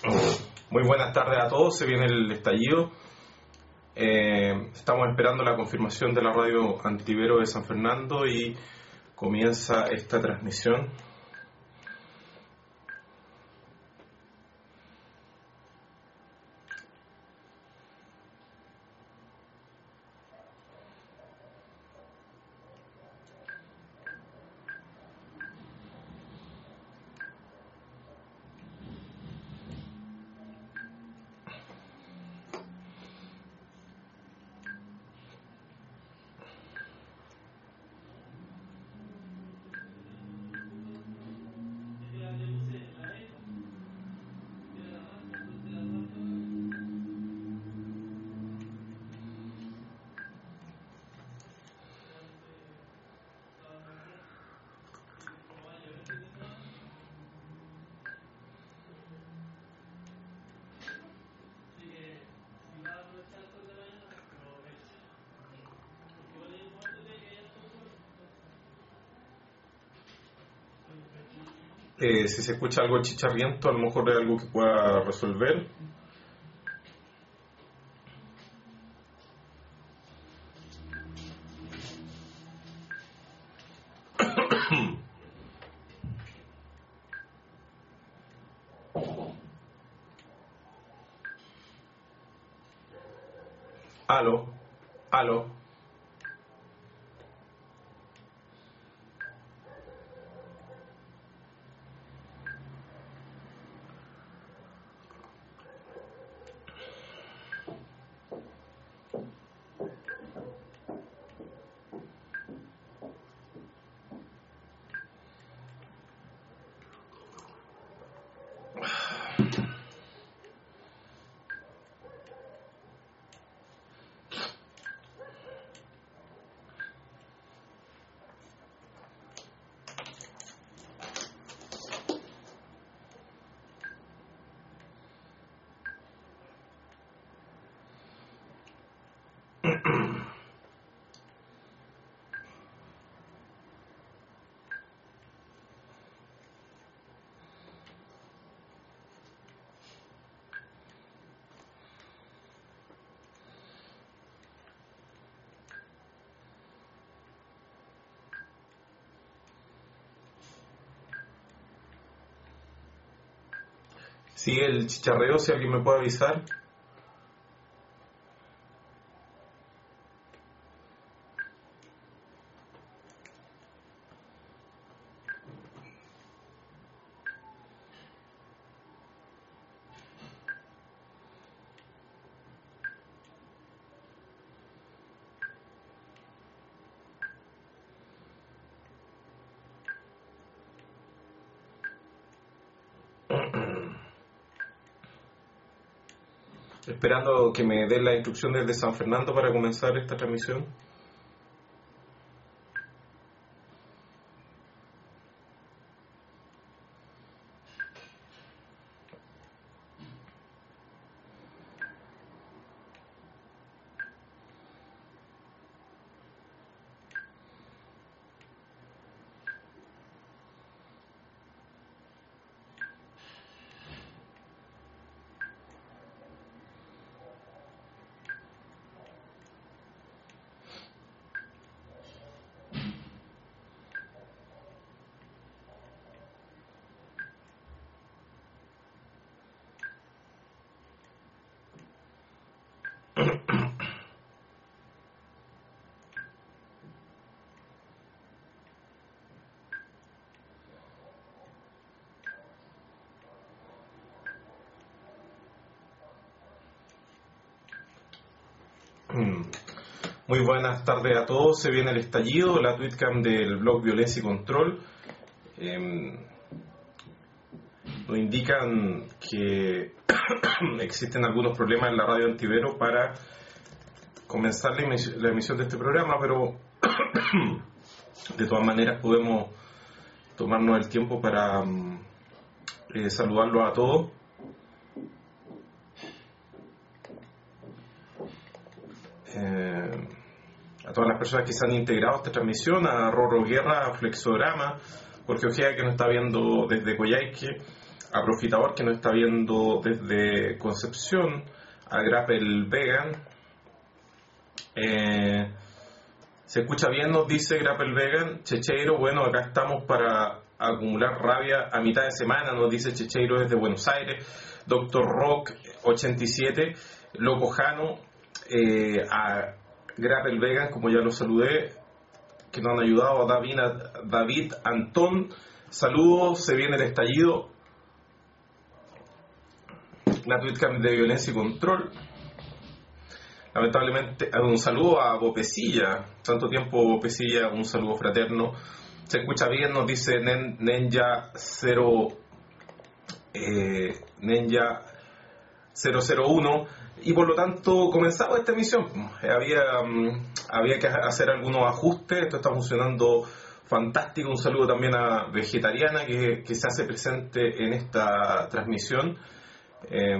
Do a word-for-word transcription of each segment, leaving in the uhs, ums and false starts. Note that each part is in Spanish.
Muy buenas tardes a todos, se viene el estallido. Eh, estamos esperando la confirmación de la radio Antivero de San Fernando y comienza esta transmisión. Eh, si se escucha algo de chicharriento, a lo mejor es algo que pueda resolver. Aló, aló. Sigue el chicharreo, si alguien me puede avisar. Esperando que me den la instrucción desde San Fernando para comenzar esta transmisión. Muy buenas tardes a todos, se viene el estallido, la tweetcam del blog Violencia y Control. Eh, nos indican que existen algunos problemas en la radio Antivero para comenzar la, emis la emisión de este programa, pero de todas maneras podemos tomarnos el tiempo para eh, saludarlos a todos. Eh, a todas las personas que se han integrado a esta transmisión, a Rorro Guerra, a Flexograma, Jorge Ojea, que nos está viendo desde Coyhaique, a Profitador, que nos está viendo desde Concepción, a Grapple Vegan. Eh, se escucha bien, nos dice Grapple Vegan. Checheiro, bueno, acá estamos para acumular rabia a mitad de semana, nos dice Checheiro desde Buenos Aires. Doctor Rock ochenta y siete, Loco Jano, eh, a Grapple Vegan, como ya lo saludé, que nos han ayudado, a David, a David Antón, saludos, se viene el estallido, la Twitcam de Violencia y Control. Lamentablemente, un saludo a Bopecilla, tanto tiempo Bopecilla, un saludo fraterno. Se escucha bien, nos dice Nen, Ninja cero, eh, Ninja cero cero uno, y por lo tanto comenzamos esta emisión. Había, um, había que hacer algunos ajustes, esto está funcionando fantástico. Un saludo también a Vegetariana, que, que se hace presente en esta transmisión. Eh,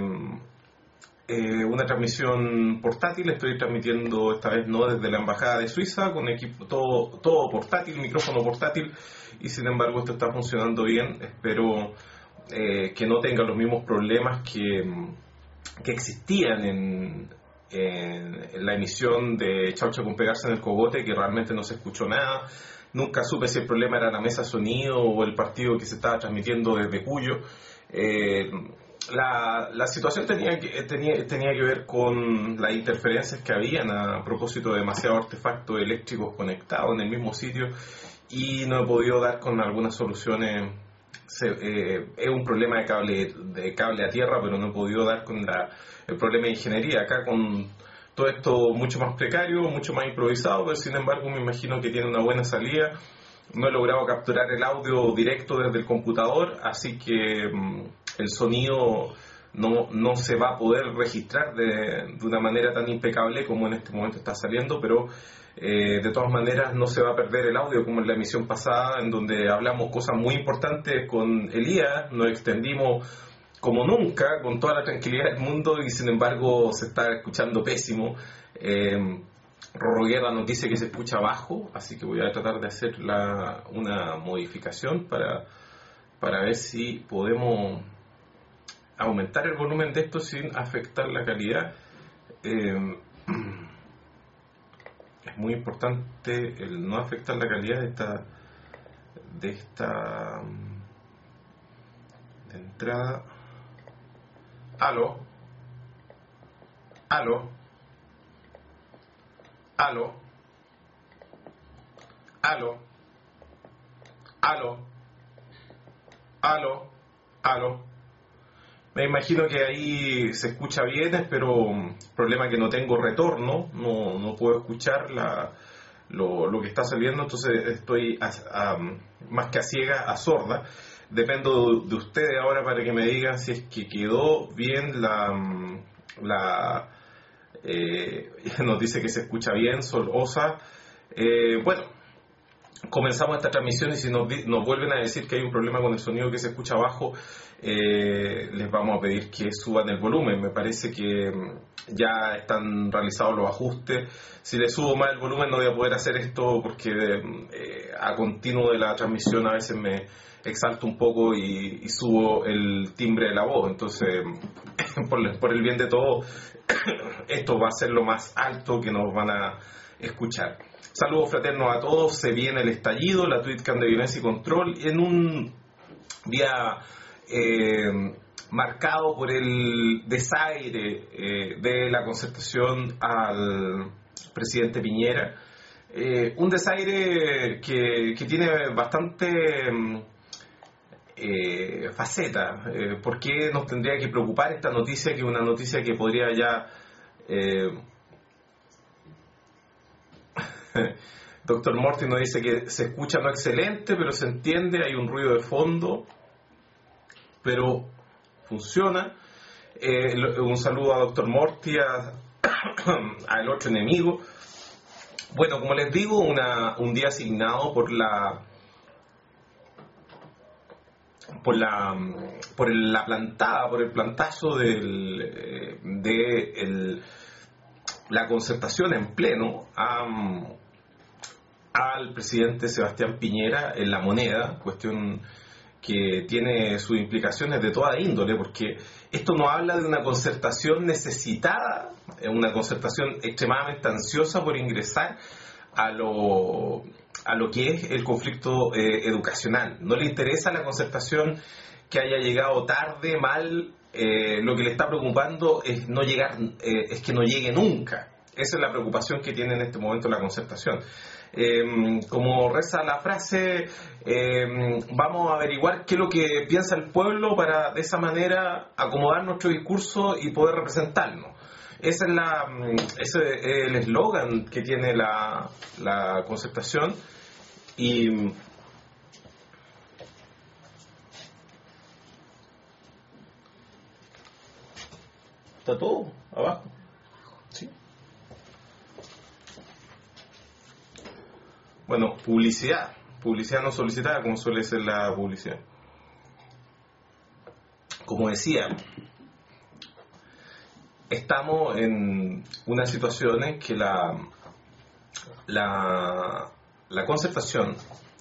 eh, una transmisión portátil, estoy transmitiendo esta vez no desde la Embajada de Suiza, con equipo todo, todo portátil, micrófono portátil, y sin embargo esto está funcionando bien. Espero eh, que no tenga los mismos problemas que, que existían en, en, en la emisión de Chaucha con Pegarse en el Cogote, que realmente no se escuchó nada. Nunca supe si el problema era la mesa de sonido o el partido que se estaba transmitiendo desde Cuyo. Eh, La, la situación tenía que, tenía, tenía que ver con las interferencias que habían a propósito de demasiados artefactos eléctricos conectados en el mismo sitio, y no he podido dar con algunas soluciones. Se, eh, es un problema de cable, de cable a tierra, pero no he podido dar con la, el problema de ingeniería. Acá con todo esto mucho más precario, mucho más improvisado, pero sin embargo me imagino que tiene una buena salida. No he logrado capturar el audio directo desde el computador, así que mmm, el sonido no, no se va a poder registrar de, de una manera tan impecable como en este momento está saliendo, pero eh, de todas maneras no se va a perder el audio como en la emisión pasada, en donde hablamos cosas muy importantes con Elías, nos extendimos como nunca, con toda la tranquilidad del mundo, y sin embargo se está escuchando pésimo. Eh, Rorroguera nos dice que se escucha bajo, así que voy a tratar de hacer la, una modificación para, para ver si podemos aumentar el volumen de esto sin afectar la calidad. Eh, es muy importante el no afectar la calidad de esta de esta de entrada. Aló, aló, aló, aló, aló, aló, aló. Me imagino que ahí se escucha bien, pero el problema es que no tengo retorno, no, no puedo escuchar la, lo, lo que está saliendo, entonces estoy a, a, más que a ciega, a sorda. Dependo de ustedes ahora para que me digan si es que quedó bien la... la eh, nos dice que se escucha bien, Sol Osa. Eh, bueno, comenzamos esta transmisión, y si nos, nos vuelven a decir que hay un problema con el sonido, que se escucha bajo, eh, les vamos a pedir que suban el volumen. Me parece que ya están realizados los ajustes. Si le subo más el volumen no voy a poder hacer esto, porque eh, a continuo de la transmisión a veces me exalto un poco y, y subo el timbre de la voz. Entonces, por, por el bien de todos, esto va a ser lo más alto que nos van a escuchar. Saludos fraternos a todos. Se viene el estallido, la Twitcam de Violencia y Control, en un día eh, marcado por el desaire eh, de la concertación al presidente Piñera. Eh, un desaire que, que tiene bastante eh, faceta. Eh, ¿Por qué nos tendría que preocupar esta noticia, que es una noticia que podría ya... Eh, Doctor Morty nos dice que se escucha no excelente, pero se entiende, hay un ruido de fondo, pero funciona. Eh, un saludo a Doctor Morty, a, a el otro enemigo. Bueno, como les digo, una, un día asignado por la por la por el, la plantada, por el plantazo del, de el, la concertación en pleno a al presidente Sebastián Piñera en La Moneda, cuestión que tiene sus implicaciones de toda índole, porque esto no habla de una concertación necesitada, una concertación extremadamente ansiosa por ingresar a lo, a lo que es el conflicto eh, educacional. No le interesa la concertación que haya llegado tarde, mal, eh, lo que le está preocupando es no llegar, eh, es que no llegue nunca. Esa es la preocupación que tiene en este momento la concertación. Eh, como reza la frase, eh, vamos a averiguar qué es lo que piensa el pueblo para de esa manera acomodar nuestro discurso y poder representarnos. Ese es, la, ese es el eslogan que tiene la, la concertación. Y está todo abajo. ¿Sí? Bueno, publicidad. Publicidad no solicitada, como suele ser la publicidad. Como decía, estamos en una situación en que la, la, la concertación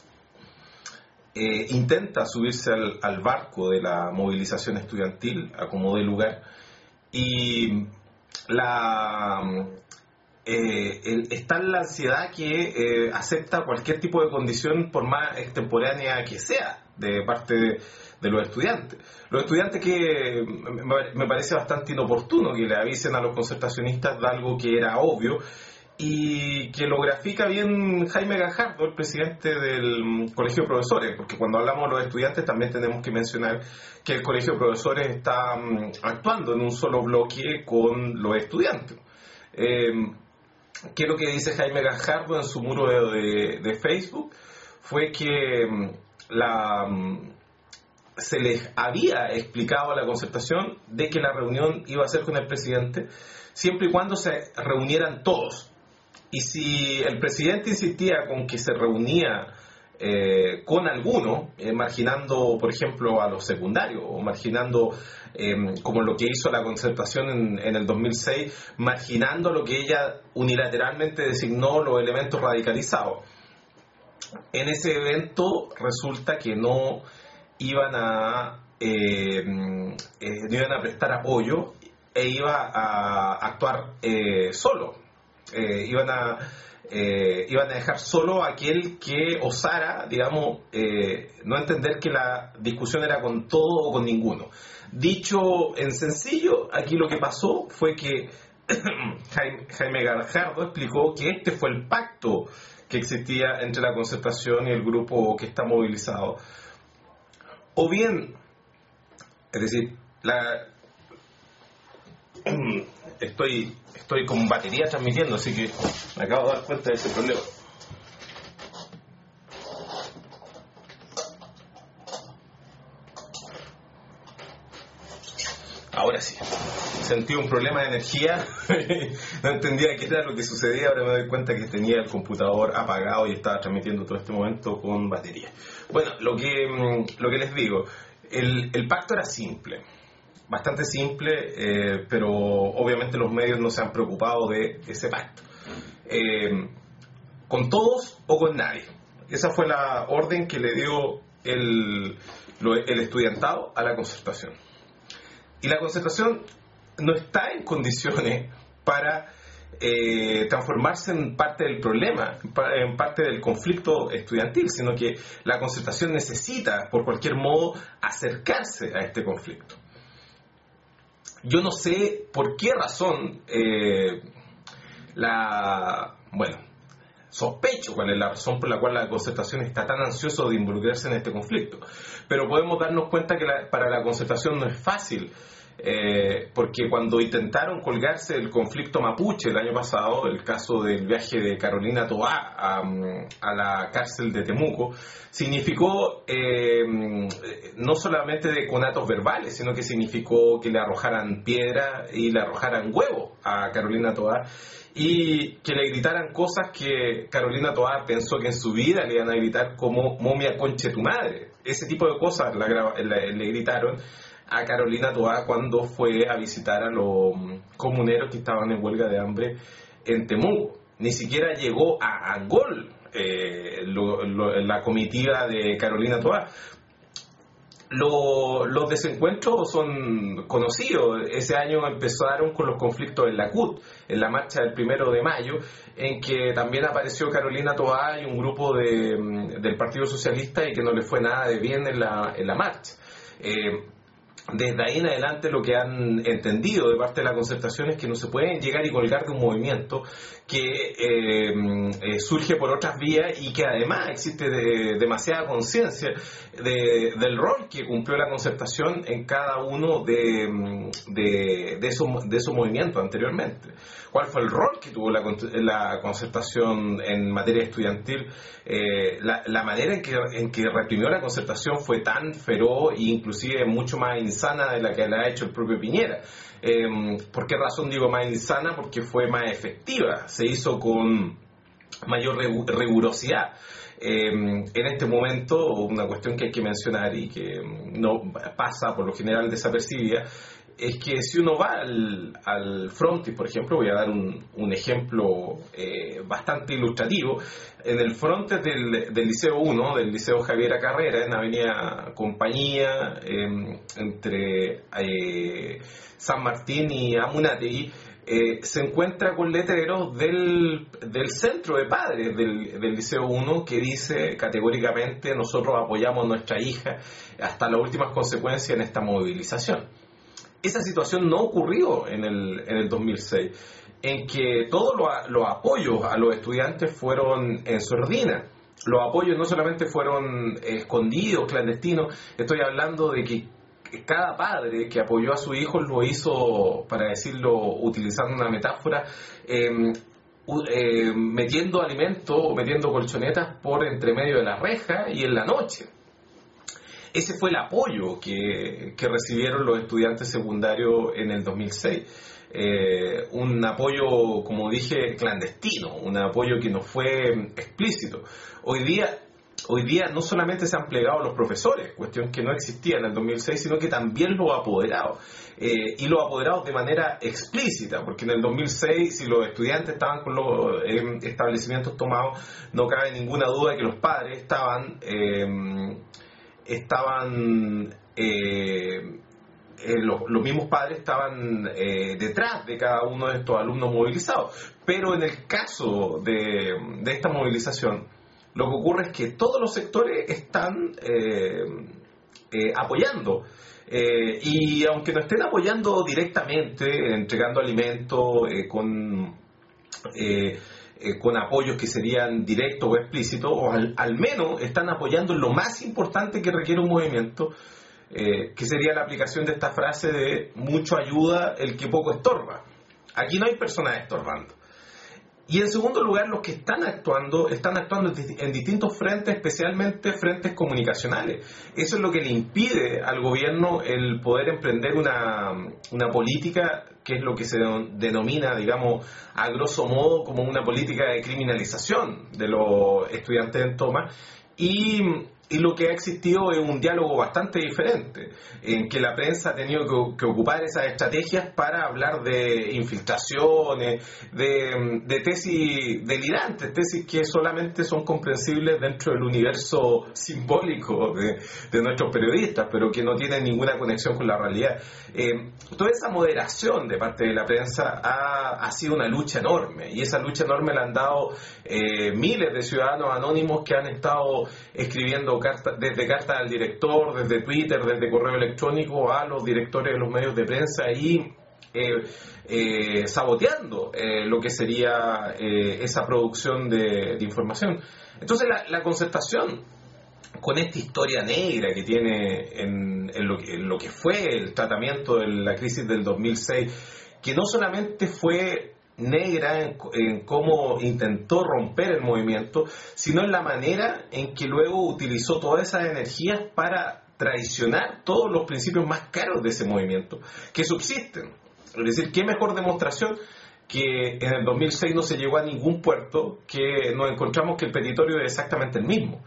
eh, intenta subirse al, al barco de la movilización estudiantil a como dé lugar, y la... Eh, el, está en la ansiedad que eh, acepta cualquier tipo de condición, por más extemporánea que sea, de parte de, de los estudiantes. Los estudiantes que me, me parece bastante inoportuno que le avisen a los concertacionistas de algo que era obvio y que lo grafica bien Jaime Gajardo, el presidente del Colegio de Profesores, porque cuando hablamos de los estudiantes también tenemos que mencionar que el Colegio de Profesores está um, actuando en un solo bloque con los estudiantes. Eh, ¿Qué es lo que dice Jaime Gajardo en su muro de, de, de Facebook? Fue que la, se les había explicado a la concertación de que la reunión iba a ser con el presidente siempre y cuando se reunieran todos. Y si el presidente insistía con que se reunía eh, con alguno, eh, marginando, por ejemplo, a los secundarios, o marginando, eh, como lo que hizo la concertación en, en el dos mil seis, marginando lo que ella unilateralmente designó los elementos radicalizados. En ese evento resulta que no iban a, eh, eh, no iban a prestar apoyo e iba a actuar eh, solo. Eh, iban a eh, iban a dejar solo a aquel que osara, digamos, eh, no entender que la discusión era con todo o con ninguno. Dicho en sencillo, aquí lo que pasó fue que Jaime, Jaime Gajardo explicó que este fue el pacto que existía entre la concertación y el grupo que está movilizado. O bien, es decir, la estoy estoy con batería transmitiendo, así que me acabo de dar cuenta de ese problema. Ahora sí, sentí un problema de energía, no entendía qué era lo que sucedía, ahora me doy cuenta que tenía el computador apagado y estaba transmitiendo todo este momento con batería. Bueno, lo que, lo que les digo, el, el pacto era simple. Bastante simple, eh, pero obviamente los medios no se han preocupado de ese pacto. Eh, con todos o con nadie. Esa fue la orden que le dio el, el estudiantado a la concertación. Y la concertación no está en condiciones para eh, transformarse en parte del problema, en parte del conflicto estudiantil, sino que la concertación necesita, por cualquier modo, acercarse a este conflicto. Yo no sé por qué razón eh, la... Bueno, sospecho cuál es la razón por la cual la concertación está tan ansiosa de involucrarse en este conflicto. Pero podemos darnos cuenta que la, para la concertación no es fácil, eh, porque cuando intentaron colgarse del conflicto mapuche el año pasado, el caso del viaje de Carolina Toá a, a la cárcel de Temuco, significó eh, no solamente de conatos verbales, sino que significó que le arrojaran piedra y le arrojaran huevo a Carolina Toá, y que le gritaran cosas que Carolina Toá pensó que en su vida le iban a gritar, como momia conche tu madre. Ese tipo de cosas la, la, le gritaron a Carolina Toá cuando fue a visitar a los comuneros que estaban en huelga de hambre en Temuco. Ni siquiera llegó a Angol eh, lo, lo, la comitiva de Carolina Toá. Lo, los desencuentros son conocidos. Ese año empezaron con los conflictos en la C U T, en la marcha del primero de mayo, en que también apareció Carolina Toá y un grupo de, del Partido Socialista y que no le fue nada de bien en la, en la marcha. Eh, Desde ahí en adelante lo que han entendido de parte de la concertación es que no se pueden llegar y colgar de un movimiento que eh, eh, surge por otras vías y que además existe de, demasiada conciencia de, del rol que cumplió la concertación en cada uno de, de, de, esos, de esos movimientos anteriormente. ¿Cuál fue el rol que tuvo la, la concertación en materia estudiantil? Eh, la, la manera en que, en que reprimió la concertación fue tan feroz e inclusive mucho más insana de la que la ha hecho el propio Piñera. Eh, ¿Por qué razón digo más insana? Porque fue más efectiva, se hizo con mayor rigurosidad. Eh, en este momento, una cuestión que hay que mencionar y que no pasa por lo general desapercibida, es que si uno va al, al frontis, por ejemplo, voy a dar un, un ejemplo eh, bastante ilustrativo, en el frontis del, del Liceo uno, del Liceo Javiera Carrera, en Avenida Compañía, eh, entre eh, San Martín y Amunátegui, eh, se encuentra con letreros del, del centro de padres del, del Liceo uno que dice categóricamente: nosotros apoyamos a nuestra hija hasta las últimas consecuencias en esta movilización. Esa situación no ocurrió en el, en el dos mil seis, en que todos los, los apoyos a los estudiantes fueron en sordina. Los apoyos no solamente fueron escondidos, clandestinos, estoy hablando de que cada padre que apoyó a su hijo lo hizo, para decirlo, utilizando una metáfora, eh, eh, metiendo alimentos o metiendo colchonetas por entre medio de la reja y en la noche. Ese fue el apoyo que, que recibieron los estudiantes secundarios en el dos mil seis. Eh, un apoyo, como dije, clandestino, un apoyo que no fue explícito. Hoy día, hoy día no solamente se han plegado los profesores, cuestión que no existía en el dos mil seis, sino que también los apoderados. Eh, y los apoderados de manera explícita, porque en el dos mil seis, si los estudiantes estaban con los eh, establecimientos tomados, no cabe ninguna duda de que los padres estaban... Eh, estaban eh, eh, los, los mismos padres estaban eh, detrás de cada uno de estos alumnos movilizados. Pero en el caso de, de esta movilización, lo que ocurre es que todos los sectores están eh, eh, apoyando. Eh, y aunque no estén apoyando directamente, entregando alimentos eh, con... Eh, Eh, con apoyos que serían directos o explícitos, o al, al menos están apoyando lo más importante que requiere un movimiento, eh, que sería la aplicación de esta frase de mucho ayuda el que poco estorba. Aquí no hay personas estorbando. Y en segundo lugar, los que están actuando, están actuando en distintos frentes, especialmente frentes comunicacionales. Eso es lo que le impide al gobierno el poder emprender una, una política que es lo que se denomina, digamos, a grosso modo, como una política de criminalización de los estudiantes en toma. Y, y lo que ha existido es un diálogo bastante diferente, en que la prensa ha tenido que, que ocupar esas estrategias para hablar de infiltraciones, de, de tesis delirantes, tesis que solamente son comprensibles dentro del universo simbólico de, de nuestros periodistas, pero que no tienen ninguna conexión con la realidad. Eh, toda esa moderación de parte de la prensa ha, ha sido una lucha enorme, y esa lucha enorme la han dado eh, miles de ciudadanos anónimos que han estado escribiendo cartas, desde cartas al director, desde Twitter, desde correo electrónico a los directores de los medios de prensa y eh, eh, saboteando eh, lo que sería eh, esa producción de, de información. Entonces la, la concertación, con esta historia negra que tiene en, en, lo que, en lo que fue el tratamiento de la crisis del dos mil seis, que no solamente fue negra en, en cómo intentó romper el movimiento, sino en la manera en que luego utilizó todas esas energías para traicionar todos los principios más caros de ese movimiento, que subsisten. Es decir, qué mejor demostración que en el dos mil seis no se llegó a ningún puerto, que nos encontramos que el petitorio es exactamente el mismo.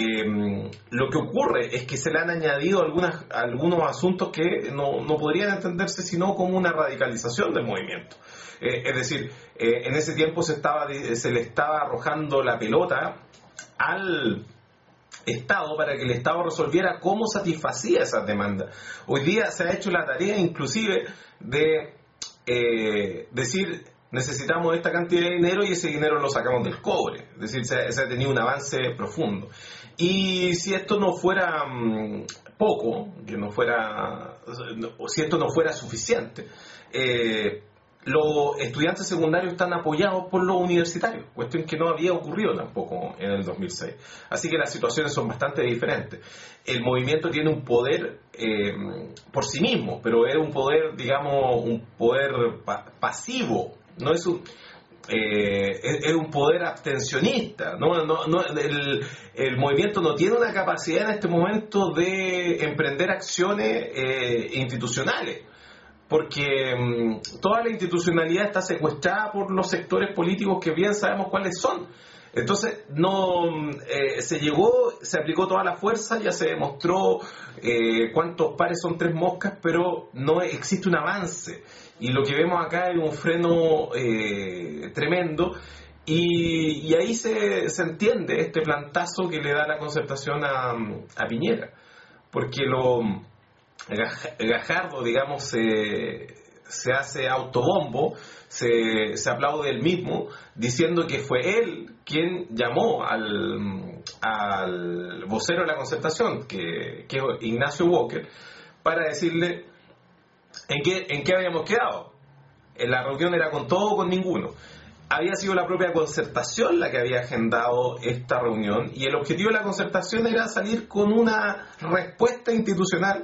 Eh, lo que ocurre es que se le han añadido algunas, algunos asuntos que no, no podrían entenderse sino como una radicalización del movimiento. Eh, es decir, eh, en ese tiempo se, estaba, se le estaba arrojando la pelota al, Estado para que el Estado resolviera cómo satisfacía esas demandas. Hoy día se ha hecho la tarea inclusive de eh, decir necesitamos esta cantidad de dinero y ese dinero lo sacamos del cobre. Es decir, se, se ha tenido un avance profundo. Y si esto no fuera mmm, poco, que no fuera, o si esto no fuera suficiente, eh, los estudiantes secundarios están apoyados por los universitarios, cuestión que no había ocurrido tampoco en el dos mil seis. Así que las situaciones son bastante diferentes. El movimiento tiene un poder eh, por sí mismo, pero es un poder, digamos, un poder pa- pasivo, no es un... Eh, es, es un poder abstencionista, ¿no? No, no, el, el movimiento no tiene una capacidad en este momento de emprender acciones eh, institucionales, porque mmm, toda la institucionalidad está secuestrada por los sectores políticos que bien sabemos cuáles son. Entonces no eh, se llegó, se aplicó toda la fuerza, ya se demostró eh, cuántos pares son tres moscas, pero no existe un avance. Y lo que vemos acá es un freno eh, tremendo, y, y ahí se, se entiende este plantazo que le da la Concertación a, a Piñera, porque lo Gajardo, digamos, se, se hace autobombo, se, se aplaude él mismo, diciendo que fue él quien llamó al, al vocero de la Concertación, que, que es Ignacio Walker, para decirle ¿En qué, ¿En qué habíamos quedado? En la reunión era con todo o con ninguno. Había sido la propia Concertación la que había agendado esta reunión, y el objetivo de la Concertación era salir con una respuesta institucional,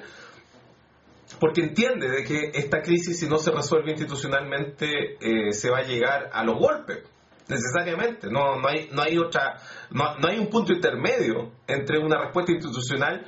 porque entiende de que esta crisis, si no se resuelve institucionalmente, eh, se va a llegar a los golpes, necesariamente. No, no hay, no hay otra, no, no hay un punto intermedio entre una respuesta institucional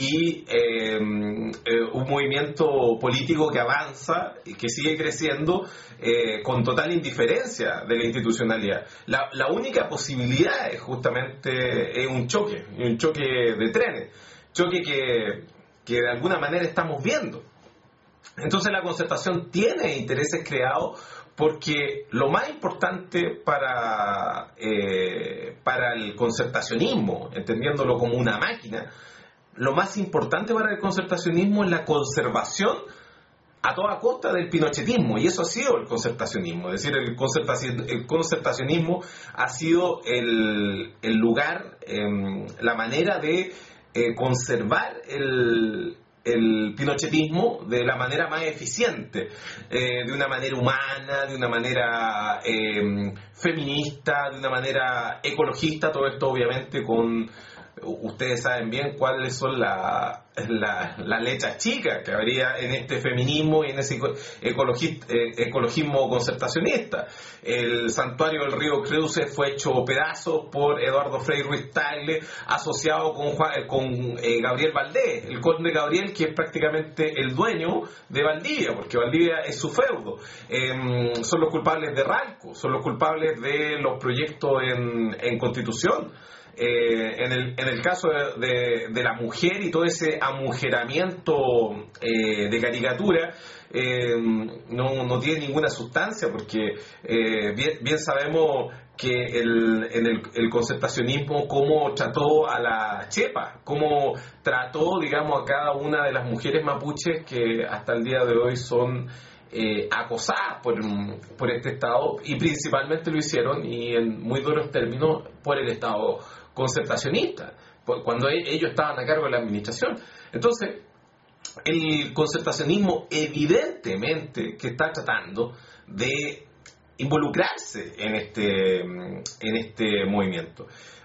y eh, eh, un movimiento político que avanza y que sigue creciendo eh, con total indiferencia de la institucionalidad. La, la única posibilidad es justamente es un choque, un choque de trenes, choque que, que de alguna manera estamos viendo. Entonces la Concertación tiene intereses creados, porque lo más importante para, eh, para el concertacionismo, entendiéndolo como una máquina, lo más importante para el concertacionismo es la conservación a toda costa del pinochetismo, y eso ha sido el concertacionismo. Es decir, el, concertaci- el concertacionismo ha sido el, el lugar, eh, la manera de eh, conservar el, el pinochetismo de la manera más eficiente, eh, de una manera humana, de una manera eh, feminista, de una manera ecologista, todo esto obviamente con... Ustedes saben bien cuáles son las la, la lechas chicas que habría en este feminismo y en ese ecologista, eh, ecologismo concertacionista. El santuario del río Creuce fue hecho pedazos por Eduardo Frei Ruiz Tagle, asociado con, Juan, con eh, Gabriel Valdés, el conde Gabriel, que es prácticamente el dueño de Valdivia, porque Valdivia es su feudo. Eh, son los culpables de Ralco, son los culpables de los proyectos en, en Constitución. Eh, en, el, en el caso de, de, de la mujer y todo ese amujeramiento eh, de caricatura, eh, no, no tiene ninguna sustancia, porque eh, bien, bien sabemos que el, en el, el concertacionismo cómo trató a la chepa, cómo trató, digamos, a cada una de las mujeres mapuches que hasta el día de hoy son eh, acosadas por, por este Estado, y principalmente lo hicieron, y en muy duros términos, por el Estado concertacionista, cuando ellos estaban a cargo de la administración. Entonces, el concertacionismo evidentemente que está tratando de involucrarse en este, en este movimiento.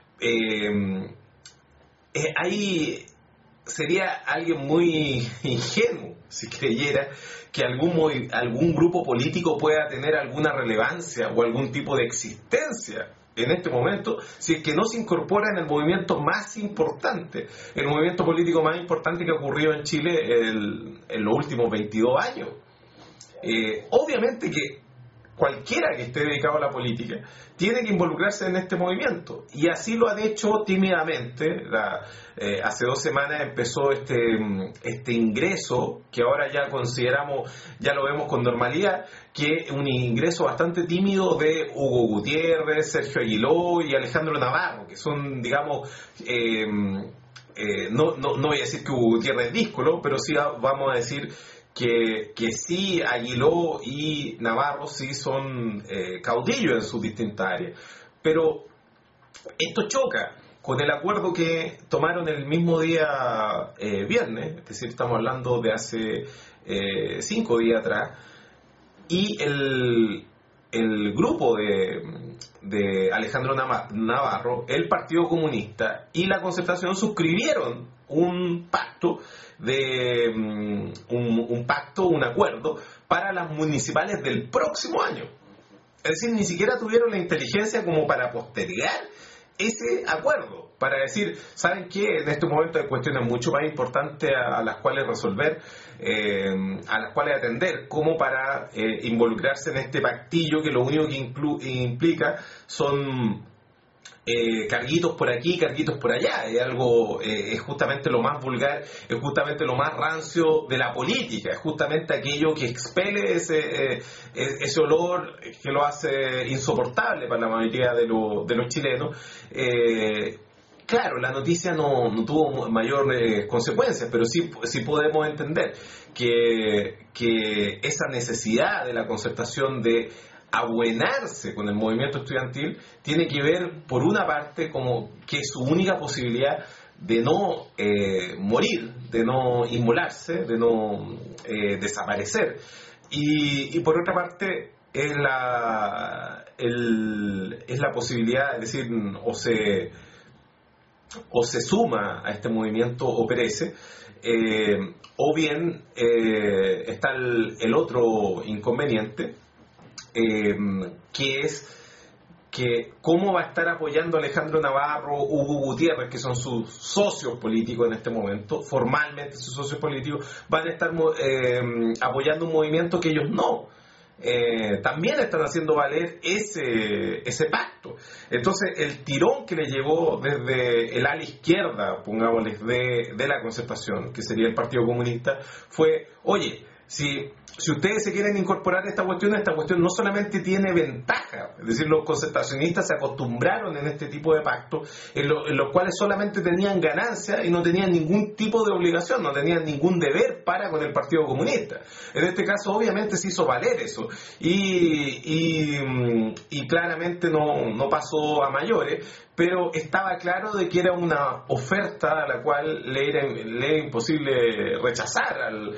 Eh, eh, ahí sería alguien muy ingenuo si creyera que algún, algún grupo político pueda tener alguna relevancia o algún tipo de existencia en este momento, si es que no se incorpora en el movimiento más importante, el movimiento político más importante que ha ocurrido en Chile el, en los últimos veintidós años. Eh, obviamente que cualquiera que esté dedicado a la política tiene que involucrarse en este movimiento, y así lo han hecho tímidamente. La, eh, hace dos semanas empezó este, este ingreso que ahora ya consideramos, ya lo vemos con normalidad, que un ingreso bastante tímido de Hugo Gutiérrez, Sergio Aguiló y Alejandro Navarro, que son, digamos, eh, eh, no, no, no voy a decir que Hugo Gutiérrez es díscolo, pero sí vamos a decir que, que sí, Aguiló y Navarro sí son eh, caudillos en sus distintas áreas. Pero esto choca con el acuerdo que tomaron el mismo día eh, viernes, es decir, estamos hablando de hace eh, cinco días atrás, y el, el grupo de, de Alejandro Navarro, el Partido Comunista y la Concertación suscribieron un pacto de um, un, un pacto, un acuerdo para las municipales del próximo año. Es decir, ni siquiera tuvieron la inteligencia como para postergar ese acuerdo, para decir, ¿saben qué? En este momento hay cuestiones mucho más importantes a, a las cuales resolver, eh, a las cuales atender, como para eh, involucrarse en este pactillo que lo único que inclu- implica son Eh, carguitos por aquí, carguitos por allá. Es algo, eh, es justamente lo más vulgar, es justamente lo más rancio de la política, es justamente aquello que expele ese, eh, ese olor que lo hace insoportable para la mayoría de, lo, de los chilenos. Eh, Claro, la noticia no, no tuvo mayores consecuencias, pero sí, sí podemos entender que, que esa necesidad de la Concertación de abuenarse con el movimiento estudiantil tiene que ver, por una parte, como que es su única posibilidad de no eh, morir, de no inmolarse, de no eh, desaparecer. Y, y por otra parte, es la, el, es la posibilidad, es decir, o se... o se suma a este movimiento o perece, eh, o bien eh, está el, el otro inconveniente, eh, que es que cómo va a estar apoyando Alejandro Navarro, Hugo Gutiérrez, que son sus socios políticos en este momento, formalmente sus socios políticos, van a estar eh, apoyando un movimiento que ellos no. Eh, también están haciendo valer ese, ese pacto. Entonces el tirón que le llevó desde el ala izquierda, pongámosles, de, de la Concertación, que sería el Partido Comunista, fue, oye, si, si ustedes se quieren incorporar a esta cuestión, esta cuestión no solamente tiene ventaja, es decir, los concertacionistas se acostumbraron en este tipo de pactos en, lo, en los cuales solamente tenían ganancia y no tenían ningún tipo de obligación, no tenían ningún deber para con el Partido Comunista. En este caso obviamente se hizo valer eso y, y, y claramente no, no pasó a mayores, pero estaba claro de que era una oferta a la cual le era, le era imposible rechazar al,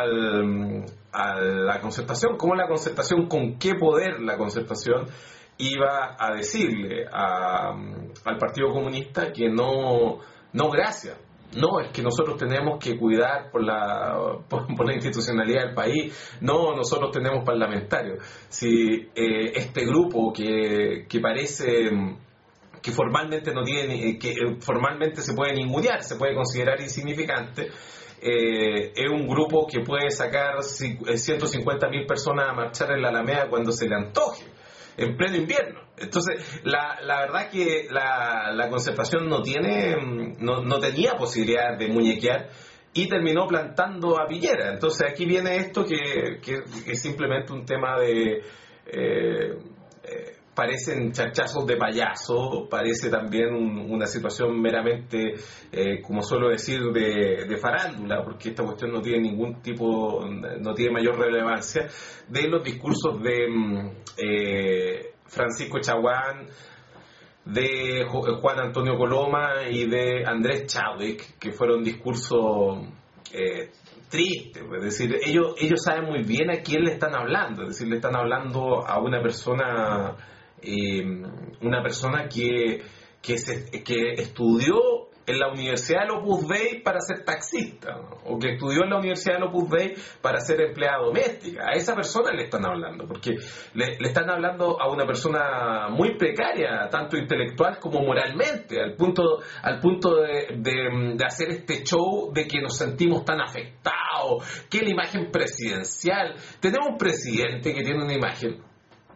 al, a la Concertación. ¿Cómo la Concertación, con qué poder la Concertación iba a decirle a, al Partido Comunista que no, no gracias? No, es que nosotros tenemos que cuidar por la, por, por la institucionalidad del país. No, nosotros tenemos parlamentarios. Si eh, este grupo que, que parece que formalmente no tiene, que formalmente se puede ningunear, se puede considerar insignificante, eh, es un grupo que puede sacar ciento cincuenta mil personas a marchar en la Alameda cuando se le antoje, en pleno invierno. Entonces, la, la verdad que la, la Concertación no tiene, no, no tenía posibilidad de muñequear y terminó plantando a Piñera. Entonces, aquí viene esto que, que, que es simplemente un tema de... Eh, eh, parecen charchazos de payaso, parece también un, una situación meramente, eh, como suelo decir, de, de farándula, porque esta cuestión no tiene ningún tipo, no tiene mayor relevancia, de los discursos de eh, Francisco Chaguán, de Juan Antonio Coloma y de Andrés Chadwick, que fueron discursos eh, tristes. Es decir, ellos, ellos saben muy bien a quién le están hablando, es decir, le están hablando a una persona... Eh, una persona que, que, se, que estudió en la Universidad del Opus Dei para ser taxista, ¿no? O que estudió en la Universidad del Opus Dei para ser empleada doméstica. A esa persona le están hablando, porque le, le están hablando a una persona muy precaria, tanto intelectual como moralmente, al punto, al punto de, de, de hacer este show de que nos sentimos tan afectados, que la imagen presidencial. Tenemos un presidente que tiene una imagen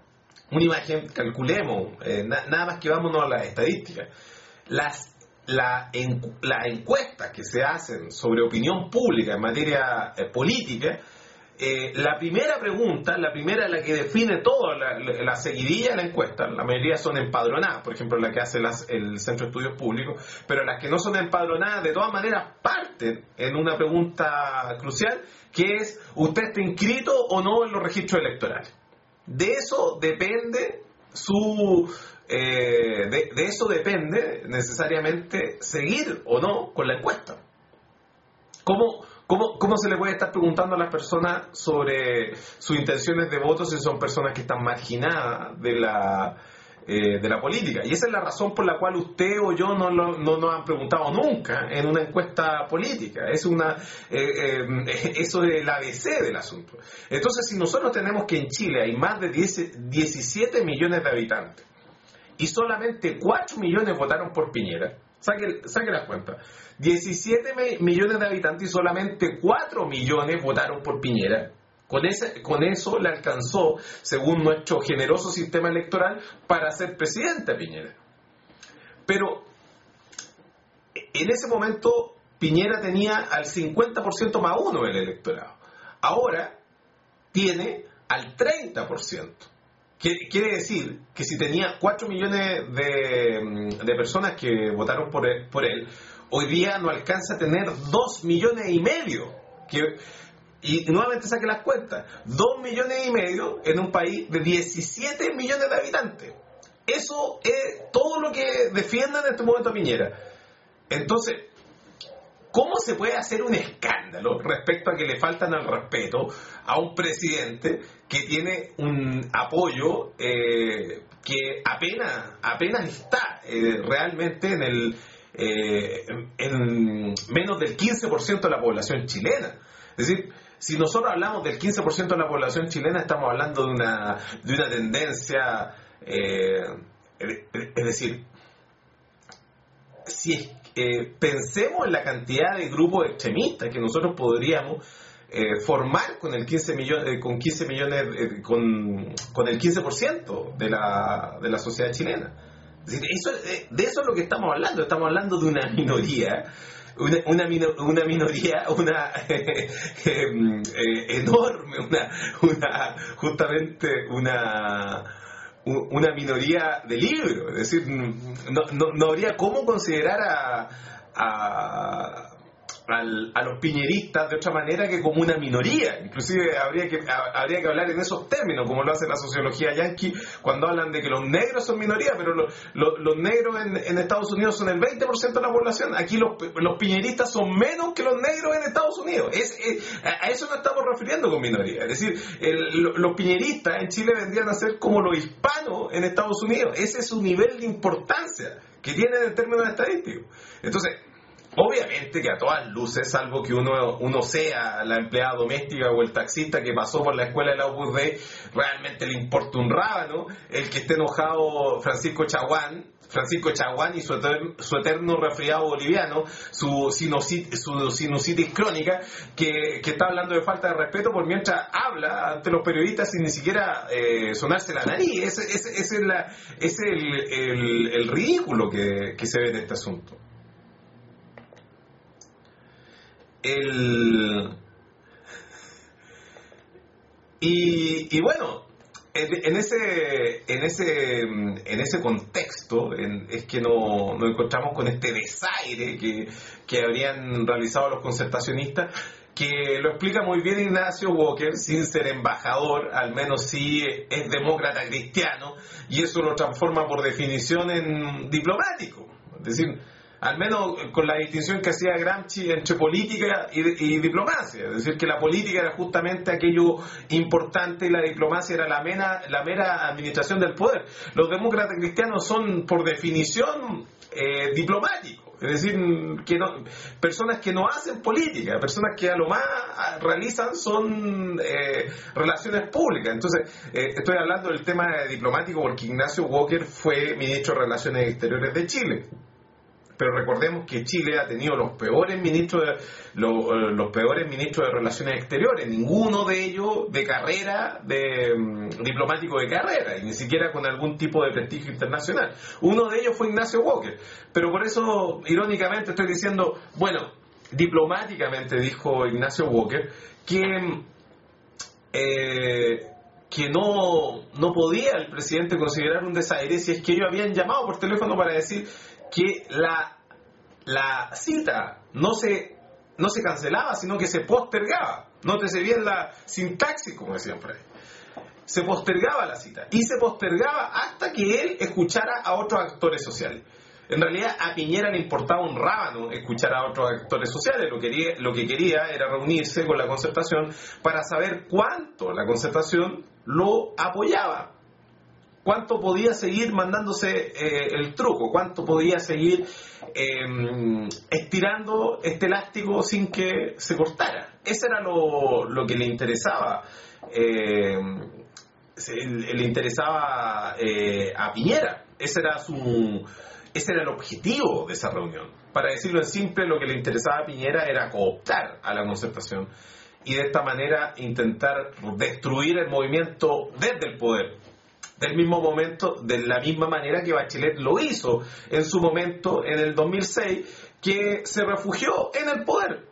una imagen, calculemos, eh, na, nada más que vámonos a las estadísticas. Las, la, en, las encuestas que se hacen sobre opinión pública en materia eh, política, eh, la primera pregunta, la primera la que define todo, la, la, la seguidilla de la encuesta, la mayoría son empadronadas, por ejemplo la que hace las, el Centro de Estudios Públicos, pero las que no son empadronadas de todas maneras parten en una pregunta crucial, que es: ¿usted está inscrito o no en los registros electorales? De eso depende su eh, de, de eso depende necesariamente seguir o no con la encuesta. ¿Cómo, cómo, cómo se le puede estar preguntando a las personas sobre sus intenciones de voto si son personas que están marginadas de la eh, de la política? Y esa es la razón por la cual usted o yo no, lo, no nos han preguntado nunca en una encuesta política. Es una eh, eh, eso es el A B C del asunto. Entonces, si nosotros tenemos que en Chile hay más de diecisiete millones de habitantes y solamente cuatro millones votaron por Piñera, saque, saque las cuentas, diecisiete millones de habitantes y solamente cuatro millones votaron por Piñera. Con, ese, con eso le alcanzó, según nuestro generoso sistema electoral, para ser presidente a Piñera. Pero en ese momento Piñera tenía al cincuenta por ciento más uno del electorado. Ahora tiene al treinta por ciento. Quiere decir que si tenía cuatro millones de, de personas que votaron por él, por él, hoy día no alcanza a tener dos millones y medio. Que, y nuevamente saque las cuentas, dos millones y medio en un país de diecisiete millones de habitantes. Eso es todo lo que defiende en este momento a Piñera. Entonces, ¿cómo se puede hacer un escándalo respecto a que le faltan al respeto a un presidente que tiene un apoyo eh, que apenas, apenas está eh, realmente en el eh, en, en menos del quince por ciento de la población chilena? Es decir, si nosotros hablamos del quince por ciento de la población chilena, estamos hablando de una, de una tendencia, eh, es decir, si es, eh, pensemos en la cantidad de grupos extremistas que nosotros podríamos eh, formar con el quince millones, eh, con quince millones, eh, con, con el quince por ciento de la, de la sociedad chilena. Es decir, eso, eh, de eso es lo que estamos hablando. Estamos hablando de una minoría. Una, una, minor, una minoría, una eh, eh, eh, enorme, una, una justamente una, una minoría de libro. Es decir, no, no, no habría cómo considerar a, a, al, a los piñeristas de otra manera que como una minoría. Inclusive habría que, a, habría que hablar en esos términos, como lo hace la sociología yanqui cuando hablan de que los negros son minoría, pero lo, lo, los negros en, en Estados Unidos son el veinte por ciento de la población. Aquí los, los piñeristas son menos que los negros en Estados Unidos. Es, es, a eso nos estamos refiriendo con minoría. Es decir, el, los piñeristas en Chile vendrían a ser como los hispanos en Estados Unidos. Ese es su nivel de importancia que tienen en términos estadísticos. Entonces, obviamente que a todas luces, salvo que uno, uno sea la empleada doméstica o el taxista que pasó por la escuela de la Opus Dei, realmente le importa un rábano el que esté enojado Francisco Chaguán, Francisco Chaguán y su eterno, su eterno resfriado boliviano, su sinusitis, su sinusitis crónica, que, que está hablando de falta de respeto por mientras habla ante los periodistas sin ni siquiera eh, sonarse la nariz. Ese, ese, ese es, la, ese es el, el, el ridículo que, que se ve en este asunto. El... Y, y bueno, en, en ese en ese en ese contexto en, es que no, nos encontramos con este desaire que, que habrían realizado los concertacionistas, que lo explica muy bien Ignacio Walker, sin ser embajador, al menos sí es demócrata cristiano, y eso lo transforma por definición en diplomático. Es decir, al menos con la distinción que hacía Gramsci entre política y, y diplomacia, es decir, que la política era justamente aquello importante y la diplomacia era la mera, la mera administración del poder. Los demócratas cristianos son, por definición, eh, diplomáticos, es decir, que no, personas que no hacen política, personas que a lo más realizan son eh, relaciones públicas. Entonces, eh, estoy hablando del tema diplomático porque Ignacio Walker fue ministro de Relaciones Exteriores de Chile. pero recordemos que Chile ha tenido los peores ministros de, los, los peores ministros de Relaciones Exteriores, ninguno de ellos de carrera, de um, diplomático de carrera, y ni siquiera con algún tipo de prestigio internacional. Uno de ellos fue Ignacio Walker, pero por eso, irónicamente, estoy diciendo, bueno, diplomáticamente dijo Ignacio Walker que eh, que no, no podía el presidente considerar un desaire si es que ellos habían llamado por teléfono para decir que la, la cita no se, no se cancelaba, sino que se postergaba. Nótese bien la sintaxis, como decían por ahí. Se postergaba la cita, y se postergaba hasta que él escuchara a otros actores sociales. En realidad a Piñera le importaba un rábano escuchar a otros actores sociales. Lo que, quería, lo que quería era reunirse con la Concertación para saber cuánto la Concertación lo apoyaba, cuánto podía seguir mandándose eh, el truco, cuánto podía seguir eh, estirando este elástico sin que se cortara. Eso era lo, lo que le interesaba eh, le, le interesaba eh, a Piñera. Ese era su Ese era el objetivo de esa reunión. Para decirlo en simple, lo que le interesaba a Piñera era cooptar a la Concertación y de esta manera intentar destruir el movimiento desde el poder. Del mismo momento, de la misma manera que Bachelet lo hizo en su momento, en el dos mil seis, que se refugió en el poder.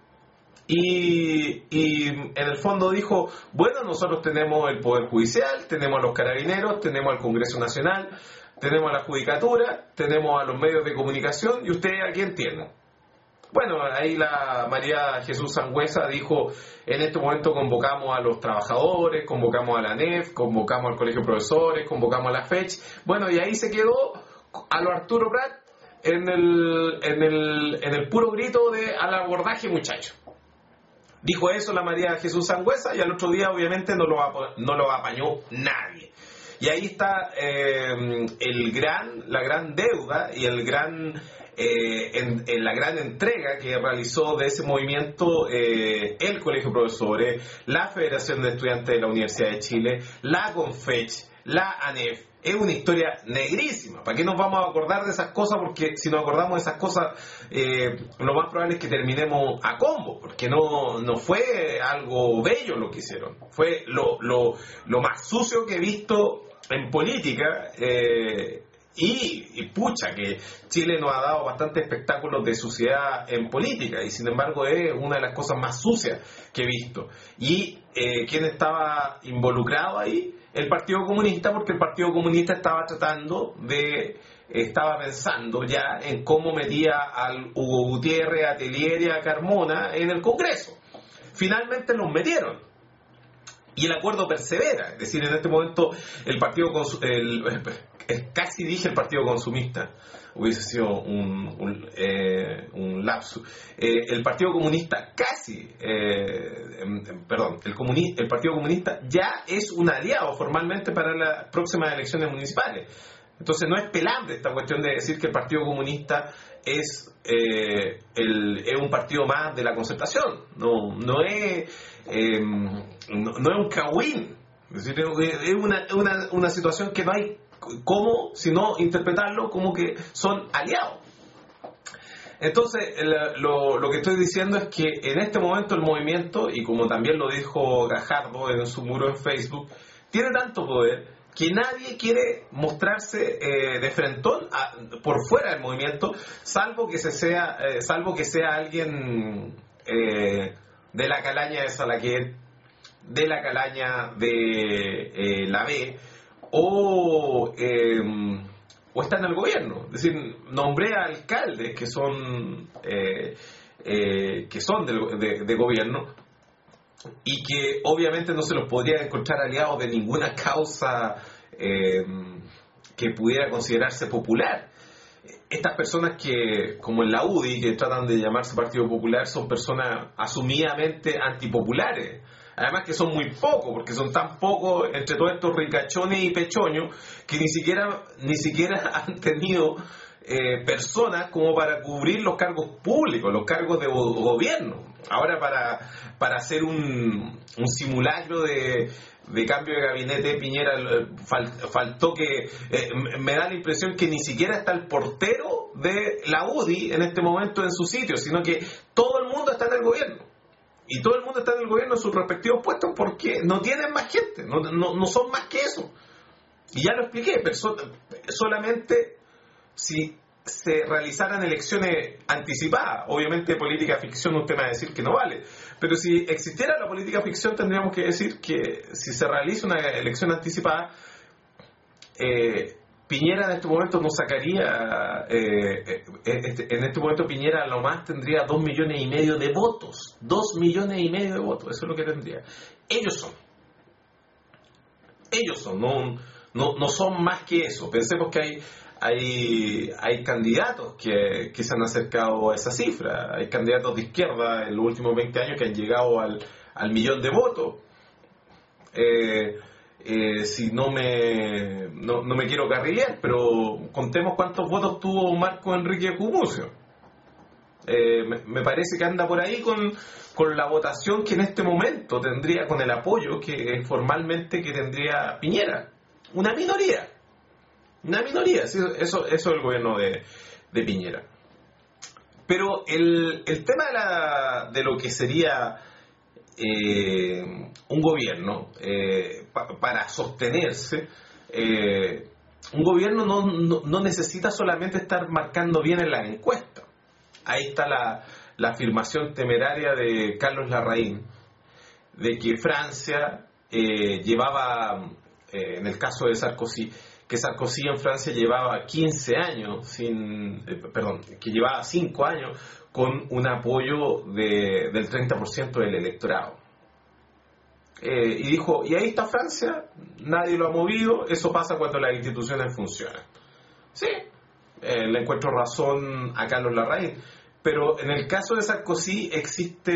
Y, y en el fondo dijo, bueno, nosotros tenemos el Poder Judicial, tenemos a los Carabineros, tenemos al Congreso Nacional, tenemos a la Judicatura, tenemos a los medios de comunicación, ¿y ustedes a quién tienen? Bueno, ahí la María Jesús Sangüesa dijo, en este momento convocamos a los trabajadores, convocamos a la A N E F, convocamos al Colegio de Profesores, convocamos a la FECH. Bueno, y ahí se quedó a lo Arturo Prat en el, en el, en el puro grito de al abordaje, muchachos. Dijo eso la María Jesús Sangüesa y al otro día obviamente no lo, no lo apañó nadie. Y ahí está eh, el gran, la gran deuda y el gran, eh, en, en la gran entrega que realizó de ese movimiento eh, el Colegio de Profesores, la Federación de Estudiantes de la Universidad de Chile, la CONFECH, la A N E F. Es una historia negrísima. ¿Para qué nos vamos a acordar de esas cosas? Porque si nos acordamos de esas cosas, eh, lo más probable es que terminemos a combo, porque no, no fue algo bello lo que hicieron. Fue lo, lo, lo más sucio que he visto en política, eh, y, y pucha, que Chile nos ha dado bastantes espectáculos de suciedad en política, y sin embargo es una de las cosas más sucias que he visto. ¿Y eh, quién estaba involucrado ahí? El Partido Comunista, porque el Partido Comunista estaba tratando de, estaba pensando ya en cómo metía al Hugo Gutiérrez, a Telier y a Carmona en el Congreso. Finalmente los metieron. Y el acuerdo persevera, es decir, en este momento el partido, el, el, casi dije el Partido Consumista, hubiese sido un, un, eh, un lapsus. Eh, el Partido Comunista casi, eh, perdón, el, comuni, el Partido Comunista ya es un aliado formalmente para las próximas elecciones municipales. Entonces no es pelable esta cuestión de decir que el Partido Comunista es, eh, el, es un partido más de la Concertación. No, no es... Eh, no, no es un cagüín, es decir, es una, una, una situación que no hay cómo sino interpretarlo como que son aliados. Entonces el, lo, lo que estoy diciendo es que en este momento el movimiento, y como también lo dijo Gajardo en su muro en Facebook, tiene tanto poder que nadie quiere mostrarse eh, de frentón a, por fuera del movimiento, salvo que se sea eh, salvo que sea alguien eh, de la calaña de Salaquet, de la calaña de eh, la B, o, eh, o está en el gobierno. Es decir, nombré a alcaldes que son, eh, eh, que son de, de, de gobierno y que obviamente no se los podría encontrar aliados de ninguna causa eh, que pudiera considerarse popular. Estas personas que, como en la U D I, que tratan de llamarse Partido Popular, son personas asumidamente antipopulares. Además que son muy pocos, porque son tan pocos entre todos estos ricachones y pechoños que ni siquiera, ni siquiera han tenido eh, personas como para cubrir los cargos públicos, los cargos de go- gobierno. Ahora para, para hacer un, un simulacro de, de cambio de gabinete, Piñera fal, faltó que... Eh, me da la impresión que ni siquiera está el portero de la U D I en este momento en su sitio, sino que todo el mundo está en el gobierno. Y todo el mundo está en el gobierno en sus respectivos puestos porque no tienen más gente, no, no, no son más que eso. Y ya lo expliqué, pero so, solamente si se realizaran elecciones anticipadas, obviamente política ficción usted me va a decir que no vale, pero si existiera la política ficción tendríamos que decir que si se realiza una elección anticipada, eh, Piñera en este momento no sacaría, eh, este, en este momento Piñera a lo más tendría dos millones y medio de votos, dos millones y medio de votos, eso es lo que tendría. Ellos son, ellos son, no, no, no son más que eso. Pensemos que hay, hay, hay candidatos que, que se han acercado a esa cifra, hay candidatos de izquierda en los últimos veinte años que han llegado al, al millón de votos. Eh, Eh, si no me no, no me quiero carrilear, pero contemos cuántos votos tuvo Marco Enrique Gumucio. Eh, me, me parece que anda por ahí con, con la votación que en este momento tendría, con el apoyo que formalmente que tendría Piñera. Una minoría. Una minoría. Eso, eso es el gobierno de, de Piñera. Pero el, el tema de, la, de lo que sería Eh, un gobierno eh, pa, para sostenerse, eh, un gobierno no, no, no necesita solamente estar marcando bien en la encuesta. Ahí está la, la afirmación temeraria de Carlos Larraín de que Francia eh, llevaba, eh, en el caso de Sarkozy, que Sarkozy en Francia llevaba quince años sin, eh, perdón, que llevaba cinco años con un apoyo de, del treinta por ciento del electorado. Eh, y dijo, y ahí está Francia, nadie lo ha movido, eso pasa cuando las instituciones funcionan. Sí, eh, le encuentro razón a Carlos Larraín, pero en el caso de Sarkozy existe,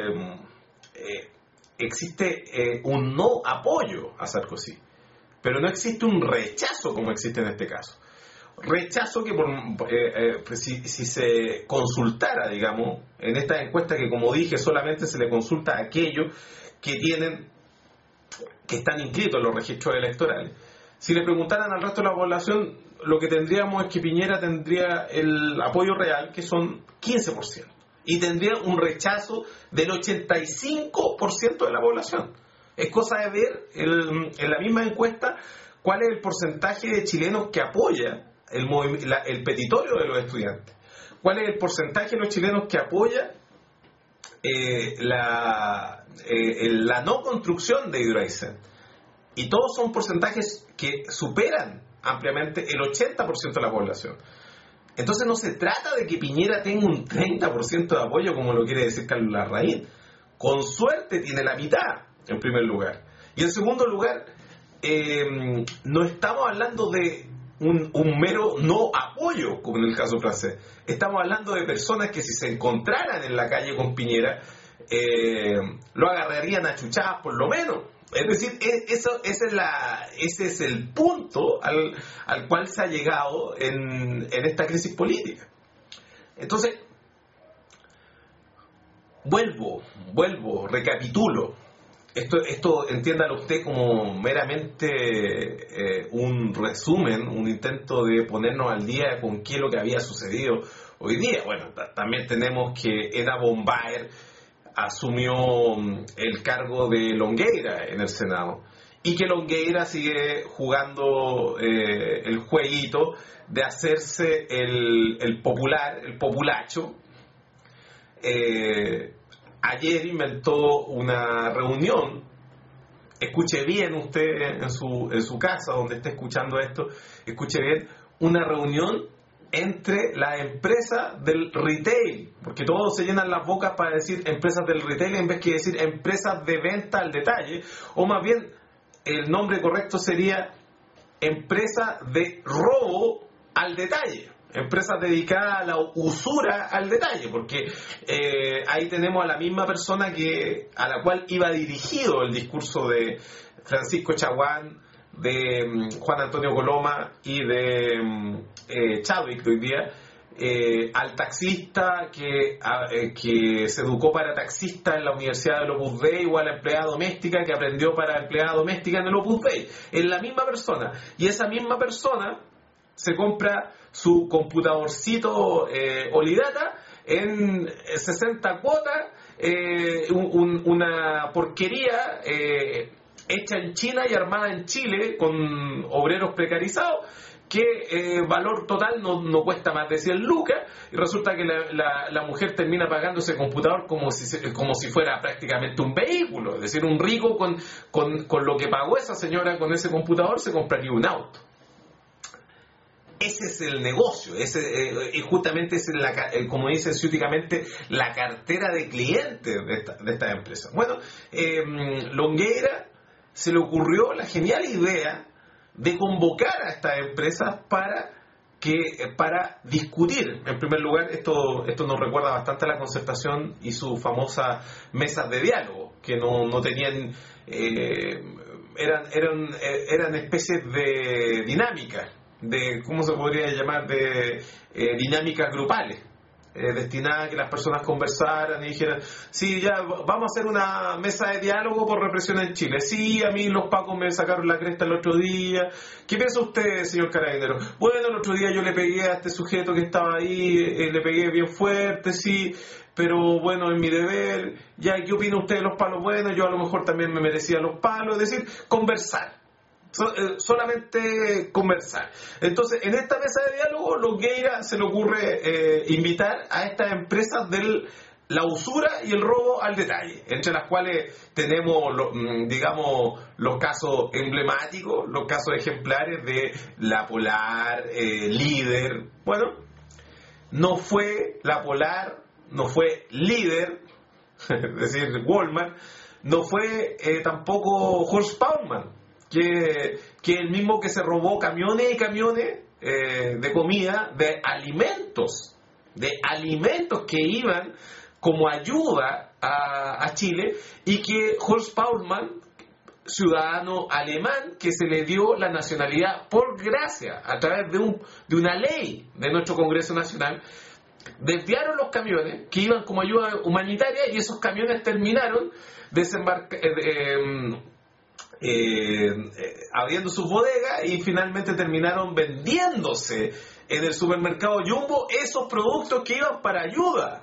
eh, existe eh, un no apoyo a Sarkozy, pero no existe un rechazo como existe en este caso. Rechazo que por, eh, eh, si, si se consultara, digamos, en esta encuesta que, como dije, solamente se le consulta a aquellos que tienen, que están inscritos en los registros electorales. Si le preguntaran al resto de la población, lo que tendríamos es que Piñera tendría el apoyo real, que son quince por ciento, y tendría un rechazo del ochenta y cinco por ciento de la población. Es cosa de ver el, en la misma encuesta cuál es el porcentaje de chilenos que apoya El, la, el petitorio de los estudiantes, cuál es el porcentaje de los chilenos que apoya eh, la, eh, la no construcción de Hidroaicén, y todos son porcentajes que superan ampliamente el ochenta por ciento de la población. Entonces no se trata de que Piñera tenga un treinta por ciento de apoyo como lo quiere decir Carlos Larraín. Con suerte tiene la mitad en primer lugar, y en segundo lugar eh, no estamos hablando de Un, un mero no apoyo, como en el caso francés. Estamos hablando de personas que si se encontraran en la calle con Piñera, eh, lo agarrarían a chuchadas por lo menos. Es decir, eso, ese, es la, ese es el punto al, al cual se ha llegado en, en esta crisis política. Entonces, vuelvo, vuelvo, recapitulo. Esto, esto entiéndalo usted como meramente eh, un resumen, un intento de ponernos al día con qué es lo que había sucedido hoy día. Bueno, t- también tenemos que Eda Bombaer asumió el cargo de Longueira en el Senado, y que Longueira sigue jugando eh, el jueguito de hacerse el, el popular, el populacho. Eh, Ayer inventó una reunión, escuche bien usted en su, en su casa, donde esté escuchando esto, escuche bien, una reunión entre las empresas del retail, porque todos se llenan las bocas para decir empresas del retail en vez que decir empresas de venta al detalle, o más bien el nombre correcto sería empresa de robo al detalle. Empresas dedicadas a la usura al detalle, porque eh, ahí tenemos a la misma persona que a la cual iba dirigido el discurso de Francisco Chaguán de um, Juan Antonio Coloma y de um, eh, Chadwick de hoy día, eh, al taxista que, a, eh, que se educó para taxista en la Universidad del Opus Dei, o a la empleada doméstica que aprendió para empleada doméstica en el Opus Dei. Es la misma persona. Y esa misma persona se compra su computadorcito eh, Olidata en sesenta cuotas, eh, un, un, una porquería eh, hecha en China y armada en Chile con obreros precarizados, que eh, valor total no, no cuesta más de cien lucas, y resulta que la, la, la mujer termina pagando ese computador como si, como si fuera prácticamente un vehículo. Es decir, un rico con, con, con lo que pagó esa señora con ese computador se compraría un auto. Ese es el negocio, ese, eh, y justamente es la, eh, como dicen ciúticamente, la cartera de clientes de esta, de esta empresa. Bueno, eh, Longueira se le ocurrió la genial idea de convocar a estas empresas para que para discutir. En primer lugar, esto esto nos recuerda bastante a la concertación y sus famosas mesas de diálogo, que no, no tenían eh, eran eran eran especies de dinámicas, de, ¿cómo se podría llamar?, de eh, dinámicas grupales, eh, destinadas a que las personas conversaran y dijeran, sí, ya vamos a hacer una mesa de diálogo por represión en Chile. Sí, a mí los pacos me sacaron la cresta el otro día. ¿Qué piensa usted, señor Carabinero? Bueno, el otro día yo le pegué a este sujeto que estaba ahí, eh, le pegué bien fuerte, sí, pero bueno, es mi deber. Ya, ¿qué opina usted de los palos? Bueno, yo a lo mejor también me merecía los palos. Es decir, conversar. So, eh, solamente conversar. Entonces, en esta mesa de diálogo, Longueira se le ocurre eh, invitar a estas empresas de la usura y el robo al detalle, entre las cuales tenemos, lo, digamos, los casos emblemáticos, los casos ejemplares de La Polar, eh, Líder. Bueno, no fue La Polar, no fue Líder, es decir, Walmart, no fue eh, tampoco Horst Paulmann, que, que el mismo que se robó camiones y camiones eh, de comida, de alimentos, de alimentos que iban como ayuda a, a Chile, y que Horst Paulmann, ciudadano alemán, que se le dio la nacionalidad por gracia a través de, un, de una ley de nuestro Congreso Nacional, desviaron los camiones que iban como ayuda humanitaria, y esos camiones terminaron desembarcando, eh, eh, Eh, eh, abriendo sus bodegas, y finalmente terminaron vendiéndose en el supermercado Jumbo esos productos que iban para ayuda.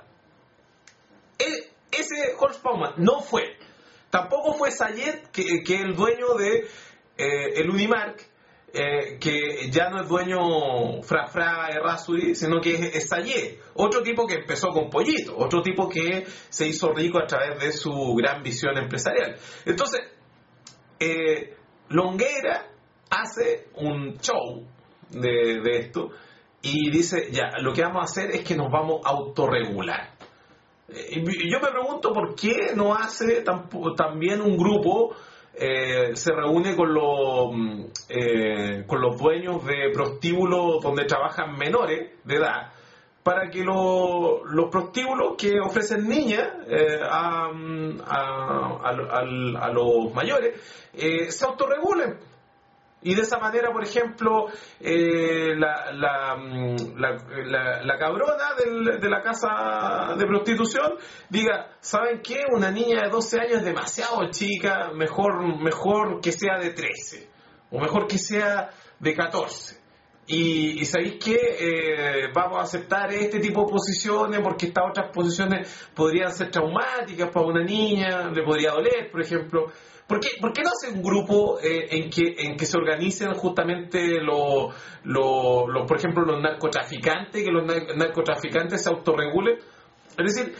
El, ese Horst Paulmann no fue. Tampoco fue Sayet, que, que el dueño de eh, el Unimark, eh, que ya no es dueño Fra Fra Errázuriz, sino que es, es Sayet, otro tipo que empezó con Pollito, otro tipo que se hizo rico a través de su gran visión empresarial. Entonces, Eh, Longueira hace un show de, de esto y dice, ya, lo que vamos a hacer es que nos vamos a autorregular. Eh, y yo me pregunto por qué no hace tampoco, también un grupo, eh, se reúne con los, eh, con los dueños de prostíbulos donde trabajan menores de edad, para que lo, los prostíbulos que ofrecen niñas eh, a, a, a, a, a los mayores eh, se autorregulen. Y de esa manera, por ejemplo, eh, la, la, la, la, la cabrona del, de la casa de prostitución diga, ¿saben qué? Una niña de doce años es demasiado chica, mejor, mejor que sea de trece, o mejor que sea de catorce. Y, y sabéis que eh, vamos a aceptar este tipo de posiciones porque estas otras posiciones podrían ser traumáticas para una niña, le podría doler, por ejemplo. ¿Por qué, por qué no hace un grupo eh, en que en que se organicen justamente los, los, los, por ejemplo, los narcotraficantes, que los narcotraficantes se autorregulen? Es decir,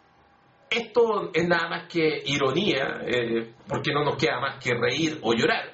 esto es nada más que ironía, eh, porque no nos queda más que reír o llorar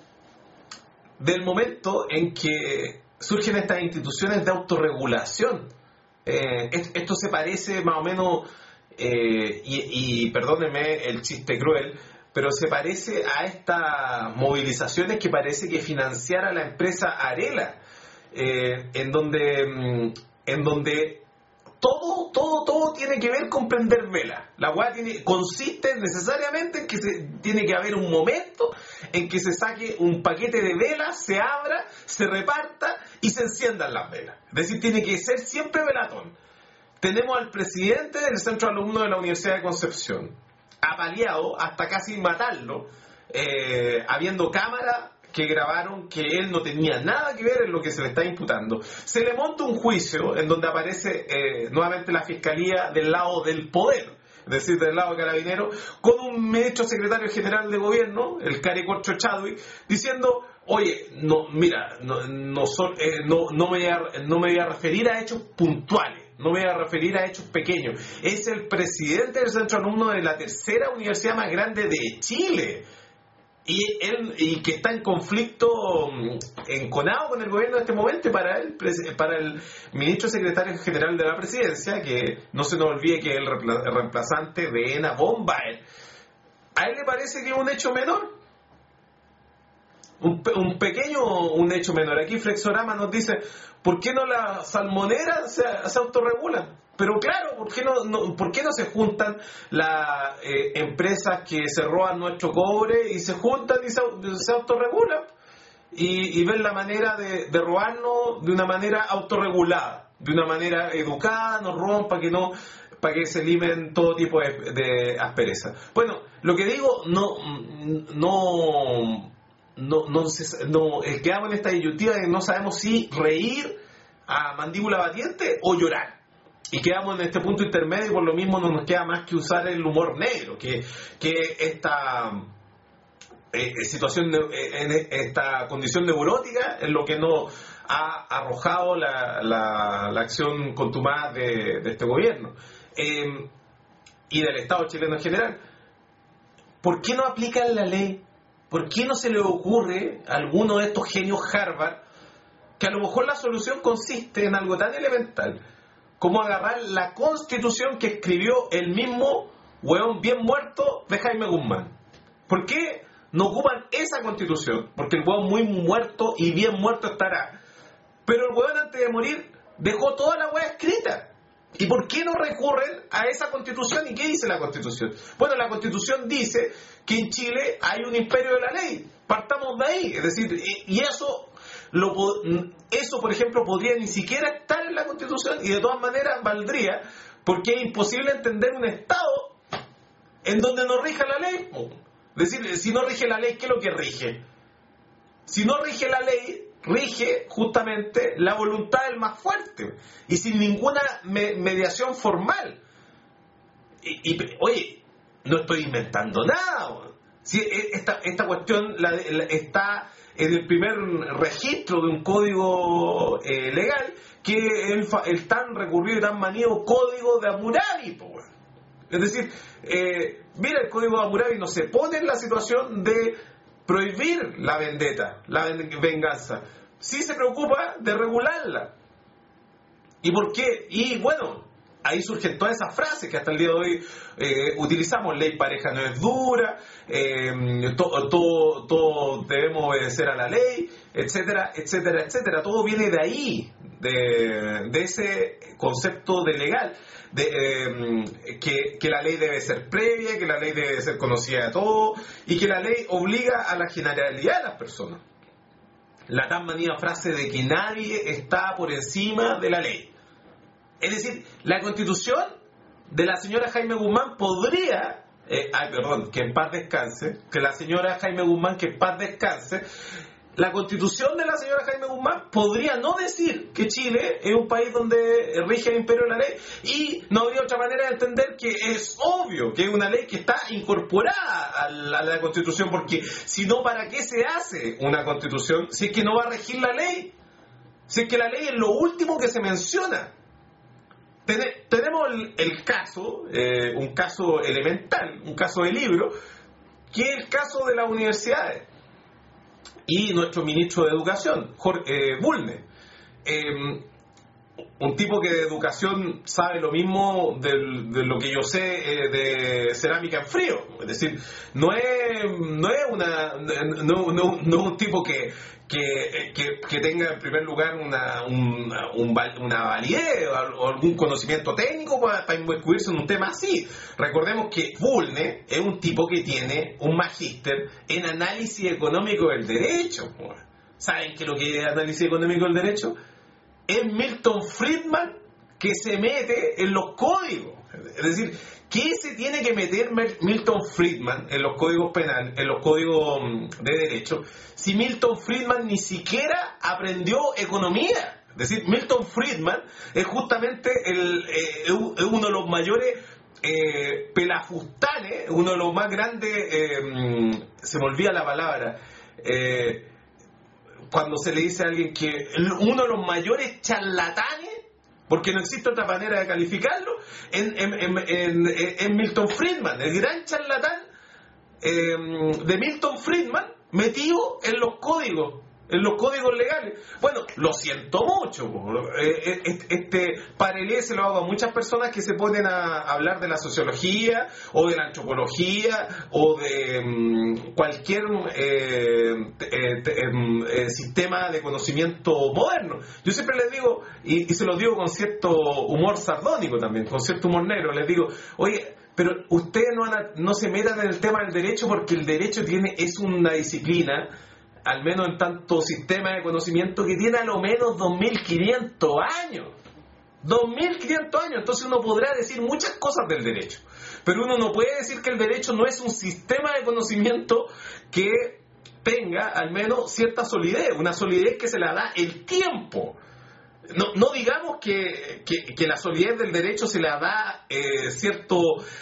del momento en que surgen estas instituciones de autorregulación. Eh, esto se parece más o menos, eh, y, y perdónenme el chiste cruel, pero se parece a estas movilizaciones que parece que financiara la empresa Arela, eh, en donde, en donde todo, todo, todo tiene que ver con prender vela. La hueá tiene, consiste necesariamente en que se, tiene que haber un momento en que se saque un paquete de velas, se abra, se reparta y se enciendan las velas. Es decir, tiene que ser siempre velatón. Tenemos al presidente del Centro de Alumnos de la Universidad de Concepción, apaleado hasta casi matarlo, eh, habiendo cámaras que grabaron que él no tenía nada que ver en lo que se le está imputando. Se le monta un juicio en donde aparece eh, nuevamente la Fiscalía del lado del poder, es decir, del lado de Carabineros, con un ministro secretario general de gobierno, el Cari Corcho Chadwick, diciendo, oye, no, mira, no, no, son, eh, no, no, me voy a, no me voy a referir a hechos puntuales, no me voy a referir a hechos pequeños. Es el presidente del Centro Alumno de la tercera universidad más grande de Chile. Y él y que está en conflicto enconado con el gobierno en este momento, y para el, para el ministro secretario general de la presidencia, que no se nos olvide que es el reemplazante de Ena Bombaer, ¿a él le parece que es un hecho menor? Un, un pequeño un hecho menor. Aquí Flexorama nos dice, ¿por qué no las salmoneras se, se autorregulan? Pero claro, ¿por qué no, no, ¿por qué no se juntan las eh, empresas que se roban nuestro cobre y se juntan y se, se autorregulan? Y, y ven la manera de, de robarnos de una manera autorregulada, de una manera educada, nos roban para que no para que se eliminen todo tipo de, de aspereza. Bueno, lo que digo, no no no, no, no eh, quedamos en esta disyuntiva de no sabemos si reír a mandíbula batiente o llorar. Y quedamos en este punto intermedio y por lo mismo no nos queda más que usar el humor negro, que, que esta eh, situación, eh, esta condición neurótica es lo que nos ha arrojado la, la, la acción contumaz de, de este gobierno eh, y del Estado chileno en general. ¿Por qué no aplican la ley? ¿Por qué no se le ocurre a alguno de estos genios Harvard que a lo mejor la solución consiste en algo tan elemental como agarrar la Constitución que escribió el mismo hueón bien muerto de Jaime Guzmán? ¿Por qué no ocupan esa Constitución? Porque el hueón muy muerto y bien muerto estará. Pero el hueón antes de morir dejó toda la hueá escrita. ¿Y por qué no recurren a esa Constitución? ¿Y qué dice la Constitución? Bueno, la Constitución dice que en Chile hay un imperio de la ley. Partamos de ahí. Es decir, y eso... Lo, eso, por ejemplo, podría ni siquiera estar en la Constitución y de todas maneras valdría, porque es imposible entender un Estado en donde no rija la ley. Es decir, si no rige la ley, ¿qué es lo que rige? Si no rige la ley, rige justamente la voluntad del más fuerte y sin ninguna me- mediación formal. Y, y, oye, no estoy inventando nada. Si esta, esta cuestión la, la, está en el primer registro de un código eh, legal, que es el, el tan recurrido y tan manido Código de Hammurabi, po, bueno. Es decir, eh, mira, el Código de Hammurabi no se pone en la situación de prohibir la vendetta, la venganza, sí se preocupa de regularla. ¿Y por qué? Y bueno, ahí surgen todas esas frases que hasta el día de hoy eh, utilizamos: ley pareja no es dura, eh, todo, todo, todo debemos obedecer a la ley, etcétera, etcétera, etcétera. Todo viene de ahí, de, de ese concepto de legal, de eh, que, que la ley debe ser previa, que la ley debe ser conocida de todos y que la ley obliga a la generalidad de las personas. La tan manida frase de que nadie está por encima de la ley. Es decir, la Constitución de la señora Jaime Guzmán podría, eh, ay, perdón, que en paz descanse, que la señora Jaime Guzmán, que en paz descanse, la Constitución de la señora Jaime Guzmán podría no decir que Chile es un país donde rige el imperio de la ley, y no habría otra manera de entender que es obvio que es una ley que está incorporada a la, a la Constitución, porque si no, ¿para qué se hace una Constitución si es que no va a regir la ley? Si es que la ley es lo último que se menciona. Tenemos el, el caso, eh, un caso elemental, un caso de libro, que es el caso de las universidades. Y nuestro ministro de Educación, Jorge eh, Bulnes, eh, un tipo que de educación sabe lo mismo de, de lo que yo sé eh, de cerámica en frío. Es decir, no es, no es una no, no, no un tipo que, que, que, que tenga en primer lugar una, una, un, una validez o algún conocimiento técnico para, para inmiscuirse en un tema así. Recordemos que Bulnes es un tipo que tiene un magíster en análisis económico del derecho. ¿Saben qué es lo que es análisis económico del derecho? Es Milton Friedman que se mete en los códigos. Es decir, ¿qué se tiene que meter Milton Friedman en los códigos penales, en los códigos de derecho, si Milton Friedman ni siquiera aprendió economía? Es decir, Milton Friedman es justamente el, eh, es uno de los mayores eh, pelafustanes, uno de los más grandes, eh, se me olvida la palabra, eh, cuando se le dice a alguien que uno de los mayores charlatanes, porque no existe otra manera de calificarlo, en, en, en, en, en Milton Friedman, el gran charlatán eh, de Milton Friedman metido en los códigos, en los códigos legales. Bueno, lo siento mucho, este paralelo se lo hago a muchas personas que se ponen a hablar de la sociología o de la antropología o de um, cualquier eh, eh, eh, sistema de conocimiento moderno. Yo siempre les digo, y, y se lo digo con cierto humor sardónico también, con cierto humor negro, les digo, oye, pero ustedes no, no se metan en el tema del derecho, porque el derecho tiene es una disciplina, al menos en tanto sistema de conocimiento, que tiene a lo menos dos mil quinientos años. dos mil quinientos años. Entonces uno podrá decir muchas cosas del derecho, pero uno no puede decir que el derecho no es un sistema de conocimiento que tenga al menos cierta solidez, una solidez que se la da el tiempo. No, no digamos que, que, que la solidez del derecho se la da eh, cierto...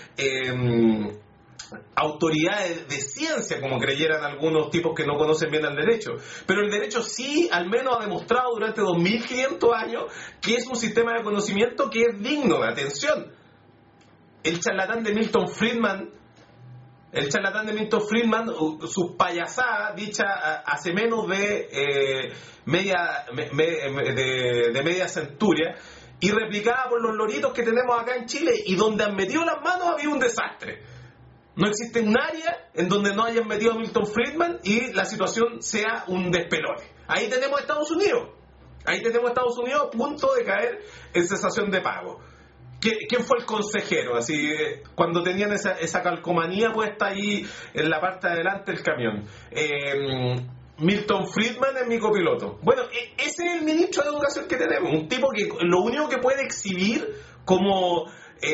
Eh, autoridad de, de ciencia, como creyeran algunos tipos que no conocen bien el derecho, pero el derecho sí al menos ha demostrado durante dos mil quinientos años que es un sistema de conocimiento que es digno de atención. El charlatán de Milton Friedman el charlatán de Milton Friedman, sus payasadas dichas hace menos de eh, media me, me, de, de media centuria y replicada por los loritos que tenemos acá en Chile, y donde han metido las manos había un desastre. No existe un área en donde no hayan metido a Milton Friedman y la situación sea un despelote. Ahí tenemos a Estados Unidos. Ahí tenemos a Estados Unidos a punto de caer en cesación de pago. ¿Quién fue el consejero? Así, cuando tenían esa, esa calcomanía puesta ahí en la parte de adelante del camión. Eh, Milton Friedman es mi copiloto. Bueno, ese es el ministro de Educación que tenemos. Un tipo que lo único que puede exhibir como...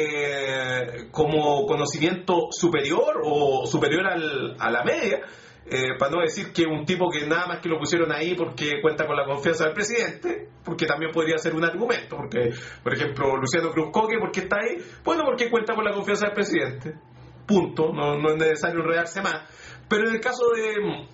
Eh, como conocimiento superior o superior al, a la media, eh, para no decir que un tipo que nada más que lo pusieron ahí porque cuenta con la confianza del presidente, porque también podría ser un argumento, porque por ejemplo Luciano Cruzcoque, ¿por qué está ahí? Bueno, porque cuenta con la confianza del presidente, punto, no, no es necesario enredarse más. Pero en el caso de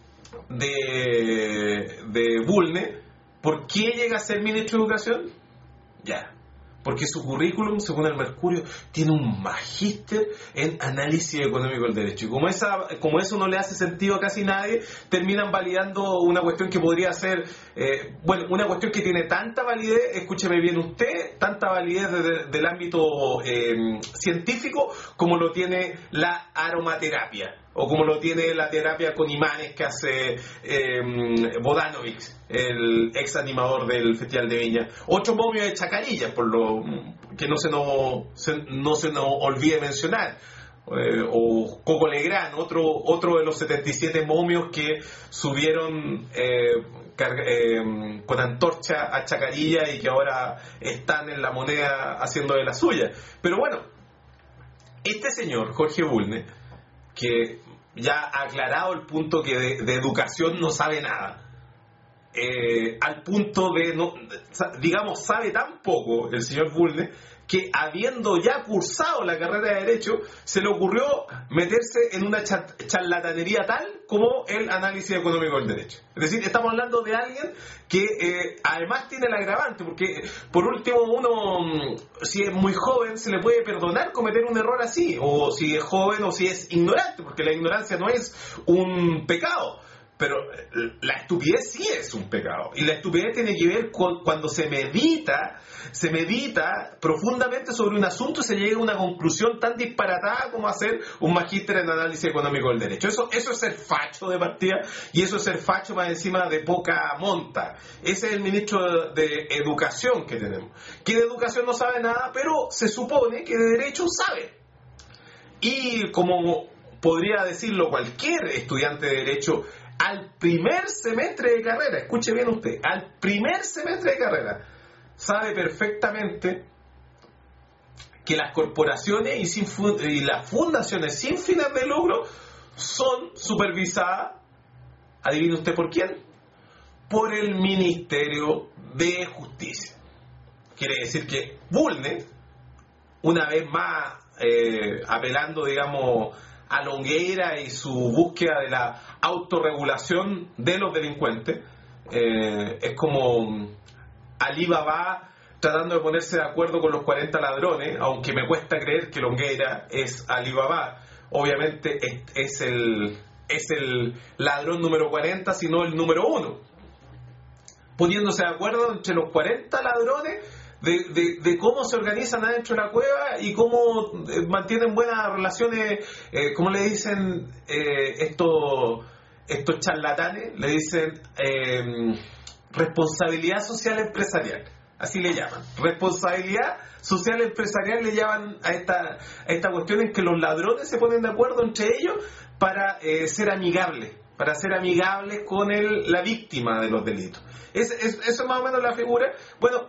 de, de Bulnes, ¿por qué llega a ser ministro de Educación? Ya, porque su currículum, según el Mercurio, tiene un magíster en análisis económico del derecho. Y como, esa, como eso no le hace sentido a casi nadie, terminan validando una cuestión que podría ser, eh, bueno, una cuestión que tiene tanta validez, escúcheme bien usted, tanta validez de, de, del ámbito eh, científico como lo tiene la aromaterapia, o como lo tiene la terapia con imanes que hace eh, Vodanovic, el ex animador del Festival de Viña. Ocho momios de Chacarilla, por lo que no se nos, se, no se nos olvide mencionar. Eh, o Coco Legrand, otro, otro de los setenta y siete momios que subieron eh, carga, eh, con antorcha a Chacarilla y que ahora están en la moneda haciendo de la suya. Pero bueno, este señor, Jorge Bulnes, que ya ha aclarado el punto que de, de educación no sabe nada, eh, al punto de, no, digamos, sabe tan poco el señor Bulnes que, habiendo ya cursado la carrera de Derecho, se le ocurrió meterse en una charlatanería tal como el análisis económico del derecho. Es decir, estamos hablando de alguien que eh, además tiene el agravante, porque por último uno, si es muy joven, se le puede perdonar cometer un error así, o si es joven o si es ignorante, porque la ignorancia no es un pecado. pero la estupidez sí es un pecado. Y la estupidez tiene que ver con cuando se medita, se medita profundamente sobre un asunto y se llega a una conclusión tan disparatada como hacer un magíster en análisis económico del derecho. Eso, eso es ser facho de partida, y eso es ser facho más encima de poca monta. Ese es el ministro de Educación que tenemos, que de educación no sabe nada, pero se supone que de derecho sabe. Y como podría decirlo cualquier estudiante de derecho, al primer semestre de carrera, escuche bien usted, al primer semestre de carrera, sabe perfectamente que las corporaciones y, sin fu- y las fundaciones sin fines de lucro son supervisadas, adivine usted por quién, por el Ministerio de Justicia. Quiere decir que Bulnes, una vez más eh, apelando, digamos, a Longueira y su búsqueda de la autorregulación de los delincuentes, eh, es como Alí Baba tratando de ponerse de acuerdo con los cuarenta ladrones, aunque me cuesta creer que Longueira es Alí Baba. Obviamente es, es, el, es el ladrón número cuarenta, sino el número uno. Poniéndose de acuerdo entre los cuarenta ladrones de, de, de cómo se organizan adentro de la cueva y cómo eh, mantienen buenas relaciones, eh, como le dicen eh, estos, estos charlatanes, le dicen eh, responsabilidad social empresarial. Así le llaman. Responsabilidad social empresarial le llaman a esta, a esta cuestión en que los ladrones se ponen de acuerdo entre ellos para eh, ser amigables, para ser amigables con el, la víctima de los delitos. Es, es, eso es más o menos la figura. Bueno,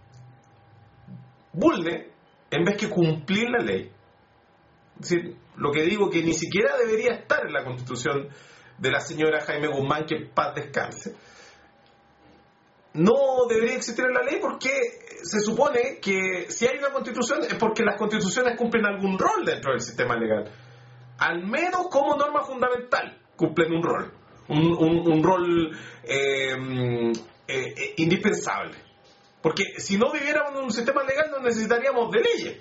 Bulnes, en vez que cumplir la ley, es decir, lo que digo que ni siquiera debería estar en la Constitución de la señora Jaime Guzmán, que en paz descanse, no debería existir en la ley porque se supone que si hay una constitución es porque las constituciones cumplen algún rol dentro del sistema legal. Al menos como norma fundamental cumplen un rol. Un, un, un rol eh, eh, indispensable. Porque si no viviéramos en un sistema legal no necesitaríamos de leyes.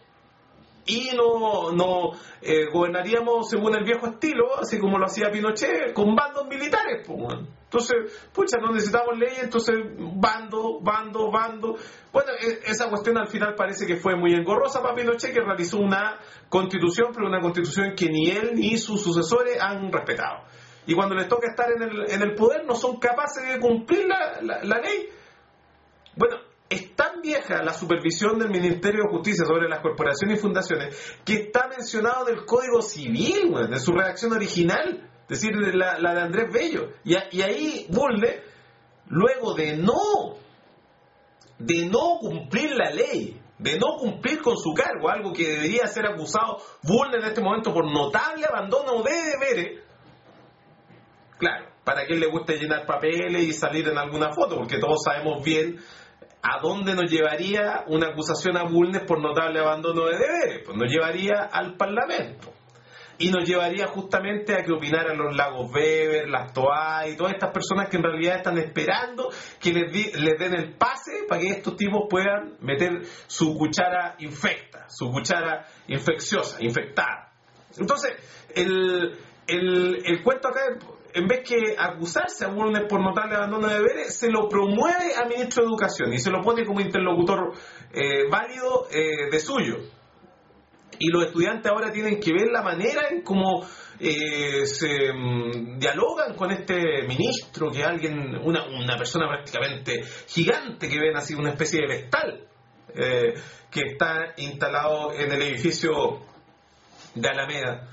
Y no, no eh, gobernaríamos según el viejo estilo, así como lo hacía Pinochet, con bandos militares. Pues, bueno. Entonces, pucha, no necesitamos leyes, entonces bando, bando, bando. Bueno, esa cuestión al final parece que fue muy engorrosa para Pinochet, que realizó una constitución, pero una constitución que ni él ni sus sucesores han respetado. Y cuando les toca estar en el, en el poder no son capaces de cumplir la, la, la ley. Bueno, es tan vieja la supervisión del Ministerio de Justicia sobre las corporaciones y fundaciones que está mencionado en el Código Civil, bueno, en su redacción original, es decir, la, la de Andrés Bello. Y, a, y ahí Bulnes, luego de no, de no cumplir la ley, de no cumplir con su cargo, algo que debería ser acusado Bulnes en este momento por notable abandono de deberes, claro, para quien le guste llenar papeles y salir en alguna foto, porque todos sabemos bien ¿a dónde nos llevaría una acusación a Bulnes por notable abandono de deberes? Pues nos llevaría al Parlamento. Y nos llevaría justamente a que opinaran los Lagos Weber, las Toa y todas estas personas que en realidad están esperando que les, di, les den el pase para que estos tipos puedan meter su cuchara infecta, su cuchara infecciosa, infectada. Entonces, el, el, el cuento acá, en vez que acusarse a Bulnes por notable abandono de deberes, se lo promueve al ministro de Educación y se lo pone como interlocutor eh, válido eh, de suyo. Y los estudiantes ahora tienen que ver la manera en cómo eh, se um, dialogan con este ministro, que es alguien, una, una persona prácticamente gigante, que ven así una especie de vestal, eh, que está instalado en el edificio de Alameda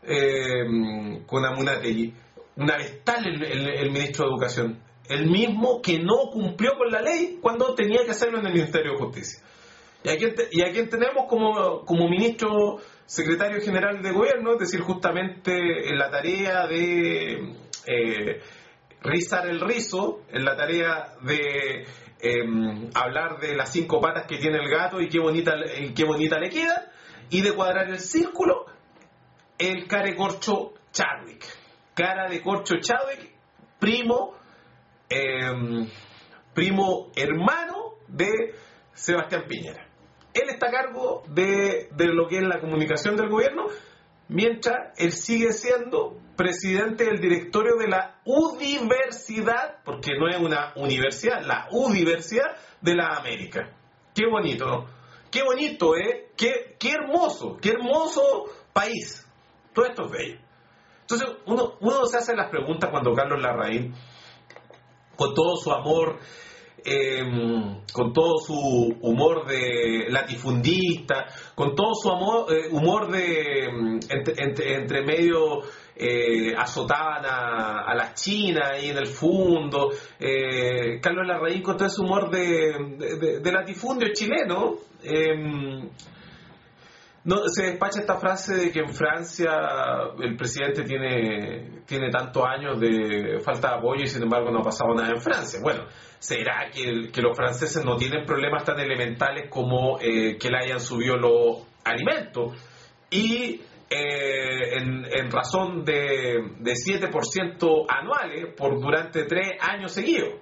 eh, con Amunátegui. Una vestal el, el, el ministro de Educación, el mismo que no cumplió con la ley cuando tenía que hacerlo en el Ministerio de Justicia. Y a quien, te, y a quien tenemos como, como ministro secretario general de gobierno, es decir, justamente en la tarea de eh, rizar el rizo, en la tarea de eh, hablar de las cinco patas que tiene el gato y qué bonita, y qué bonita le queda, y de cuadrar el círculo, el carecorcho Chadwick. Cara de corcho Chadwick, primo, eh, primo hermano de Sebastián Piñera. Él está a cargo de, de lo que es la comunicación del gobierno mientras él sigue siendo presidente del directorio de la universidad, porque no es una universidad, la Universidad de la América. Qué bonito, ¿no? Qué bonito, ¿eh? Qué, qué hermoso, qué hermoso país. Todo esto es bello. Entonces, uno, uno se hace las preguntas cuando Carlos Larraín, con todo su amor, eh, con todo su humor de latifundista, con todo su amor, eh, humor de entre, entre, entre medio, eh, azotaban a, a las chinas ahí en el fondo, eh, Carlos Larraín con todo ese humor de, de, de, de latifundio chileno, eh, no, se despacha esta frase de que en Francia el presidente tiene, tiene tantos años de falta de apoyo y sin embargo no ha pasado nada en Francia. Bueno, ¿será que, que los franceses no tienen problemas tan elementales como eh, que le hayan subido los alimentos? Y eh, en, en razón de, de siete por ciento anuales por durante tres años seguidos.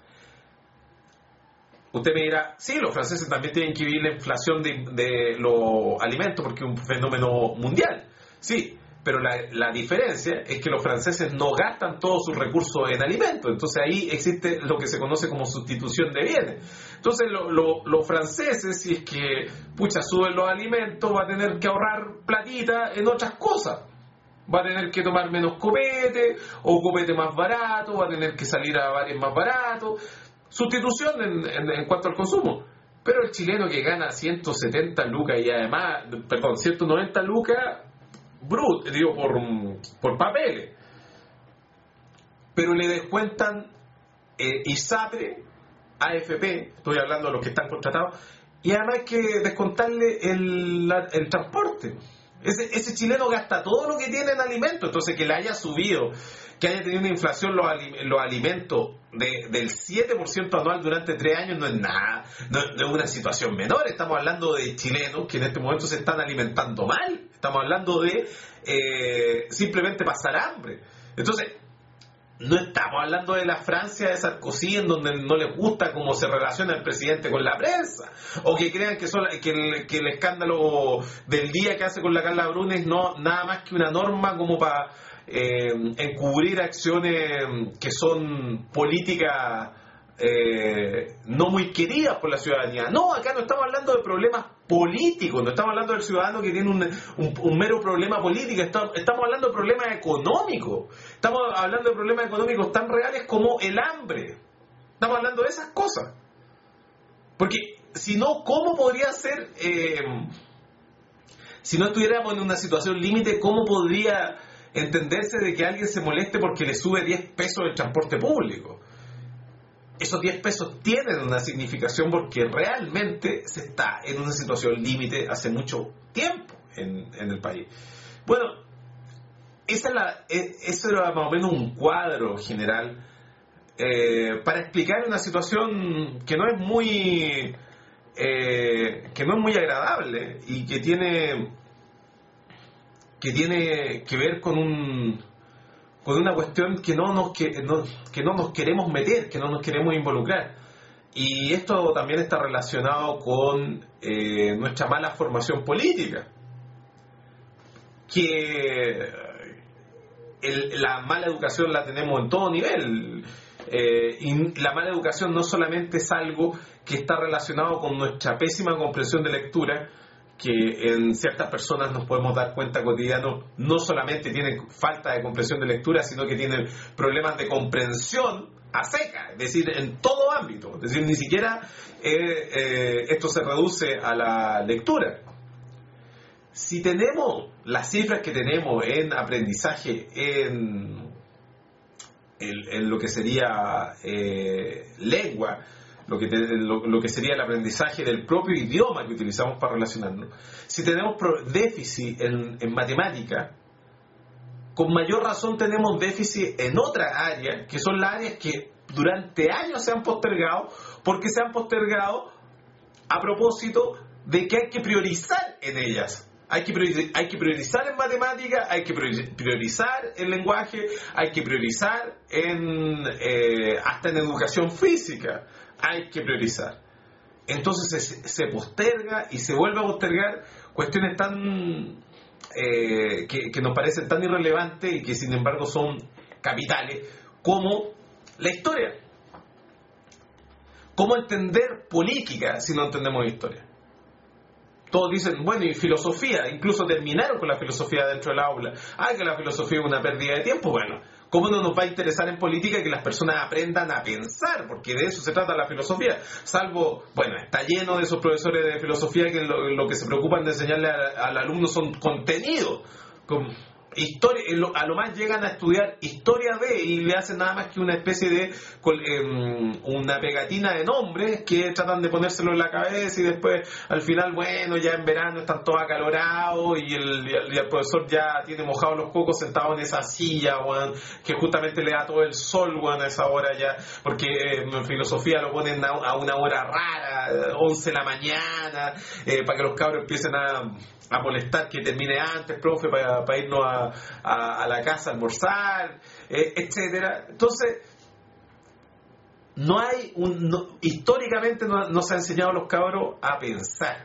Usted me dirá, sí, los franceses también tienen que vivir la inflación de, de los alimentos porque es un fenómeno mundial. Sí, pero la, la diferencia es que los franceses no gastan todos sus recursos en alimentos. Entonces ahí existe lo que se conoce como sustitución de bienes. Entonces lo, lo, los franceses, si es que, pucha, suben los alimentos, va a tener que ahorrar platita en otras cosas. Va a tener que tomar menos copete o copete más barato, va a tener que salir a bares más baratos. Sustitución en, en, en cuanto al consumo. Pero el chileno que gana ciento setenta lucas y además, perdón, ciento noventa lucas brut, digo, por, por papeles. Pero le descuentan eh, ISAPRE, A F P, estoy hablando de los que están contratados, y además hay que descontarle el, la, el transporte. Ese, ese chileno gasta todo lo que tiene en alimentos, entonces que le haya subido, que haya tenido una inflación los, los alimentos de, del siete por ciento anual durante tres años no es nada, no, no es una situación menor. Estamos hablando de chilenos que en este momento se están alimentando mal, estamos hablando de eh, simplemente pasar hambre. Entonces, no estamos hablando de la Francia de Sarkozy, en donde no les gusta cómo se relaciona el presidente con la prensa, o que crean que, son, que, el, que el escándalo del día que hace con la Carla Bruna es no, nada más que una norma como para eh, encubrir acciones que son políticas eh, no muy queridas por la ciudadanía. No, acá no estamos hablando de problemas políticos, no estamos hablando del ciudadano que tiene un, un, un mero problema político, estamos, estamos hablando de problemas económicos, estamos hablando de problemas económicos tan reales como el hambre, estamos hablando de esas cosas. Porque si no, ¿cómo podría ser, eh, si no estuviéramos en una situación límite, cómo podría entenderse de que alguien se moleste porque le sube diez pesos el transporte público? Esos diez pesos tienen una significación porque realmente se está en una situación límite hace mucho tiempo en, en el país. Bueno, esa es la, eso era más o menos un cuadro general eh, para explicar una situación que no es muy eh, que no es muy agradable y que tiene que tiene que ver con un con una cuestión que no nos que no, que no nos queremos meter, que no nos queremos involucrar. Y esto también está relacionado con eh, nuestra mala formación política, que el, la mala educación la tenemos en todo nivel. Eh, y la mala educación no solamente es algo que está relacionado con nuestra pésima comprensión de lectura, que en ciertas personas nos podemos dar cuenta cotidiano, no solamente tienen falta de comprensión de lectura, sino que tienen problemas de comprensión a seca, es decir, en todo ámbito. Es decir, ni siquiera eh, eh, esto se reduce a la lectura. Si tenemos las cifras que tenemos en aprendizaje, en, en, en lo que sería eh, lengua, Lo que, te, lo, lo que sería el aprendizaje del propio idioma que utilizamos para relacionarnos, si tenemos déficit en, en matemática, con mayor razón tenemos déficit en otras áreas, que son las áreas que durante años se han postergado, porque se han postergado a propósito de que hay que priorizar en ellas. Hay que, priorizar, hay que priorizar en matemática, hay que priorizar en lenguaje, hay que priorizar en, eh, hasta en educación física. Hay que priorizar. Entonces se, se posterga y se vuelve a postergar cuestiones tan eh, que, que nos parecen tan irrelevantes y que sin embargo son capitales, como la historia. ¿Cómo entender política si no entendemos historia? Todos dicen, bueno, y filosofía, incluso terminaron con la filosofía dentro del aula. Ah, que la filosofía es una pérdida de tiempo. Bueno, ¿cómo no nos va a interesar en política que las personas aprendan a pensar? Porque de eso se trata la filosofía. Salvo, bueno, está lleno de esos profesores de filosofía que lo, lo que se preocupan de enseñarle a, al alumno son contenidos. Con, historia, a lo más llegan a estudiar historia de y le hacen nada más que una especie de eh, una pegatina de nombres que tratan de ponérselo en la cabeza y después al final, bueno, ya en verano están todos acalorados y el, y el, y el profesor ya tiene mojados los cocos sentado en esa silla, bueno, que justamente le da todo el sol, bueno, a esa hora ya, porque eh, en filosofía lo ponen a, a una hora rara, once de la mañana, eh, para que los cabros empiecen a a molestar que termine antes, profe, para, para irnos a, a, a la casa a almorzar, eh, etcétera. Entonces, no hay un, no, históricamente no, no se ha enseñado a los cabros a pensar.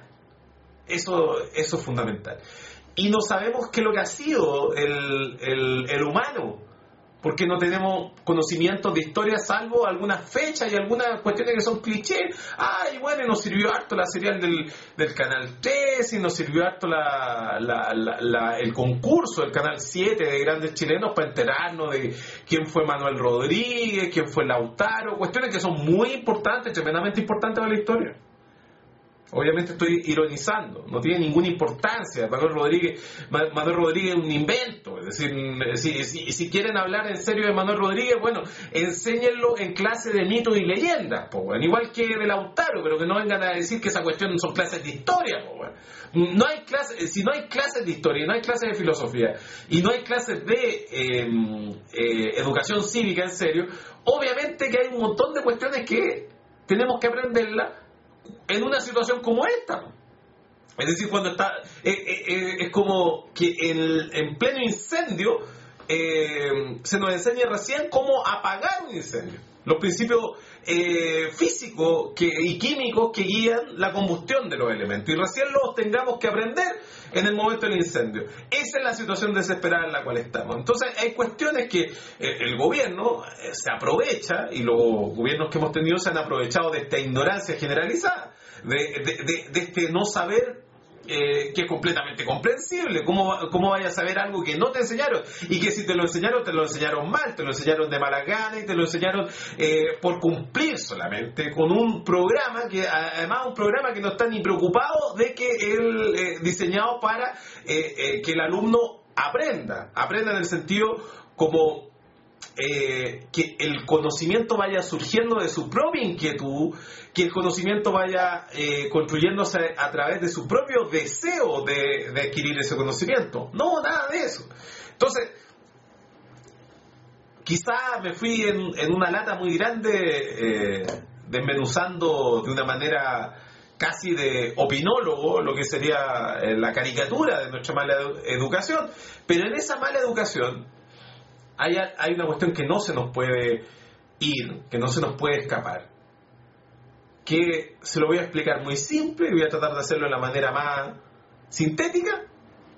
Eso, eso es fundamental. Y no sabemos qué es lo que ha sido el, el, el humano, porque no tenemos conocimientos de historia salvo algunas fechas y algunas cuestiones que son clichés. Ay, bueno, y nos sirvió harto la serial del, del Canal tres, y nos sirvió harto la, la, la, la, el concurso del Canal siete de Grandes Chilenos para enterarnos de quién fue Manuel Rodríguez, quién fue Lautaro, cuestiones que son muy importantes, tremendamente importantes para la historia. Obviamente estoy ironizando, no tiene ninguna importancia. Manuel Rodríguez, Manuel Rodríguez es un invento. Es decir, si, si, si quieren hablar en serio de Manuel Rodríguez, bueno, enséñenlo en clase de mitos y leyendas, po, bueno, igual que de Lautaro, pero que no vengan a decir que esa cuestión son clases de historia, po, bueno. No hay clases, si no hay clases de historia, no hay clases de filosofía y no hay clases de eh, eh, educación cívica en serio, obviamente que hay un montón de cuestiones que tenemos que aprenderlas en una situación como esta. Es decir, cuando está eh, eh, es como que en, en pleno incendio eh, se nos enseña recién cómo apagar un incendio, los principios eh, físicos que, y químicos que guían la combustión de los elementos, y recién los tengamos que aprender en el momento del incendio. Esa es la situación desesperada en la cual estamos. Entonces hay cuestiones que eh, el gobierno eh, se aprovecha, y los gobiernos que hemos tenido se han aprovechado de esta ignorancia generalizada, de, de, de, de este no saber, eh, que es completamente comprensible. ¿Cómo, ¿Cómo vayas a saber algo que no te enseñaron? Y que si te lo enseñaron, te lo enseñaron mal, te lo enseñaron de mala gana y te lo enseñaron eh, por cumplir solamente con un programa que, además, un programa que no está ni preocupado de que él eh, diseñado para eh, eh, que el alumno aprenda, aprenda en el sentido como Eh, que el conocimiento vaya surgiendo de su propia inquietud, que el conocimiento vaya eh, construyéndose a través de su propio deseo de, de adquirir ese conocimiento. No, nada de eso. Entonces, quizá me fui en, en una lata muy grande, eh, desmenuzando de una manera casi de opinólogo lo que sería eh, la caricatura de nuestra mala edu- educación, pero en esa mala educación Hay, hay una cuestión que no se nos puede ir, que no se nos puede escapar, que se lo voy a explicar muy simple y voy a tratar de hacerlo de la manera más sintética.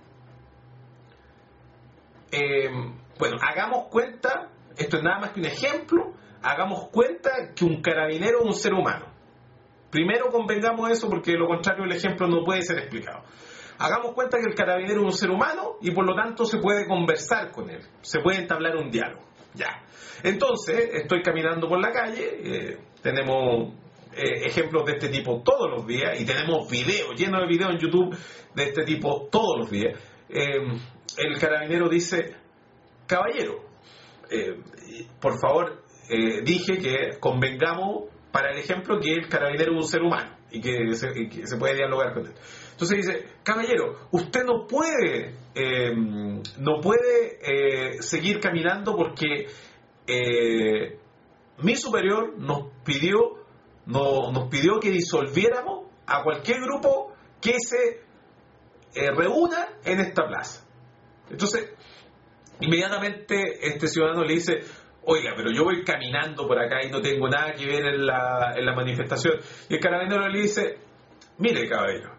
Eh, bueno, hagamos cuenta, esto es nada más que un ejemplo, hagamos cuenta que un carabinero es un ser humano. Primero convengamos eso, porque de lo contrario el ejemplo no puede ser explicado. Hagamos cuenta que el carabinero es un ser humano y por lo tanto se puede conversar con él, se puede entablar un diálogo. Ya. Entonces, estoy caminando por la calle, eh, tenemos eh, ejemplos de este tipo todos los días y tenemos videos, llenos de videos en YouTube de este tipo todos los días. Eh, el carabinero dice: caballero, eh, por favor, eh, dije que convengamos para el ejemplo que el carabinero es un ser humano y que se, y que se puede dialogar con él. Entonces dice: caballero, usted no puede eh, no puede eh, seguir caminando porque eh, mi superior nos pidió no, nos pidió que disolviéramos a cualquier grupo que se eh, reúna en esta plaza. Entonces, inmediatamente este ciudadano le dice: oiga, pero yo voy caminando por acá y no tengo nada que ver en la, en la manifestación. Y el carabinero le dice: mire, caballero,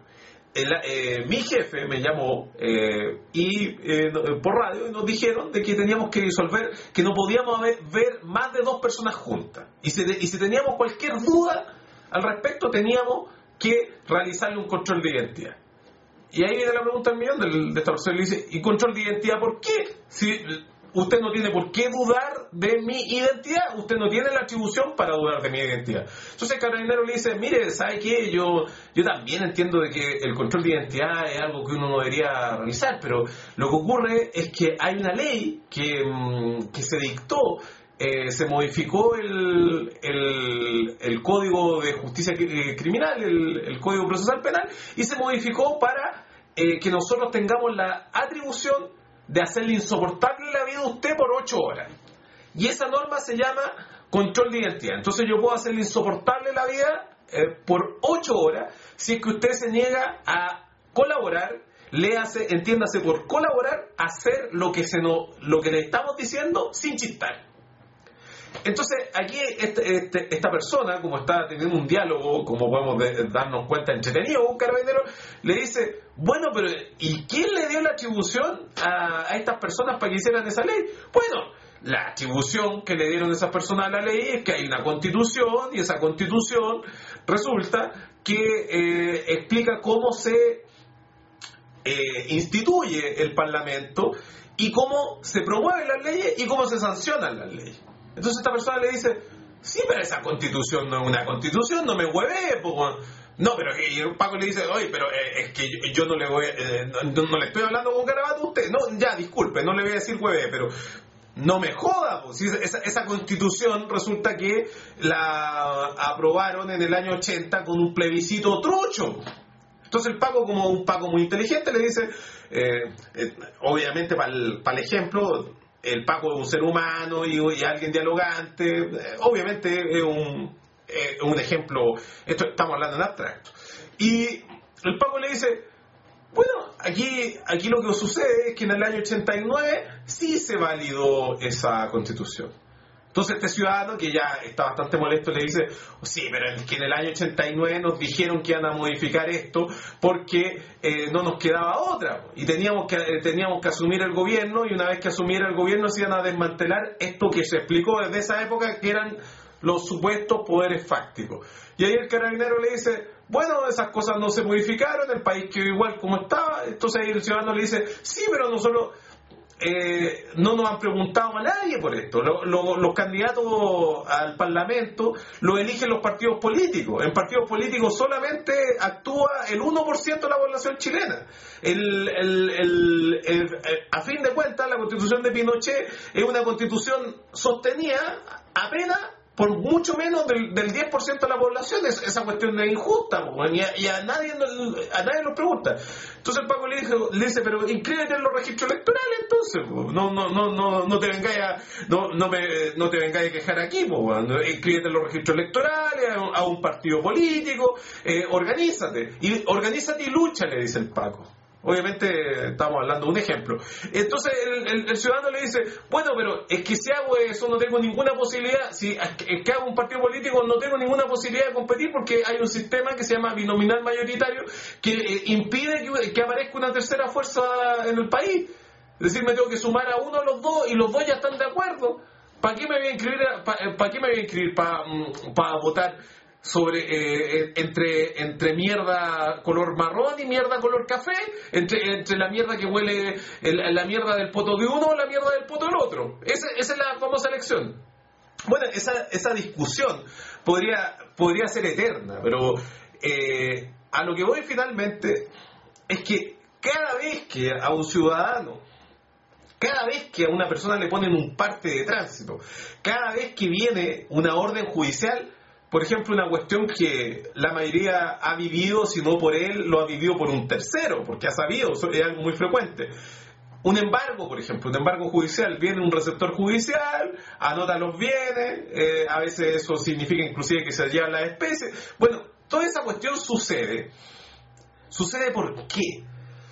el, eh, mi jefe me llamó eh, y eh, por radio y nos dijeron de que teníamos que disolver, que no podíamos ver, ver más de dos personas juntas. Y si, y si teníamos cualquier duda al respecto, teníamos que realizarle un control de identidad. Y ahí viene la pregunta del millón de esta persona, le dice, ¿y control de identidad por qué? Si usted no tiene por qué dudar de mi identidad, usted no tiene la atribución para dudar de mi identidad. Entonces el carabinero le dice, mire, ¿sabe qué? Yo, yo también entiendo de que el control de identidad es algo que uno no debería realizar, pero lo que ocurre es que hay una ley que, que se dictó, eh, se modificó el, el, el Código de Justicia Criminal, el, el Código Procesal Penal, y se modificó para eh, que nosotros tengamos la atribución de hacerle insoportable la vida a usted por ocho horas. Y esa norma se llama control de identidad. Entonces yo puedo hacerle insoportable la vida eh, por ocho horas si es que usted se niega a colaborar, léase, entiéndase por colaborar, hacer lo que, se no, lo que le estamos diciendo sin chistar. Entonces aquí este, este, esta persona, como está teniendo un diálogo, como podemos de, darnos cuenta, entretenido con un carabinero, le dice, bueno, pero ¿y quién le dio la atribución a, a estas personas para que hicieran esa ley? Bueno, la atribución que le dieron esas personas a la ley es que hay una constitución, y esa constitución resulta que eh, explica cómo se eh, instituye el Parlamento y cómo se promueven las leyes y cómo se sancionan las leyes. Entonces esta persona le dice, sí, pero esa constitución no es una constitución, no me hueve, pues. No, pero y el Paco le dice, oye, pero eh, es que yo, yo no le voy, eh, no, no le estoy hablando con garabato a usted. No, ya, disculpe, no le voy a decir hueve, pero no me joda, pues. Esa, esa constitución resulta que la aprobaron en el año ochenta con un plebiscito trucho. Entonces el Paco, como un Paco muy inteligente, le dice, eh, eh, obviamente para el, para el ejemplo, el Paco es un ser humano y, y alguien dialogante, eh, obviamente es un, eh, un ejemplo, esto estamos hablando en abstracto. Y el Paco le dice, bueno, aquí, aquí lo que sucede es que en el año ochenta y nueve sí se validó esa constitución. Entonces este ciudadano, que ya está bastante molesto, le dice, oh, sí, pero es que en el año ochenta y nueve nos dijeron que iban a modificar esto porque eh, no nos quedaba otra. Y teníamos que, eh, teníamos que asumir el gobierno, y una vez que asumiera el gobierno se iban a desmantelar esto que se explicó desde esa época, que eran los supuestos poderes fácticos. Y ahí el carabinero le dice, bueno, esas cosas no se modificaron, el país quedó igual como estaba. Entonces ahí el ciudadano le dice, sí, pero nosotros... Eh, no nos han preguntado a nadie por esto. Lo, lo, los candidatos al Parlamento los eligen los partidos políticos. En partidos políticos solamente actúa el uno por ciento de la población chilena. El, el, el, el, el, a fin de cuentas, la constitución de Pinochet es una constitución sostenida apenas por mucho menos del, del diez por ciento de la población. Es, esa cuestión es injusta, y a, y a nadie a nadie nos pregunta. Entonces el Paco le dice, le dice pero inscríbete en los registros electorales, entonces no no no no no te vengáis a no no me no te vengáis a quejar aquí, pues, inscríbete en los registros electorales, a, a un partido político, eh, organízate y organízate y lucha, le dice el Paco. Obviamente estamos hablando de un ejemplo. Entonces el, el, el ciudadano le dice, bueno, pero es que si hago eso no tengo ninguna posibilidad, si es que hago un partido político no tengo ninguna posibilidad de competir porque hay un sistema que se llama binominal mayoritario que eh, impide que, que aparezca una tercera fuerza en el país. Es decir, me tengo que sumar a uno de los dos y los dos ya están de acuerdo. ¿Para qué me voy a inscribir? ¿Para, para qué me voy a inscribir? ¿Para, para votar sobre eh, entre entre mierda color marrón y mierda color café, entre entre la mierda que huele el, la mierda del poto de uno o la mierda del poto del otro? Esa, esa es la famosa elección. Bueno, esa esa discusión podría podría ser eterna, pero eh, a lo que voy finalmente es que cada vez que a un ciudadano, cada vez que a una persona le ponen un parte de tránsito, cada vez que viene una orden judicial, por ejemplo, una cuestión que la mayoría ha vivido, si no por él, lo ha vivido por un tercero, porque ha sabido, es algo muy frecuente. Un embargo, por ejemplo, un embargo judicial, viene un receptor judicial, anota los bienes, eh, a veces eso significa inclusive que se llevan las especies. Bueno, toda esa cuestión sucede. ¿Sucede por qué?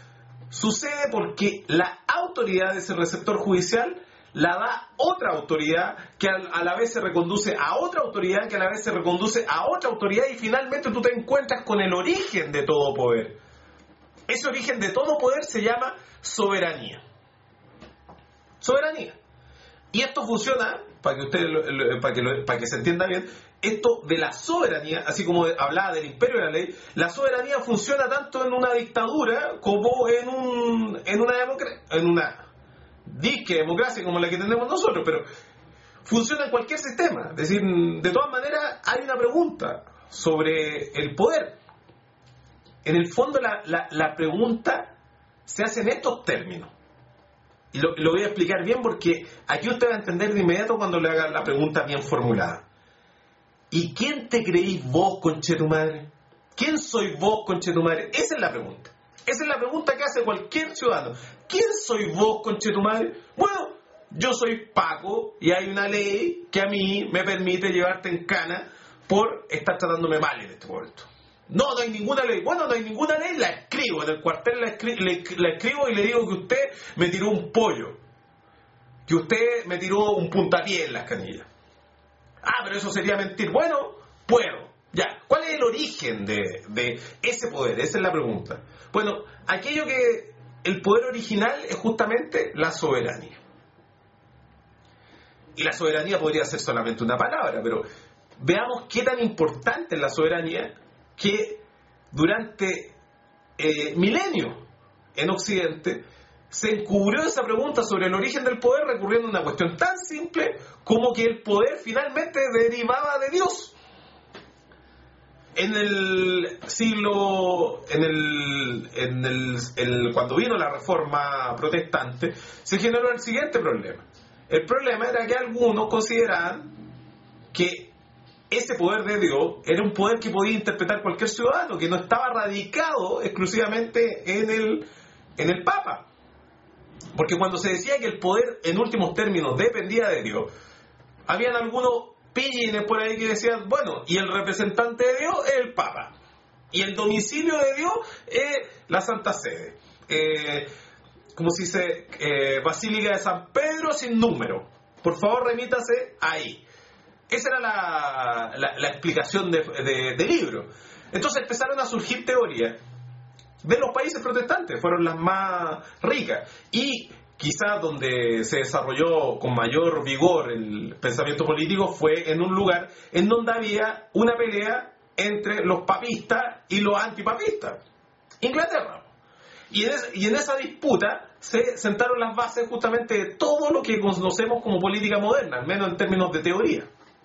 Sucede porque la autoridad de ese receptor judicial la da otra autoridad que a la vez se reconduce a otra autoridad que a la vez se reconduce a otra autoridad y finalmente tú te encuentras con el origen de todo poder. Ese origen de todo poder se llama soberanía. Soberanía. Y esto funciona, para que ustedes lo, lo, para que lo, para que se entienda bien, esto de la soberanía, así como hablaba del imperio de la ley, la soberanía funciona tanto en una dictadura como en un en una democracia, en una disque democracia como la que tenemos nosotros, pero funciona en cualquier sistema. Es decir, de todas maneras hay una pregunta sobre el poder. En el fondo la, la, la pregunta se hace en estos términos. Y lo, lo voy a explicar bien porque aquí usted va a entender de inmediato cuando le haga la pregunta bien formulada. ¿Y quién te creís vos, conchetumadre? ¿Quién soy vos, conchetumadre? Esa es la pregunta. Esa es la pregunta que hace cualquier ciudadano. ¿Quién soy vos, conchetumadre? Bueno, yo soy Paco y hay una ley que a mí me permite llevarte en cana por estar tratándome mal en este momento. No, no hay ninguna ley. Bueno, no hay ninguna ley, la escribo. En el cuartel la, escri le, la escribo y le digo que usted me tiró un pollo. Que usted me tiró un puntapié en las canillas. Ah, pero eso sería mentir. Bueno, puedo. Ya. ¿Cuál es el origen de, de ese poder? Esa es la pregunta. Bueno, aquello que el poder original es justamente la soberanía. Y la soberanía podría ser solamente una palabra, pero veamos qué tan importante es la soberanía que durante eh, milenios en Occidente se encubrió esa pregunta sobre el origen del poder recurriendo a una cuestión tan simple como que el poder finalmente derivaba de Dios. En el siglo, en el, en el, el, cuando vino la Reforma Protestante, se generó el siguiente problema. El problema era que algunos consideraban que ese poder de Dios era un poder que podía interpretar cualquier ciudadano, que no estaba radicado exclusivamente en el, en el Papa. Porque cuando se decía que el poder, en últimos términos, dependía de Dios, habían algunos pillines por ahí que decían, bueno, y el representante de Dios es el Papa, y el domicilio de Dios es la Santa Sede. Eh, como se dice, eh, Basílica de San Pedro sin número. Por favor, remítase ahí. Esa era la, la, la explicación de, de, de libro. Entonces empezaron a surgir teorías de los países protestantes, fueron las más ricas. Y quizás donde se desarrolló con mayor vigor el pensamiento político fue en un lugar en donde había una pelea entre los papistas y los antipapistas. Inglaterra. Y en, es, y en esa disputa se sentaron las bases justamente de todo lo que conocemos como política moderna, al menos en términos de teoría.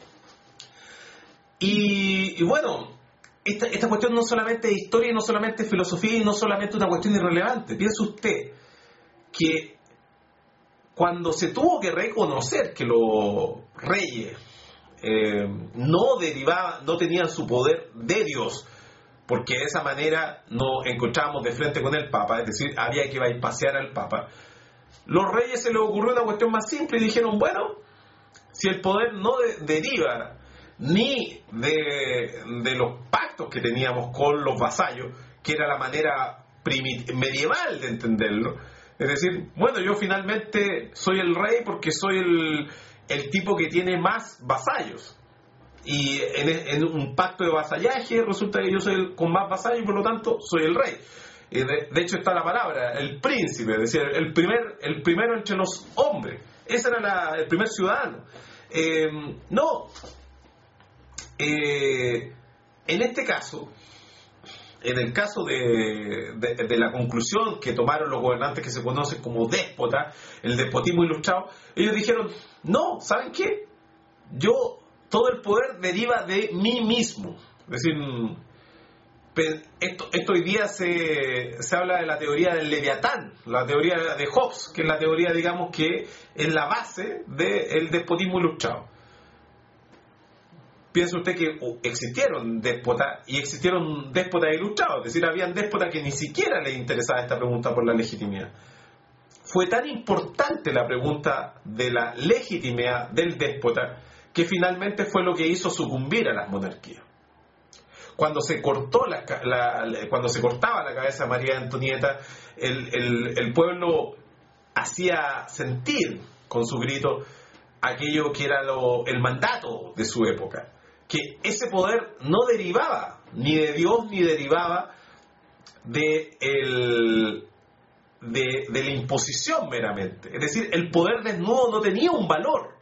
Y, y bueno, esta, esta cuestión no solamente es historia, y no solamente es filosofía, y no solamente una cuestión irrelevante. Piense usted que cuando se tuvo que reconocer que los reyes eh, no derivaban, no tenían su poder de Dios, porque de esa manera nos encontrábamos de frente con el Papa, es decir, había que bypasear al Papa, los reyes se les ocurrió una cuestión más simple y dijeron, bueno, si el poder no de, deriva ni de, de los pactos que teníamos con los vasallos, que era la manera medieval de entenderlo, es decir, bueno, yo finalmente soy el rey porque soy el, el tipo que tiene más vasallos. Y en, en un pacto de vasallaje resulta que yo soy el con más vasallos y por lo tanto soy el rey. De, de hecho está la palabra, el príncipe, es decir, el, primer, el primero entre los hombres. Ese era la, el primer ciudadano. Eh, no. Eh, en este caso, en el caso de, de, de la conclusión que tomaron los gobernantes que se conocen como déspotas, el despotismo ilustrado, ellos dijeron, no, ¿saben qué? Yo, todo el poder deriva de mí mismo. Es decir, esto, esto hoy día se, se habla de la teoría del Leviatán, la teoría de Hobbes, que es la teoría, digamos, que es la base del despotismo ilustrado. Piensa usted que existieron déspotas y existieron déspotas ilustrados, es decir, habían déspotas que ni siquiera les interesaba esta pregunta por la legitimidad. Fue tan importante la pregunta de la legitimidad del déspota que finalmente fue lo que hizo sucumbir a las monarquías. Cuando se cortó la, la, la, cuando se cortaba la cabeza de María Antonieta, el, el, el pueblo hacía sentir con su grito aquello que era lo, el mandato de su época, que ese poder no derivaba ni de Dios ni derivaba de, el, de, de la imposición meramente. Es decir, el poder desnudo no tenía un valor.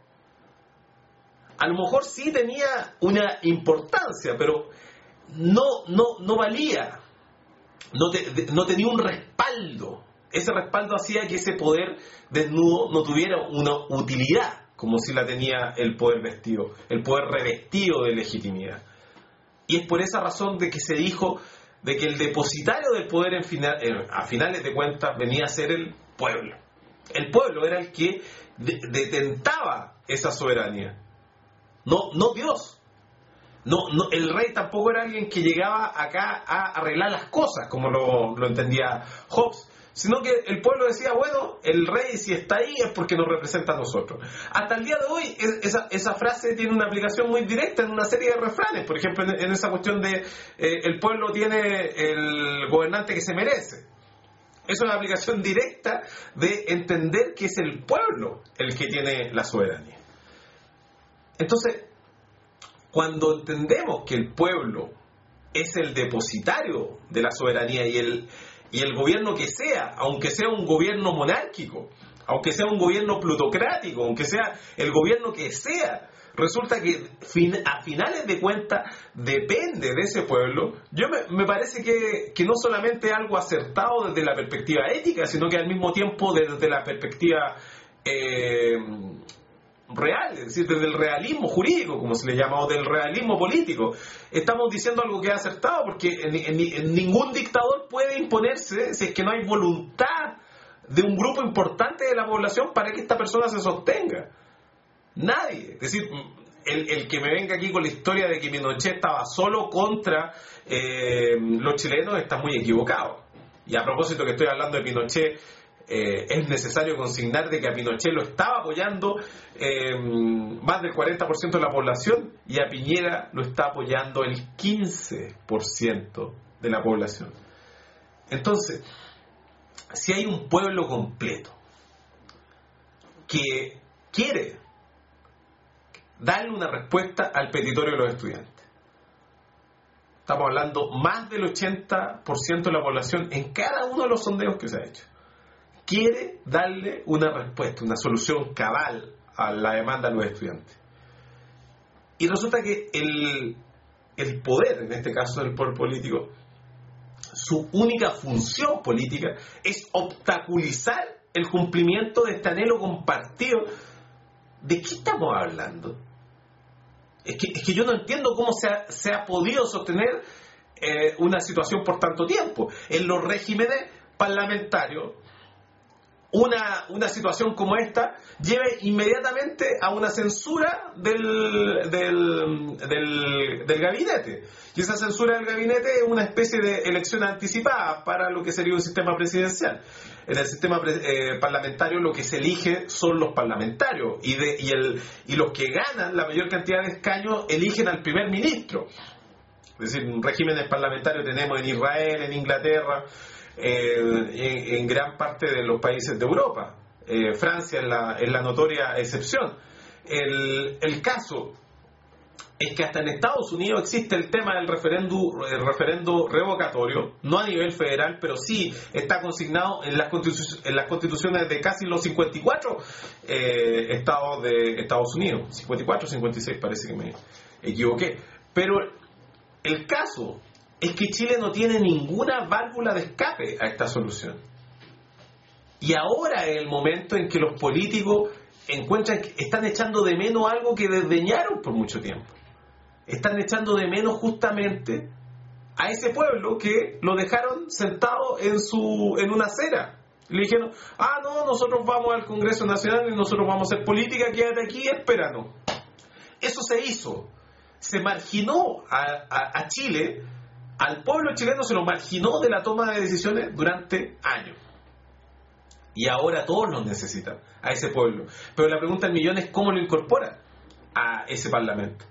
A lo mejor sí tenía una importancia, pero no, no, no valía. No, te, no tenía un respaldo. Ese respaldo hacía que ese poder desnudo no tuviera una utilidad, como si la tenía el poder vestido, el poder revestido de legitimidad. Y es por esa razón de que se dijo de que el depositario del poder en final, eh, a finales de cuentas venía a ser el pueblo. El pueblo era el que de, detentaba esa soberanía, no, no Dios. No, no, el rey tampoco era alguien que llegaba acá a arreglar las cosas, como lo, lo entendía Hobbes, sino que el pueblo decía, bueno, el rey si está ahí es porque nos representa a nosotros. Hasta el día de hoy esa, esa frase tiene una aplicación muy directa en una serie de refranes. Por ejemplo, en, en esa cuestión de eh, el pueblo tiene el gobernante que se merece. Es una aplicación directa de entender que es el pueblo el que tiene la soberanía. Entonces, cuando entendemos que el pueblo es el depositario de la soberanía y el, y el gobierno que sea, aunque sea un gobierno monárquico, aunque sea un gobierno plutocrático, aunque sea el gobierno que sea, resulta que fin, a finales de cuentas depende de ese pueblo, yo me, me parece que, que no solamente es algo acertado desde la perspectiva ética, sino que al mismo tiempo desde la perspectiva Eh, real, es decir, desde el realismo jurídico, como se le llama, o del realismo político. Estamos diciendo algo que es acertado, porque en, en, en ningún dictador puede imponerse si es que no hay voluntad de un grupo importante de la población para que esta persona se sostenga. Nadie. Es decir, el, el que me venga aquí con la historia de que Pinochet estaba solo contra eh, los chilenos está muy equivocado. Y a propósito que estoy hablando de Pinochet, Eh, es necesario consignar de que a Pinochet lo estaba apoyando eh, más del cuarenta por ciento de la población y a Piñera lo está apoyando el quince por ciento de la población. Entonces, si hay un pueblo completo que quiere darle una respuesta al petitorio de los estudiantes, estamos hablando más del ochenta por ciento de la población en cada uno de los sondeos que se ha hecho, quiere darle una respuesta, una solución cabal a la demanda de los estudiantes. Y resulta que el, el poder, en este caso del poder político, su única función política es obstaculizar el cumplimiento de este anhelo compartido. ¿De qué estamos hablando? Es que, es que yo no entiendo cómo se ha, se ha podido sostener eh, una situación por tanto tiempo. En los regímenes parlamentarios, Una, una situación como esta lleve inmediatamente a una censura del, del, del, del gabinete. Y esa censura del gabinete es una especie de elección anticipada para lo que sería un sistema presidencial. En el sistema eh, parlamentario lo que se elige son los parlamentarios y, de, y, el, y los que ganan la mayor cantidad de escaños eligen al primer ministro. Es decir, un régimen parlamentario tenemos en Israel, en Inglaterra, Eh, en, en gran parte de los países de Europa. eh, Francia es la, es la notoria excepción. El, el caso es que hasta en Estados Unidos existe el tema del referendo, el referendo revocatorio, no a nivel federal, pero sí está consignado en las, constitu- en las constituciones de casi los cincuenta y cuatro eh, estados de Estados Unidos. cincuenta y cuatro, cincuenta y seis, parece que me equivoqué. Pero el caso es que Chile no tiene ninguna válvula de escape a esta solución. Y ahora es el momento en que los políticos encuentran que están echando de menos algo que desdeñaron por mucho tiempo. Están echando de menos justamente a ese pueblo que lo dejaron sentado en su en una acera. Le dijeron, ah, no, nosotros vamos al Congreso Nacional y nosotros vamos a hacer política, quédate aquí, espéranos. Eso se hizo. Se marginó a, a, a Chile. Al pueblo chileno se lo marginó de la toma de decisiones durante años. Y ahora todos lo necesitan, a ese pueblo. Pero la pregunta del millón es cómo lo incorpora a ese parlamento.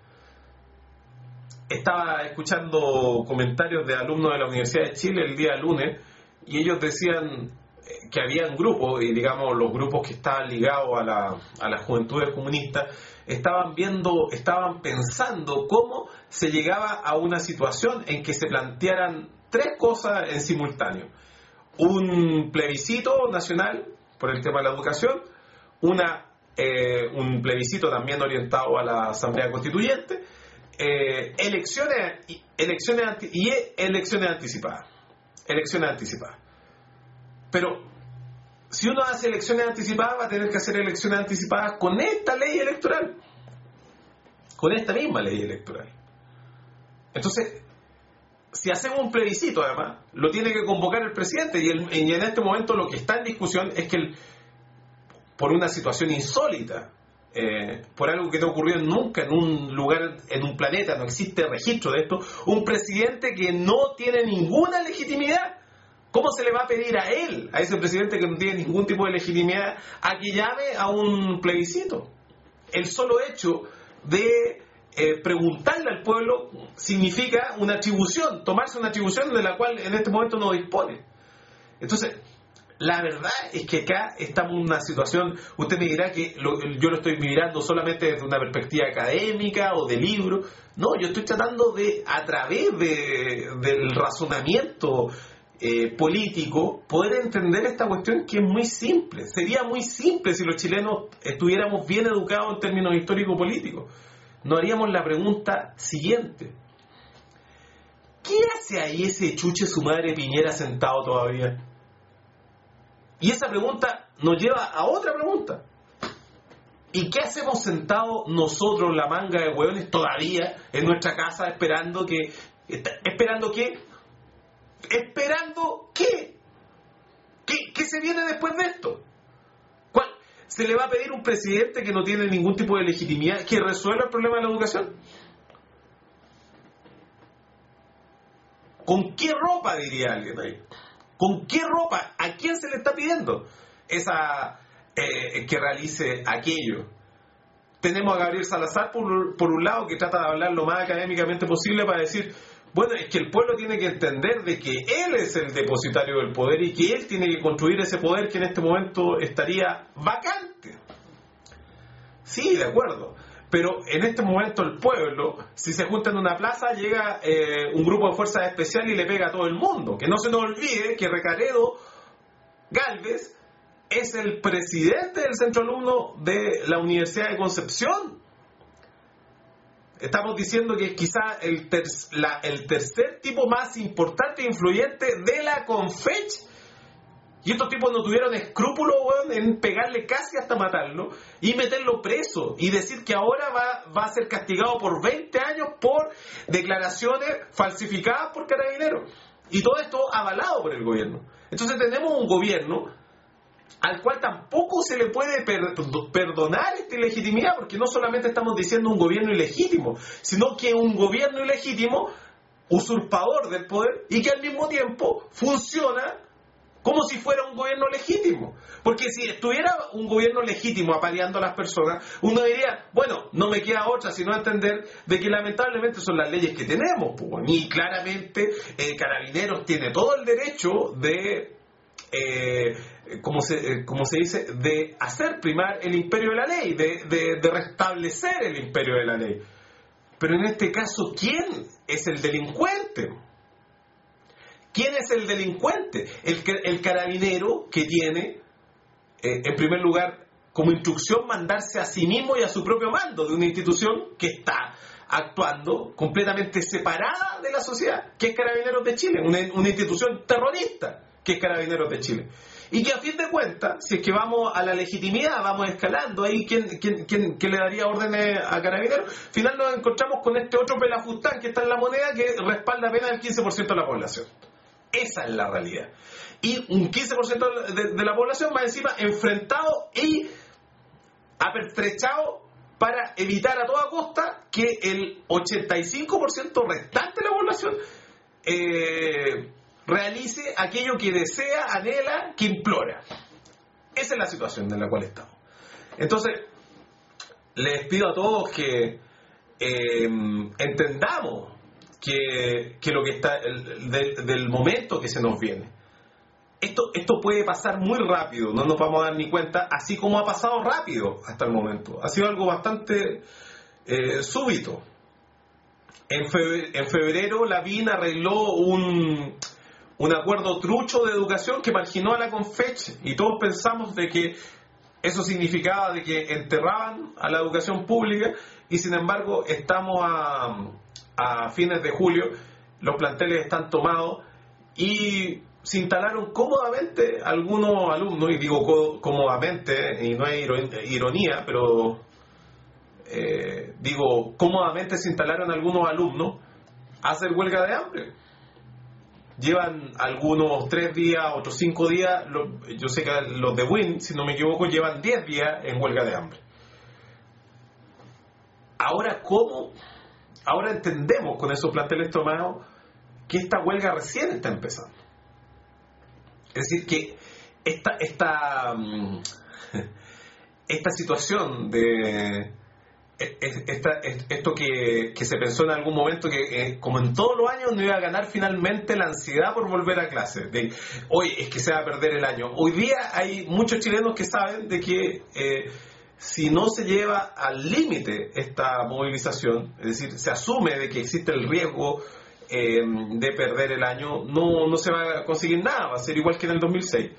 Estaba escuchando comentarios de alumnos de la Universidad de Chile el día lunes y ellos decían que habían grupos, y digamos los grupos que estaban ligados a, la, a las juventudes comunistas, estaban viendo, estaban pensando cómo se llegaba a una situación en que se plantearan tres cosas en simultáneo. Un plebiscito nacional por el tema de la educación, una, eh, un plebiscito también orientado a la Asamblea Constituyente, eh, elecciones, elecciones anti, y elecciones anticipadas. Elecciones anticipadas. Pero si uno hace elecciones anticipadas, va a tener que hacer elecciones anticipadas con esta ley electoral. Con esta misma ley electoral. Entonces, si hacemos un plebiscito, además, lo tiene que convocar el presidente. Y, el, y en este momento lo que está en discusión es que, el, por una situación insólita, eh, por algo que no ocurrió nunca en un lugar, en un planeta, no existe registro de esto, un presidente que no tiene ninguna legitimidad. ¿Cómo se le va a pedir a él, a ese presidente que no tiene ningún tipo de legitimidad, a que llame a un plebiscito? El solo hecho de eh, preguntarle al pueblo significa una atribución, tomarse una atribución de la cual en este momento no dispone. Entonces, la verdad es que acá estamos en una situación, usted me dirá que lo, yo lo estoy mirando solamente desde una perspectiva académica o de libro. No, yo estoy tratando de, a través de, del razonamiento Eh, político, poder entender esta cuestión que es muy simple. Sería muy simple si los chilenos estuviéramos bien educados en términos histórico-políticos. Nos haríamos la pregunta siguiente: ¿qué hace ahí ese chuche su madre Piñera sentado todavía? Y esa pregunta nos lleva a otra pregunta: ¿y qué hacemos sentados nosotros, la manga de hueones, todavía en nuestra casa esperando que esperando que ¿Esperando qué? ¿Qué, qué se viene después de esto? ¿Cuál? ¿Se le va a pedir a un presidente que no tiene ningún tipo de legitimidad que resuelva el problema de la educación? ¿Con qué ropa, diría alguien ahí? ¿Con qué ropa? ¿A quién se le está pidiendo esa eh, que realice aquello? Tenemos a Gabriel Salazar, por, por un lado, que trata de hablar lo más académicamente posible para decir: bueno, es que el pueblo tiene que entender de que él es el depositario del poder y que él tiene que construir ese poder que en este momento estaría vacante. Sí, de acuerdo. Pero en este momento el pueblo, si se junta en una plaza, llega eh, un grupo de fuerzas especiales y le pega a todo el mundo. Que no se nos olvide que Recaredo Galvez es el presidente del centro alumno de la Universidad de Concepción. Estamos diciendo que es quizá el, ter la, el tercer tipo más importante e influyente de la Confech. Y estos tipos no tuvieron escrúpulos, weón, en pegarle casi hasta matarlo y meterlo preso y decir que ahora va, va a ser castigado por veinte años por declaraciones falsificadas por Carabineros. Y todo esto avalado por el gobierno. Entonces tenemos un gobierno al cual tampoco se le puede per perdonar esta ilegitimidad, porque no solamente estamos diciendo un gobierno ilegítimo, sino que un gobierno ilegítimo, usurpador del poder, y que al mismo tiempo funciona como si fuera un gobierno legítimo. Porque si estuviera un gobierno legítimo apareando a las personas, uno diría: bueno, no me queda otra sino entender de que lamentablemente son las leyes que tenemos, pues, y claramente eh, Carabineros tiene todo el derecho de... Eh, como se, como se dice, de hacer primar el imperio de la ley, de, de, de restablecer el imperio de la ley. Pero en este caso, ¿quién es el delincuente? ¿Quién es el delincuente? El, el carabinero que tiene, eh, en primer lugar, como instrucción mandarse a sí mismo y a su propio mando de una institución que está actuando completamente separada de la sociedad, que es Carabineros de Chile, una, una institución terrorista, que es Carabineros de Chile. Y que a fin de cuentas, si es que vamos a la legitimidad, vamos escalando ahí, ¿quién, quién, quién, quién le daría órdenes a Carabineros? Al final nos encontramos con este otro pelafustán que está en la moneda que respalda apenas el quince por ciento de la población. Esa es la realidad. Y un quince por ciento de, de la población más encima enfrentado y apertrechado para evitar a toda costa que el ochenta y cinco por ciento restante de la población eh, realice aquello que desea, anhela, que implora. Esa es la situación en la cual estamos. Entonces, les pido a todos que eh, entendamos que, que lo que está el, del, del momento que se nos viene. Esto, esto puede pasar muy rápido, no nos vamos a dar ni cuenta, así como ha pasado rápido hasta el momento. Ha sido algo bastante eh, súbito. en febrero, en febrero Lavín arregló un, un acuerdo trucho de educación que marginó a la Confech, y todos pensamos de que eso significaba de que enterraban a la educación pública, y sin embargo estamos a, a fines de julio, los planteles están tomados y se instalaron cómodamente algunos alumnos, y digo cómodamente, y no es ironía, pero eh, digo cómodamente se instalaron algunos alumnos a hacer huelga de hambre. Llevan algunos tres días, otros cinco días. Yo sé que los de Win, si no me equivoco, llevan diez días en huelga de hambre. Ahora, ¿cómo? Ahora entendemos con esos planteles tomados que esta huelga recién está empezando. Es decir, que esta, esta, esta situación de... Esta, esto que, que se pensó en algún momento que eh, como en todos los años no iba a ganar finalmente la ansiedad por volver a clase, de hoy es que se va a perder el año. Hoy día hay muchos chilenos que saben de que eh, si no se lleva al límite esta movilización, es decir, se asume de que existe el riesgo eh, de perder el año, no, no se va a conseguir nada, va a ser igual que en el dos mil seis.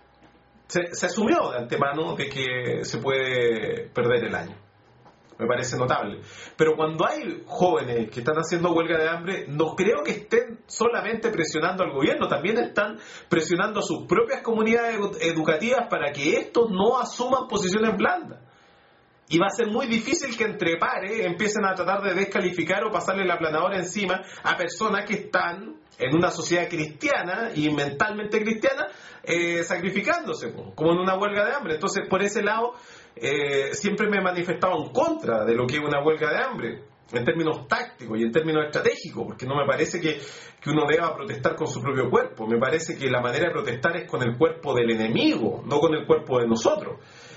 Se, se asumió de antemano de que se puede perder el año. Me parece notable. Pero cuando hay jóvenes que están haciendo huelga de hambre, no creo que estén solamente presionando al gobierno, también están presionando a sus propias comunidades educativas para que estos no asuman posiciones blandas. Y va a ser muy difícil que entre pares empiecen a tratar de descalificar o pasarle la aplanadora encima a personas que están en una sociedad cristiana y mentalmente cristiana eh, sacrificándose, como en una huelga de hambre. Entonces, por ese lado, eh, siempre me he manifestado en contra de lo que es una huelga de hambre, en términos tácticos y en términos estratégicos, porque no me parece que, que uno deba protestar con su propio cuerpo. Me parece que la manera de protestar es con el cuerpo del enemigo, no con el cuerpo de nosotros.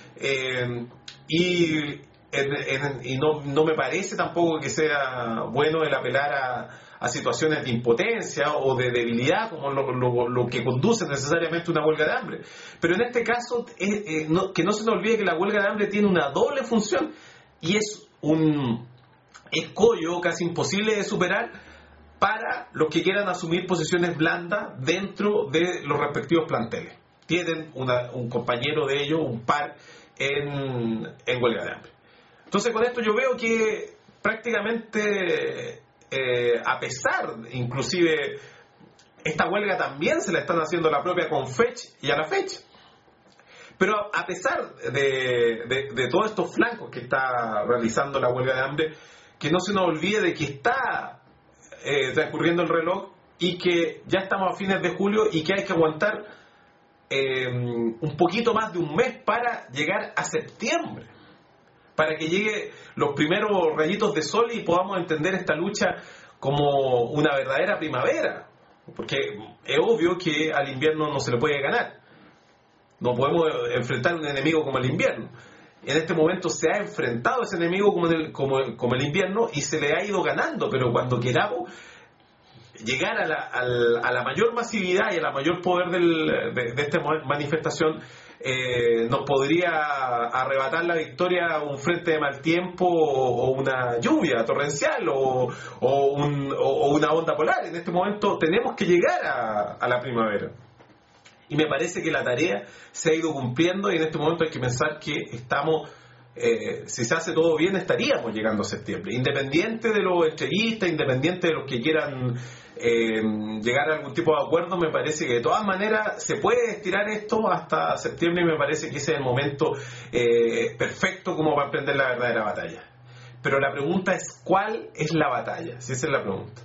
Eh, y en, en, y no, no me parece tampoco que sea bueno el apelar a, a situaciones de impotencia o de debilidad como lo, lo, lo que conduce necesariamente a una huelga de hambre. Pero en este caso, eh, eh, no, que no se nos olvide que la huelga de hambre tiene una doble función, y es un escollo casi imposible de superar para los que quieran asumir posiciones blandas dentro de los respectivos planteles. Tienen una, un compañero de ellos, un par, en, en huelga de hambre. Entonces, con esto yo veo que prácticamente, eh, a pesar, inclusive, esta huelga también se la están haciendo a la propia Confech y a la fecha. Pero a pesar de, de, de todos estos flancos que está realizando la huelga de hambre, que no se nos olvide de que está eh, transcurriendo el reloj y que ya estamos a fines de julio y que hay que aguantar eh, un poquito más de un mes para llegar a septiembre, para que llegue los primeros rayitos de sol y podamos entender esta lucha como una verdadera primavera, porque es obvio que al invierno no se le puede ganar. No podemos enfrentar un enemigo como el invierno. En este momento se ha enfrentado ese enemigo como el, como, como el invierno y se le ha ido ganando, pero cuando queramos llegar a la, a la, a la mayor masividad y a la mayor poder del, de, de esta manifestación, eh, nos podría arrebatar la victoria un frente de mal tiempo o, o una lluvia torrencial o, o, un, o, o una onda polar. En este momento tenemos que llegar a, a la primavera. Y me parece que la tarea se ha ido cumpliendo y en este momento hay que pensar que estamos, eh, si se hace todo bien, estaríamos llegando a septiembre. Independiente de los entreguistas, independiente de los que quieran eh, llegar a algún tipo de acuerdo, me parece que de todas maneras se puede estirar esto hasta septiembre y me parece que ese es el momento eh, perfecto como para emprender la verdadera batalla. Pero la pregunta es, ¿cuál es la batalla? Si esa es la pregunta.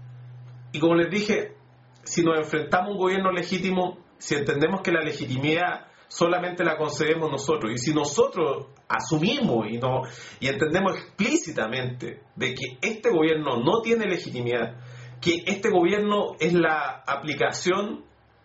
Y como les dije, si nos enfrentamos a un gobierno legítimo, si entendemos que la legitimidad solamente la concedemos nosotros, y si nosotros asumimos y, no, y entendemos explícitamente de que este gobierno no tiene legitimidad, que este gobierno es la aplicación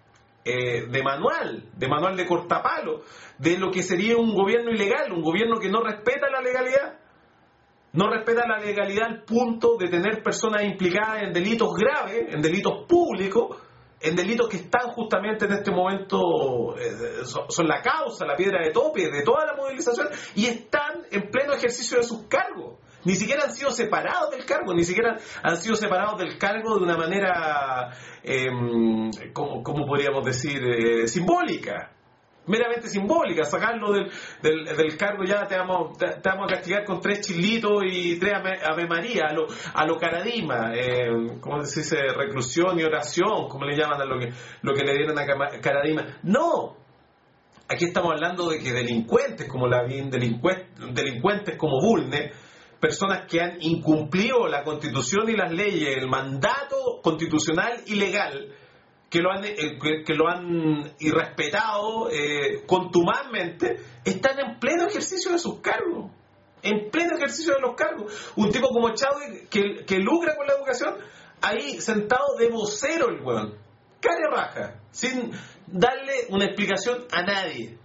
eh, de manual, de manual de cortapalo, de lo que sería un gobierno ilegal, un gobierno que no respeta la legalidad, no respeta la legalidad al punto de tener personas implicadas en delitos graves, en delitos públicos, en delitos que están justamente en este momento, eh, son, son la causa, la piedra de tope de toda la movilización, y están en pleno ejercicio de sus cargos. Ni siquiera han sido separados del cargo, ni siquiera han sido separados del cargo de una manera, eh, como, como podríamos decir, eh, simbólica. Meramente simbólica, sacarlo del, del, del cargo, ya te vamos, te, te vamos a castigar con tres chilitos y tres ave, ave María, a lo, a lo Caradima, eh, ¿cómo se dice? Reclusión y oración, como le llaman a lo que, lo que le dieron a Caradima. No, aquí estamos hablando de que delincuentes como Lavín, delincuentes, delincuentes como Bulnes, personas que han incumplido la Constitución y las leyes, el mandato constitucional y legal, que lo han, eh, que, que lo han irrespetado eh, contumazmente, están en pleno ejercicio de sus cargos. En pleno ejercicio de los cargos. Un tipo como Chadwick que, que lucra con la educación, ahí sentado de vocero el weón. Cara raja, sin darle una explicación a nadie.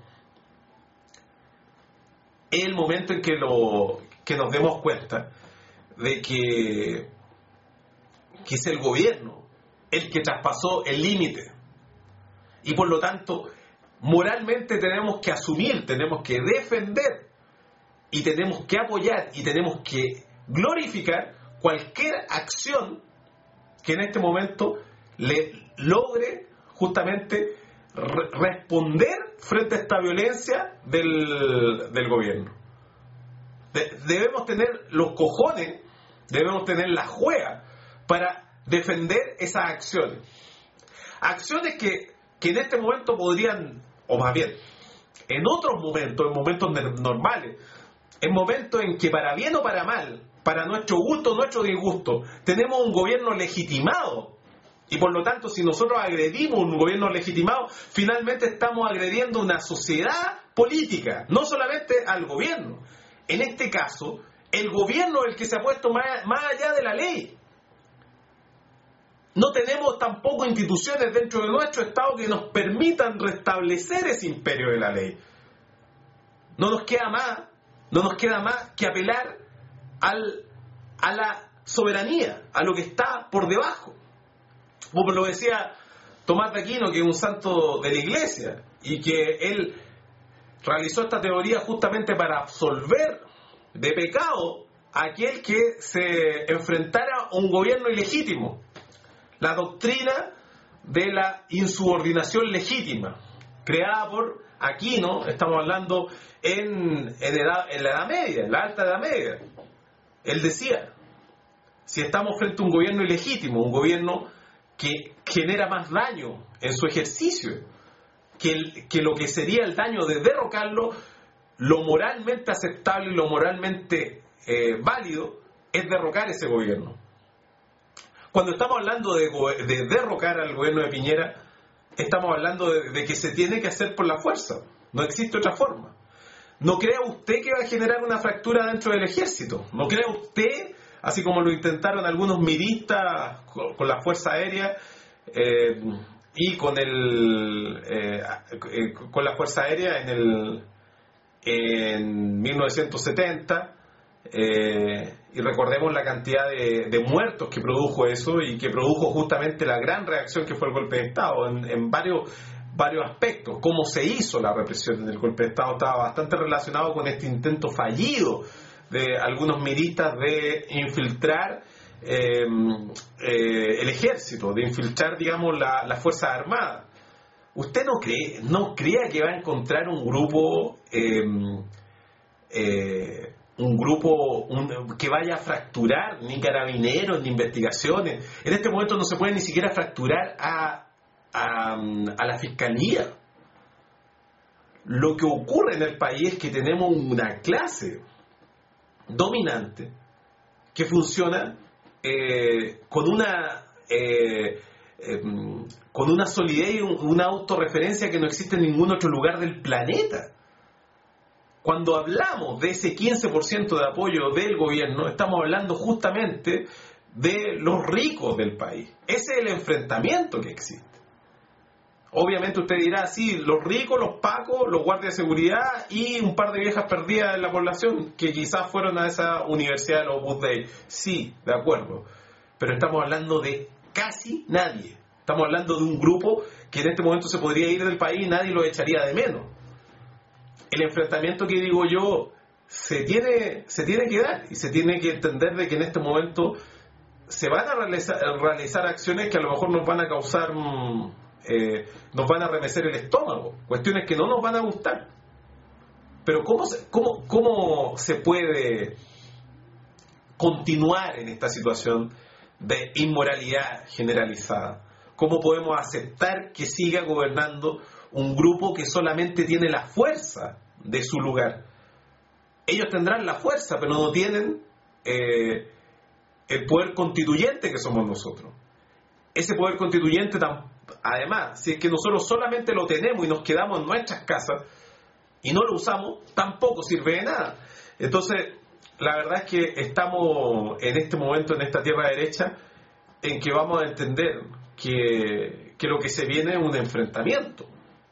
Es el momento en que, lo, que nos demos cuenta de que, que es el gobierno el que traspasó el límite. Y por lo tanto, moralmente tenemos que asumir, tenemos que defender, y tenemos que apoyar, y tenemos que glorificar cualquier acción que en este momento le logre justamente re- responder frente a esta violencia del, del gobierno. De- debemos tener los cojones, debemos tener la juega para defender esas acciones. Acciones que, que en este momento podrían, o más bien, en otros momentos, en momentos normales, en momentos en que para bien o para mal, para nuestro gusto o nuestro disgusto, tenemos un gobierno legitimado, y por lo tanto, si nosotros agredimos un gobierno legitimado, finalmente estamos agrediendo una sociedad política, no solamente al gobierno. En este caso, el gobierno es el que se ha puesto más, más allá de la ley. No tenemos tampoco instituciones dentro de nuestro Estado que nos permitan restablecer ese imperio de la ley. No nos queda más, no nos queda más que apelar al, a la soberanía, a lo que está por debajo. Como lo decía Tomás de Aquino, que es un santo de la Iglesia, y que él realizó esta teoría justamente para absolver de pecado a aquel que se enfrentara a un gobierno ilegítimo. La doctrina de la insubordinación legítima, creada por Aquino, estamos hablando en, en, edad, en la Edad Media, en la Alta Edad Media. Él decía, si estamos frente a un gobierno ilegítimo, un gobierno que genera más daño en su ejercicio, que, el, que lo que sería el daño de derrocarlo, lo moralmente aceptable y lo moralmente eh, válido es derrocar ese gobierno. Cuando estamos hablando de, de derrocar al gobierno de Piñera, estamos hablando de, de que se tiene que hacer por la fuerza. No existe otra forma. No crea usted que va a generar una fractura dentro del ejército. No crea usted, así como lo intentaron algunos milistas con, con la Fuerza Aérea eh, y con el eh, eh, con la Fuerza Aérea en el en mil novecientos setenta. Eh, y recordemos la cantidad de, de muertos que produjo eso y que produjo justamente la gran reacción que fue el golpe de Estado en, en varios, varios aspectos. Cómo se hizo la represión del golpe de Estado estaba bastante relacionado con este intento fallido de algunos milistas de infiltrar eh, eh, el ejército, de infiltrar, digamos, la, las Fuerzas Armadas. ¿Usted no cree, no crea que va a encontrar un grupo eh, eh, un grupo un, que vaya a fracturar ni carabineros ni investigaciones? En este momento no se puede ni siquiera fracturar a, a, a la fiscalía. Lo que ocurre en el país es que tenemos una clase dominante que funciona eh, con una eh, eh, con una solidez y una autorreferencia que no existe en ningún otro lugar del planeta. Cuando hablamos de ese quince por ciento de apoyo del gobierno, estamos hablando justamente de los ricos del país. Ese es el enfrentamiento que existe. Obviamente usted dirá, sí, los ricos, los pacos, los guardias de seguridad y un par de viejas perdidas en la población que quizás fueron a esa universidad de los Opus Dei. Sí, de acuerdo. Pero estamos hablando de casi nadie. Estamos hablando de un grupo que en este momento se podría ir del país y nadie lo echaría de menos. El enfrentamiento que digo yo se tiene, se tiene que dar y se tiene que entender de que en este momento se van a realizar, realizar acciones que a lo mejor nos van a causar, eh, nos van a remecer el estómago, cuestiones que no nos van a gustar. Pero ¿cómo se, cómo, cómo se puede continuar en esta situación de inmoralidad generalizada? ¿Cómo podemos aceptar que siga gobernando un grupo que solamente tiene la fuerza de su lugar? Ellos tendrán la fuerza, pero no tienen eh, el poder constituyente que somos nosotros. Ese poder constituyente, además, si es que nosotros solamente lo tenemos y nos quedamos en nuestras casas y no lo usamos, tampoco sirve de nada. Entonces, la verdad es que estamos en este momento, en esta tierra derecha, en que vamos a entender que, que lo que se viene es un enfrentamiento.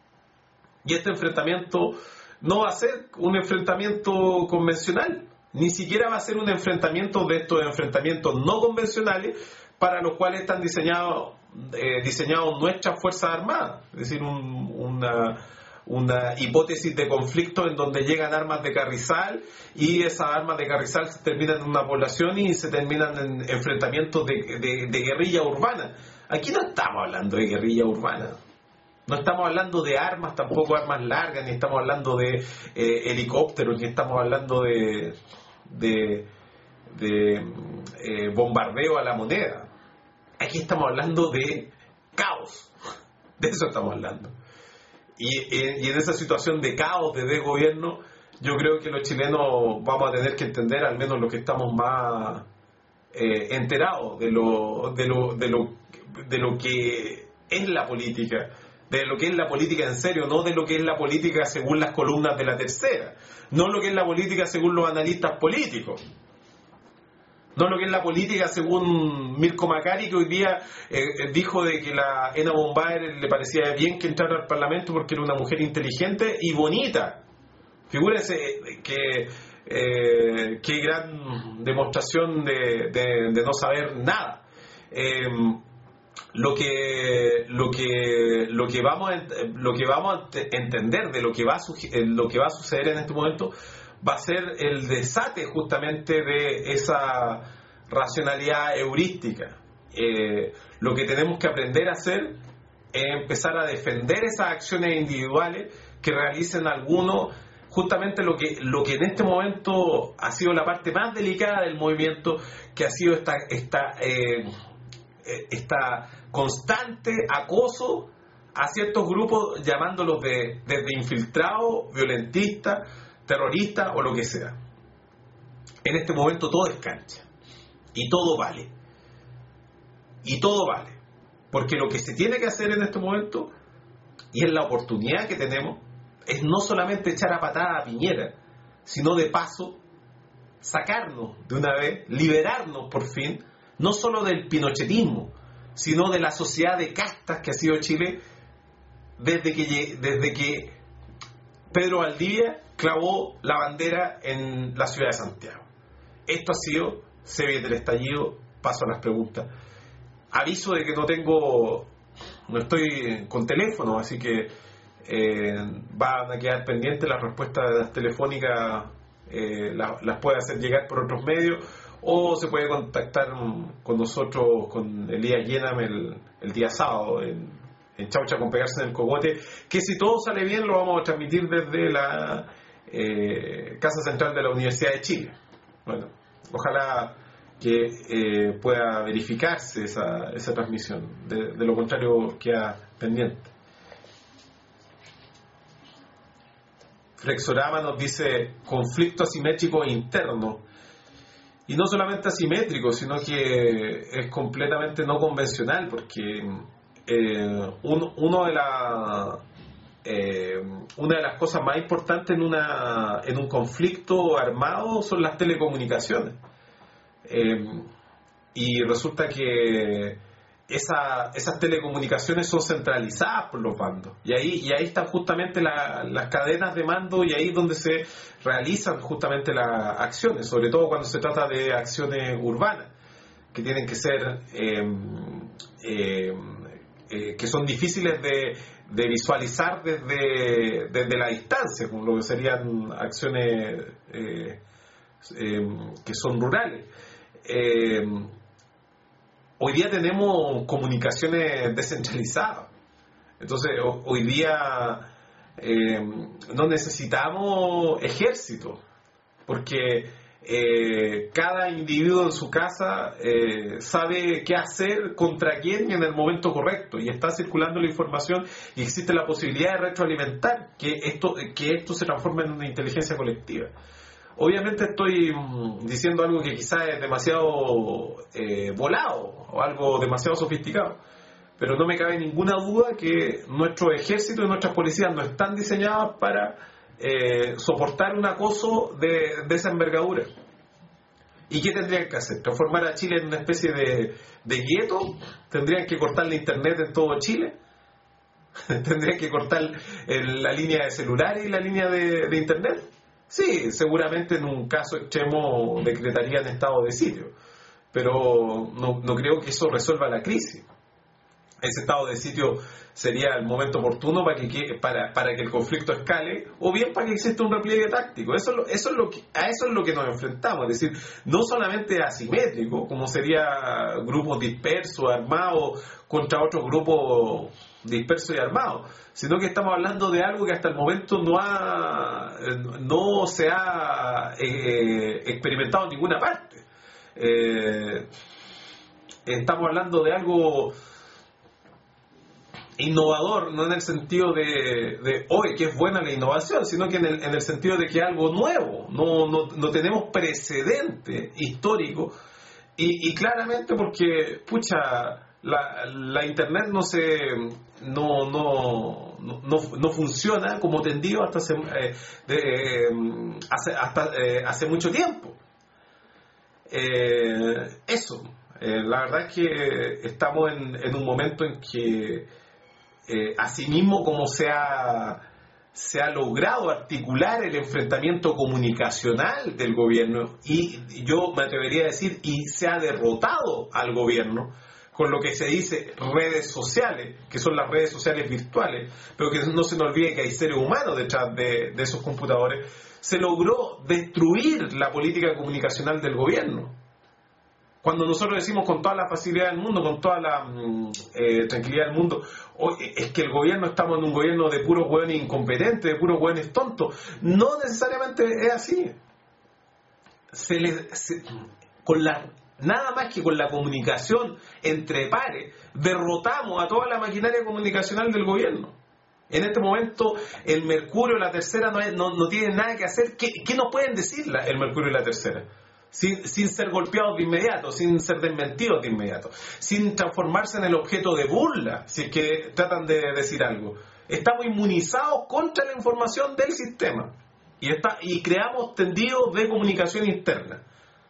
Y este enfrentamiento no va a ser un enfrentamiento convencional, ni siquiera va a ser un enfrentamiento de estos enfrentamientos no convencionales para los cuales están diseñados eh, diseñados nuestras Fuerzas Armadas. Es decir, un, una, una hipótesis de conflicto en donde llegan armas de carrizal y esas armas de carrizal se terminan en una población y se terminan en enfrentamientos de, de, de guerrilla urbana. Aquí no estamos hablando de guerrilla urbana. No estamos hablando de armas, tampoco armas largas, ni estamos hablando de eh, helicópteros, ni estamos hablando de, de, de eh, bombardeo a la moneda. Aquí estamos hablando de caos. De eso estamos hablando. Y, eh, y en esa situación de caos, de desgobierno, yo creo que los chilenos vamos a tener que entender, al menos los que estamos más eh, enterados de lo, de, lo, de, lo, de lo que es la política, de lo que es la política en serio, no de lo que es la política según las columnas de La Tercera, no lo que es la política según los analistas políticos, no lo que es la política según Mirko Macari, que hoy día eh, dijo de que la Ena Bombaer le parecía bien que entrara al Parlamento porque era una mujer inteligente y bonita. Figúrense que eh, qué gran demostración de, de, de no saber nada. Eh, Lo que lo que lo que vamos a, lo que vamos a entender de lo que va a lo que va a suceder en este momento va a ser el desate justamente de esa racionalidad heurística. Eh, lo que tenemos que aprender a hacer es empezar a defender esas acciones individuales que realicen algunos, justamente lo que lo que en este momento ha sido la parte más delicada del movimiento, que ha sido esta esta eh, esta constante acoso a ciertos grupos, llamándolos de, desde infiltrados, violentistas, terroristas o lo que sea. En este momento todo es cancha y todo vale y todo vale, porque lo que se tiene que hacer en este momento, y es la oportunidad que tenemos, es no solamente echar a patada a Piñera, sino de paso sacarnos de una vez, liberarnos por fin, no solo del pinochetismo, sino de la sociedad de castas que ha sido Chile desde que, desde que Pedro Valdivia clavó la bandera en la ciudad de Santiago. Esto ha sido, se viene el estallido, paso a las preguntas. Aviso de que no tengo, no estoy con teléfono, así que eh, van a quedar pendientes las respuestas telefónicas, eh, las, las puede hacer llegar por otros medios, o se puede contactar con nosotros, con Elías Llenam el, el día sábado en, en Chaucha con Pegarse en el Cogote, que si todo sale bien lo vamos a transmitir desde la eh, Casa Central de la Universidad de Chile. Bueno, ojalá que eh, pueda verificarse esa, esa transmisión, de, de lo contrario queda pendiente. Flexorama nos dice conflicto asimétrico interno. Y no solamente asimétrico, sino que es completamente no convencional, porque eh, un, uno de la, eh, una de las cosas más importantes en, una, en un conflicto armado son las telecomunicaciones. Eh, y resulta que esa, esas telecomunicaciones son centralizadas por los bandos. Y ahí, y ahí están justamente la, las cadenas de mando, y ahí es donde se realizan justamente las acciones, sobre todo cuando se trata de acciones urbanas, que tienen que ser eh, eh, eh, que son difíciles de, de visualizar desde, desde la distancia, como lo que serían acciones eh, eh, que son rurales. Eh, hoy día tenemos comunicaciones descentralizadas. Entonces, hoy día eh, no necesitamos ejército, porque eh, cada individuo en su casa eh, sabe qué hacer contra quién y en el momento correcto, y está circulando la información y existe la posibilidad de retroalimentar que esto, que esto se transforme en una inteligencia colectiva. Obviamente estoy mm, diciendo algo que quizás es demasiado eh, volado o algo demasiado sofisticado, pero no me cabe ninguna duda que nuestro ejército y nuestras policías no están diseñadas para eh, soportar un acoso de, de esa envergadura. ¿Y qué tendrían que hacer? ¿Transformar a Chile en una especie de, de gueto? ¿Tendrían que cortar la internet en todo Chile? ¿Tendrían que cortar el, la línea de celulares y la línea de, de internet? Sí, seguramente en un caso extremo decretarían estado de sitio, pero no, no creo que eso resuelva la crisis. Ese estado de sitio sería el momento oportuno para que, para, para que el conflicto escale, o bien para que exista un repliegue táctico. Eso es lo, eso es lo que, a eso es lo que nos enfrentamos. Es decir, no solamente asimétrico, como sería grupos dispersos, armados, contra otros grupos dispersos y armados, sino que estamos hablando de algo que hasta el momento no ha no se ha eh, experimentado en ninguna parte. Eh, estamos hablando de algo innovador, no en el sentido de, de hoy, que es buena la innovación, sino que en el, en el sentido de que es algo nuevo. No, no, no tenemos precedente histórico, y, y claramente porque, pucha, la, la internet no se no, no, no, no funciona como tendido hasta hace, eh, de, hace, hasta, eh, hace mucho tiempo. Eh, eso, eh, la verdad es que estamos en, en un momento en que Eh, asimismo como se ha, se ha logrado articular el enfrentamiento comunicacional del gobierno, y yo me atrevería a decir, y se ha derrotado al gobierno con lo que se dice redes sociales, que son las redes sociales virtuales, pero que no se nos olvide que hay seres humanos detrás de, de esos computadores. Se logró destruir la política comunicacional del gobierno. Cuando nosotros decimos con toda la facilidad del mundo, con toda la eh, tranquilidad del mundo, oh, es que el gobierno, estamos en un gobierno de puros hueones incompetentes, de puros hueones tontos, no necesariamente es así. Se le, se, con la, nada más que con la comunicación entre pares, derrotamos a toda la maquinaria comunicacional del gobierno. En este momento el Mercurio y la Tercera no, es, no, no tienen nada que hacer. ¿Qué, qué nos pueden decir la, el Mercurio y la Tercera? Sin, sin ser golpeados de inmediato, sin ser desmentidos de inmediato, sin transformarse en el objeto de burla si es que tratan de decir algo. Estamos inmunizados contra la información del sistema y, está, y creamos tendidos de comunicación interna.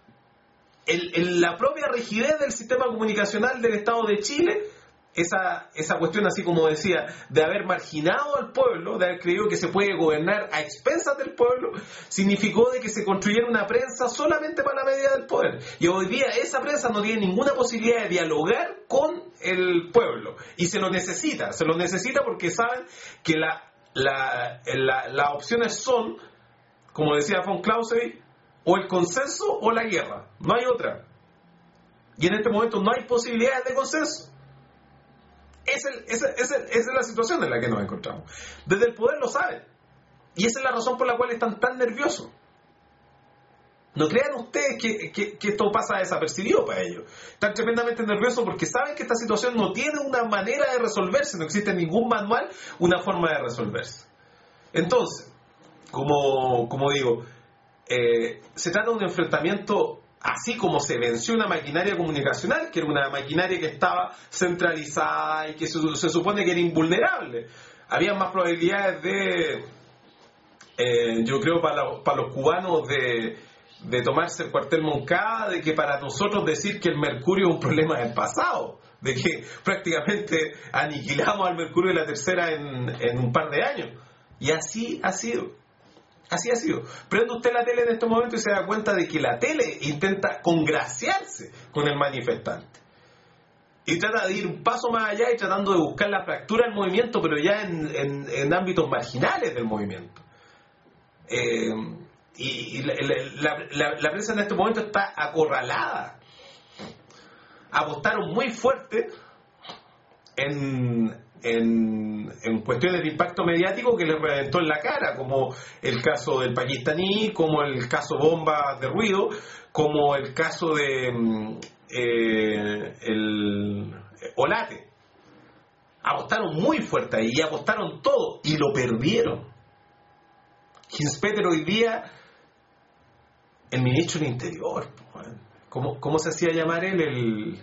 El, el, la propia rigidez del sistema comunicacional del Estado de Chile, esa, esa cuestión, así como decía, de haber marginado al pueblo, de haber creído que se puede gobernar a expensas del pueblo, significó de que se construyera una prensa solamente para la medida del poder. Y hoy día esa prensa no tiene ninguna posibilidad de dialogar con el pueblo. Y se lo necesita, se lo necesita porque saben que la, la, la, las opciones son, como decía von Clausewitz, o el consenso o la guerra. No hay otra. Y en este momento no hay posibilidades de consenso. Es el, es el, es el, esa es la situación en la que nos encontramos. Desde el poder lo saben. Y esa es la razón por la cual están tan nerviosos. No crean ustedes que, que, que esto pasa desapercibido para ellos. Están tremendamente nerviosos porque saben que esta situación no tiene una manera de resolverse. No existe en ningún manual una forma de resolverse. Entonces, como, como digo, eh, se trata de un enfrentamiento. Así como se venció una maquinaria comunicacional, que era una maquinaria que estaba centralizada y que se, se supone que era invulnerable, había más probabilidades de, eh, yo creo, para, la, para los cubanos de, de tomarse el cuartel Moncada, de que para nosotros decir que el Mercurio es un problema del pasado, de que prácticamente aniquilamos al Mercurio y la Tercera en, en un par de años. Y así ha sido. Así ha sido. Prende usted la tele en este momento y se da cuenta de que la tele intenta congraciarse con el manifestante. y trata de ir un paso más allá y tratando de buscar la fractura del movimiento, pero ya en, en, en ámbitos marginales del movimiento. Eh, y y la, la, la, la prensa en este momento está acorralada. Apostaron muy fuerte en, en, en cuestiones de impacto mediático que les reventó en la cara, como el caso del pakistaní, como el caso bombas de ruido, como el caso de eh, el Olate. Apostaron muy fuerte ahí y apostaron todo y lo perdieron. Hinspeter hoy día, el ministro del Interior, ¿cómo, cómo se hacía llamar él? El,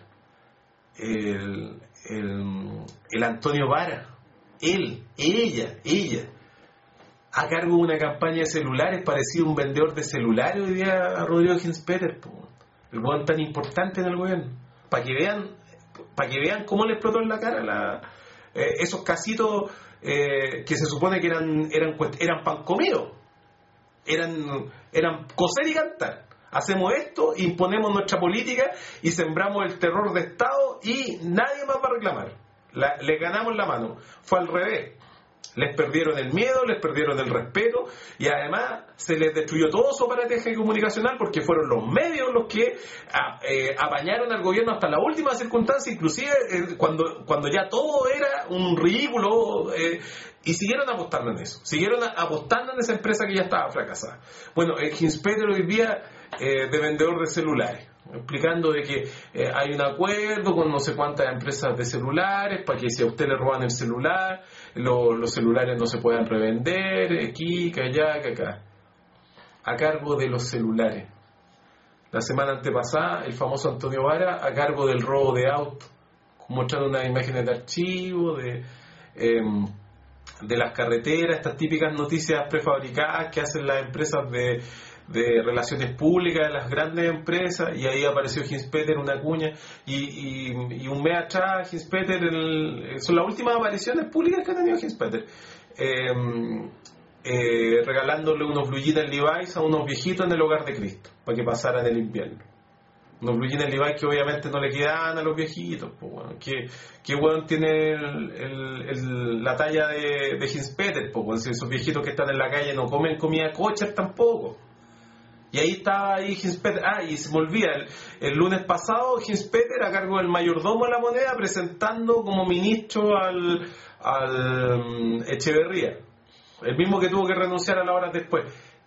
el, el, el Antonio Vara. Él, ella, ella, a cargo de una campaña de celulares, parecía un vendedor de celulares hoy día a Rodrigo Hinspeter, el gobierno tan importante en el gobierno, para que vean, para que vean cómo le explotó en la cara la, eh, esos casitos eh, que se supone que eran eran eran pan comido, eran eran coser y cantar. Hacemos esto, imponemos nuestra política y sembramos el terror de Estado y nadie más va a reclamar. La, les ganamos la mano. Fue al revés. Les perdieron el miedo, les perdieron el respeto y además se les destruyó todo su aparato comunicacional porque fueron los medios los que a, eh, apañaron al gobierno hasta la última circunstancia, inclusive eh, cuando, cuando ya todo era un ridículo, eh, y siguieron apostando en eso, siguieron apostando en esa empresa que ya estaba fracasada. Bueno, el Hinspeter hoy día eh, de vendedor de celulares, explicando de que eh, hay un acuerdo con no sé cuántas empresas de celulares para que si a usted le roban el celular, lo, los celulares no se puedan revender, aquí, que allá, que acá, a cargo de los celulares. La semana antepasada, el famoso Antonio Vara a cargo del robo de autos, mostrando unas imágenes de archivo, de, eh, de las carreteras, estas típicas noticias prefabricadas que hacen las empresas de de relaciones públicas de las grandes empresas, y ahí apareció Hinspeter, una cuña, y, y, y un mes atrás Hinspeter, el, son las últimas apariciones públicas que ha tenido Hinspeter, eh, eh, regalándole unos blue jeans Levi's a unos viejitos en el Hogar de Cristo para que pasaran el invierno. Unos blue jeans Levi's que obviamente no le quedaban a los viejitos, pues bueno, que, que bueno tiene el, el, el, la talla de, de Hinspeter, pues bueno, si esos viejitos que están en la calle no comen comida kosher tampoco. Y ahí estaba ahí Hinspeter. Ah, y se me olvida, el, el lunes pasado Hinspeter a cargo del mayordomo de la moneda presentando como ministro al, al um, Echeverría, el mismo que tuvo que renunciar a las horas después.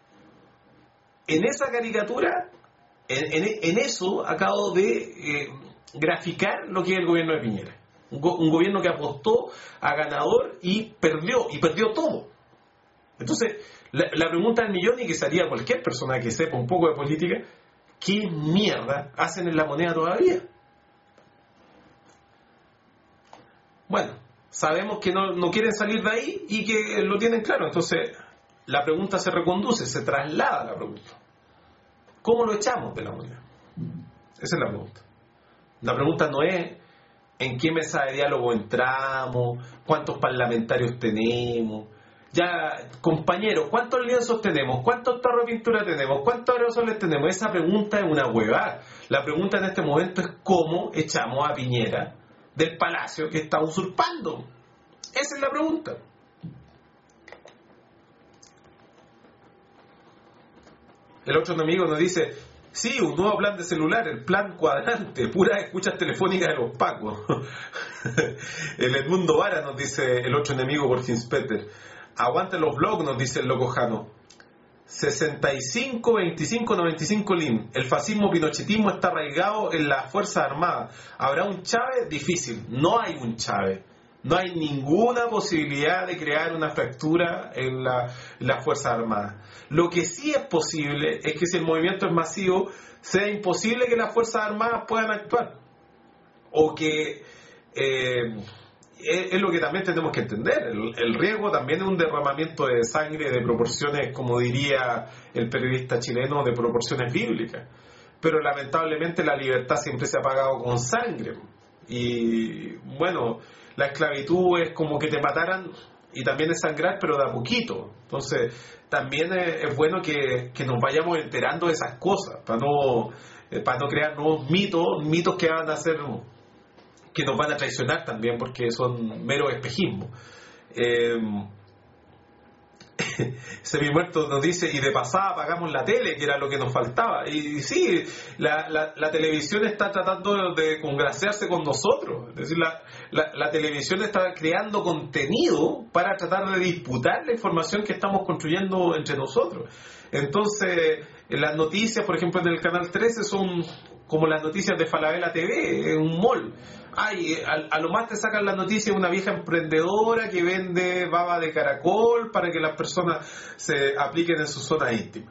En esa caricatura, en, en, en eso acabo de eh, graficar lo que es el gobierno de Piñera. Un, go, un gobierno que apostó a ganador y perdió, y perdió todo. Entonces, la, la pregunta del millón, y que sería cualquier persona que sepa un poco de política, ¿qué mierda hacen en la moneda todavía? Bueno, sabemos que no, no quieren salir de ahí y que lo tienen claro. Entonces, la pregunta se reconduce, se traslada la pregunta. ¿Cómo lo echamos de la moneda? Esa es la pregunta. La pregunta no es en qué mesa de diálogo entramos, cuántos parlamentarios tenemos. Ya, compañeros, ¿cuántos lienzos tenemos? ¿Cuántos tarros de pintura tenemos? ¿Cuántos aerosoles tenemos? Esa pregunta es una huevada. La pregunta en este momento es cómo echamos a Piñera del palacio que está usurpando. Esa es la pregunta. El otro enemigo nos dice, sí, un nuevo plan de celular, el plan cuadrante, puras escuchas telefónicas de los pacos. El Edmundo Vara nos dice el otro enemigo por Hinspeter. Aguante los blogs, nos dice el loco Jano. sesenta y cinco, veinticinco, noventa y cinco Lim. El fascismo pinochetismo está arraigado en las Fuerzas Armadas. ¿Habrá un Chávez? Difícil. No hay un Chávez. No hay ninguna posibilidad de crear una fractura en la, en las Fuerzas Armadas. Lo que sí es posible es que si el movimiento es masivo, sea imposible que las Fuerzas Armadas puedan actuar. O que... Eh, es lo que también tenemos que entender. El, el riesgo también es un derramamiento de sangre de proporciones, como diría el periodista chileno, de proporciones bíblicas. Pero lamentablemente la libertad siempre se ha pagado con sangre. Y bueno, la esclavitud es como que te mataran, y también es sangrar, pero de a poquito. Entonces también es, es bueno que, que nos vayamos enterando de esas cosas, para no, para no crear nuevos mitos, mitos que van a ser... que nos van a traicionar también porque son mero espejismo. Eh, Semimuerto nos dice, y de pasada apagamos la tele, que era lo que nos faltaba. Y, y sí, la, la, la televisión está tratando de congraciarse con nosotros. Es decir, la, la, la televisión está creando contenido para tratar de disputar la información que estamos construyendo entre nosotros. Entonces, las noticias, por ejemplo, en el Canal trece son como las noticias de Falabella T V, en un mall. Ay, a, a lo más te sacan la noticia de una vieja emprendedora que vende baba de caracol para que las personas se apliquen en su zona íntima.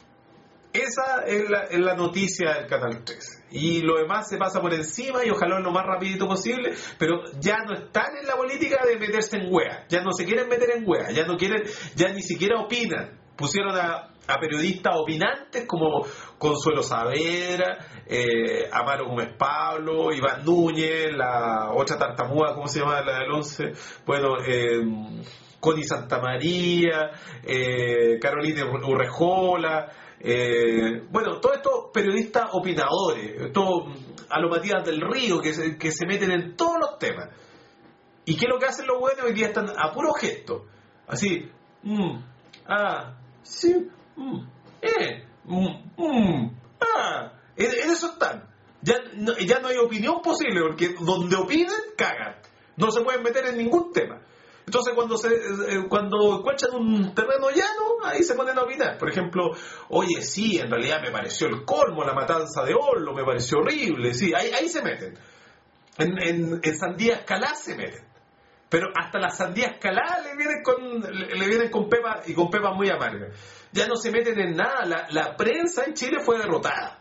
Esa es la, es la noticia del Canal trece. Y lo demás se pasa por encima y ojalá lo más rapidito posible, pero ya no están en la política de meterse en wea. Ya no se quieren meter en wea, ya no quieren, ya ni siquiera opinan. Pusieron a, a periodistas opinantes como Consuelo Saavedra, eh, Amaro Gómez Pablo, Iván Núñez, la otra tartamuda, ¿cómo se llama? La del once. Bueno, eh, Connie Santamaría, eh, Carolina Urrejola, eh, bueno, todos estos periodistas opinadores, todo, a lo Matías del Río, que se, que se meten en todos los temas. ¿Y qué es lo que hacen los buenos? Hoy día están a puro gesto. Así, mmm, ah, sí, mm, eh, mm, mm, ah, en, en eso están. Ya no, ya no hay opinión posible, porque donde opinen, cagan. No se pueden meter en ningún tema. Entonces cuando se eh, cuando encuentran un terreno llano, ahí se ponen a opinar. Por ejemplo, oye, sí, en realidad me pareció el colmo la matanza de Orlo, me pareció horrible. Sí, ahí, ahí se meten. En, en, en Sandía Escalá se meten. Pero hasta las sandías escaladas le vienen con le, le vienen con pepa y con pepas muy amargas. Ya no se meten en nada. La, la prensa en Chile fue derrotada.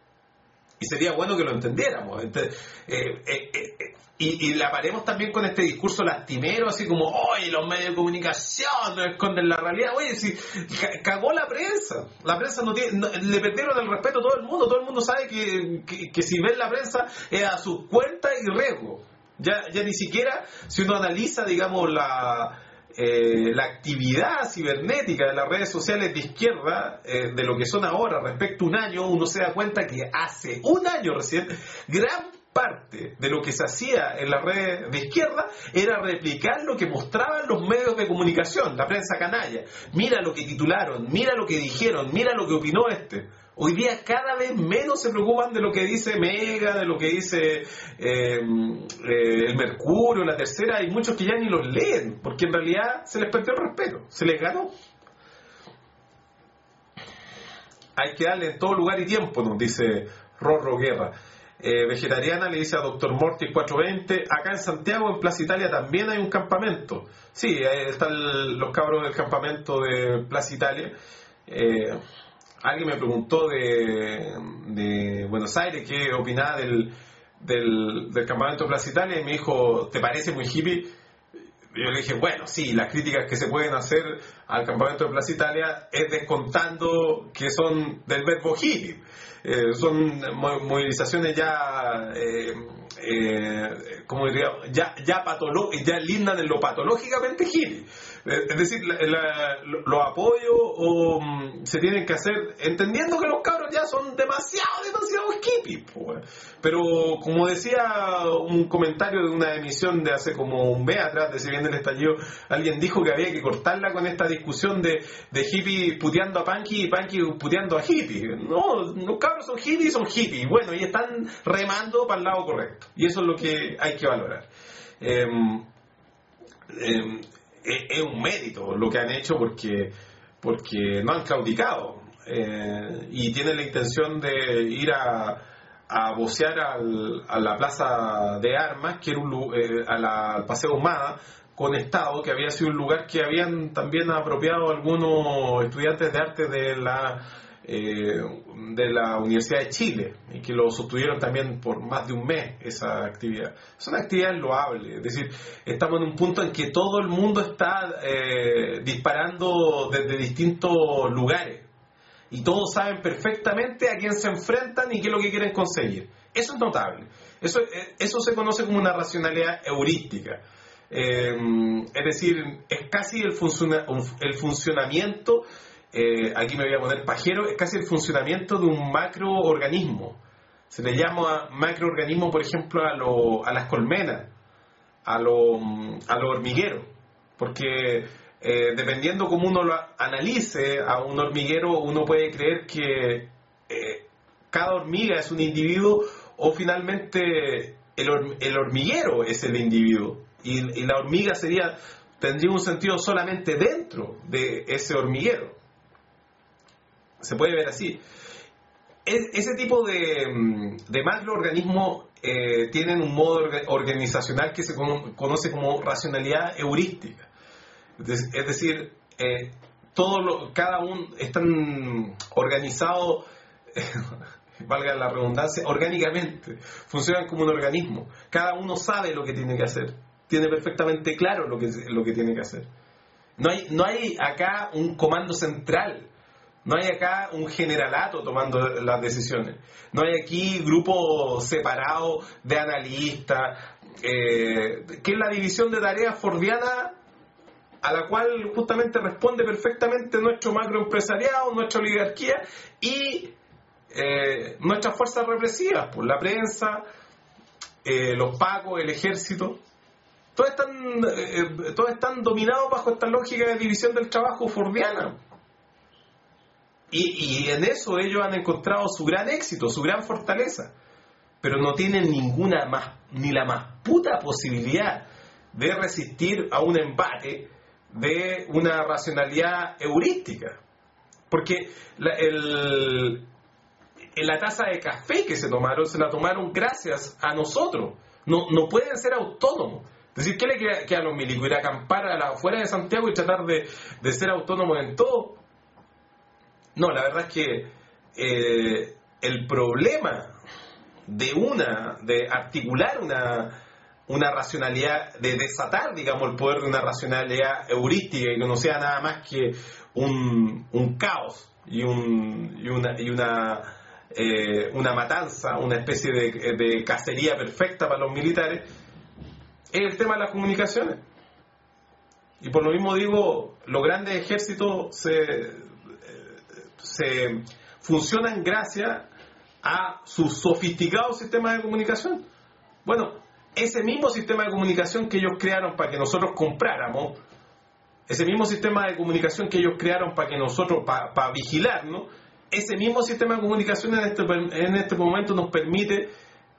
Y sería bueno que lo entendiéramos. Entonces, eh, eh, eh, y, y la paremos también con este discurso lastimero, así como, oye, los medios de comunicación no esconden la realidad. Oye, si cagó la prensa. La prensa no tiene, no, le perdieron el respeto a todo el mundo. Todo el mundo sabe que, que, que si ven la prensa es a sus cuentas y riesgo. Ya, ya ni siquiera, si uno analiza, digamos, la, eh, la actividad cibernética de las redes sociales de izquierda, eh, de lo que son ahora respecto a un año, uno se da cuenta que hace un año recién, gran parte de lo que se hacía en las redes de izquierda era replicar lo que mostraban los medios de comunicación, la prensa canalla. Mira lo que titularon, mira lo que dijeron, mira lo que opinó este. Hoy día cada vez menos se preocupan de lo que dice Mega, de lo que dice eh, eh, el Mercurio, la Tercera. Hay muchos que ya ni los leen, porque en realidad se les perdió el respeto, se les ganó. Hay que darle en todo lugar y tiempo, nos dice Rorro Guerra. Eh, vegetariana le dice a doctor Mortis cuatrocientos veinte, acá en Santiago, en Plaza Italia, también hay un campamento. Sí, ahí están los cabros del campamento de Plaza Italia. Eh... Alguien me preguntó de, de Buenos Aires qué opinaba del, del, del campamento de Plaza Italia y me dijo, ¿te parece muy hippie? Y yo le dije, bueno, sí, las críticas que se pueden hacer al campamento de Plaza Italia es descontando que son del verbo hippie. Eh, son movilizaciones ya, eh, eh, como diría, ya, ya, patolo- ya lindan en lo patológicamente hippie. Es decir, la, la, los apoyos o, um, se tienen que hacer entendiendo que los cabros ya son demasiado, demasiado hippies. Pues. Pero como decía un comentario de una emisión de hace como un mes atrás, de Si Viene el Estallido, alguien dijo que había que cortarla con esta discusión de, de hippie puteando a punky y punky puteando a hippie. No, los cabros son hippies, son hippies. Bueno, y están remando para el lado correcto. Y eso es lo que hay que valorar. Eh, eh, es un mérito lo que han hecho porque, porque no han claudicado eh, y tienen la intención de ir a, a vocear al, a la plaza de armas, que era un, eh, a la, al Paseo Ahumada, con Estado, que había sido un lugar que habían también apropiado algunos estudiantes de arte de la Eh, de la Universidad de Chile y que lo sostuvieron también por más de un mes esa actividad. Son actividades loables, es decir, estamos en un punto en que todo el mundo está eh, disparando desde distintos lugares y todos saben perfectamente a quién se enfrentan y qué es lo que quieren conseguir. Eso es notable. Eso, eso se conoce como una racionalidad heurística. Eh, es decir, es casi el, funciona, el funcionamiento. Eh, aquí me voy a poner pajero, es casi el funcionamiento de un macroorganismo. Se le llama macroorganismo, por ejemplo, a, lo, a las colmenas, a, lo, a los hormigueros, porque eh, dependiendo cómo uno lo analice a un hormiguero, uno puede creer que eh, cada hormiga es un individuo o finalmente el, hor, el hormiguero es el individuo y, y la hormiga sería tendría un sentido solamente dentro de ese hormiguero. Se puede ver así. Es, ese tipo de, de macroorganismos eh, tienen un modo organizacional que se conoce como racionalidad heurística. Es decir, eh, todo lo, cada uno están organizados, eh, valga la redundancia, orgánicamente. Funcionan como un organismo. Cada uno sabe lo que tiene que hacer. Tiene perfectamente claro lo que, lo que tiene que hacer. No hay, no hay acá un comando central. No hay acá un generalato tomando las decisiones. No hay aquí grupos separados de analistas, eh, que es la división de tareas fordiana a la cual justamente responde perfectamente nuestro macroempresariado, nuestra oligarquía y eh, nuestras fuerzas represivas, pues, la prensa, eh, los pacos, el ejército. Todos están, eh, todos están dominados bajo esta lógica de división del trabajo fordiana. Y, y en eso ellos han encontrado su gran éxito, su gran fortaleza. Pero no tienen ninguna más, ni la más puta posibilidad de resistir a un embate de una racionalidad heurística. Porque la, el, la taza de café que se tomaron, se la tomaron gracias a nosotros. No, no pueden ser autónomos. Es decir, ¿qué le queda, queda a los milicos? Ir a acampar a la, afuera de Santiago y tratar de, de ser autónomos en todo. No, la verdad es que eh, el problema de una, de articular una, una racionalidad, de desatar, digamos, el poder de una racionalidad heurística y que no sea nada más que un, un caos y, un, y una, y una, eh, una matanza, una especie de, de cacería perfecta para los militares, es el tema de las comunicaciones. Y por lo mismo digo, los grandes ejércitos se... se funcionan gracias a sus sofisticados sistemas de comunicación. Bueno, ese mismo sistema de comunicación que ellos crearon para que nosotros compráramos, ese mismo sistema de comunicación que ellos crearon para que nosotros, para, para vigilarnos, ese mismo sistema de comunicación en este, en este momento nos permite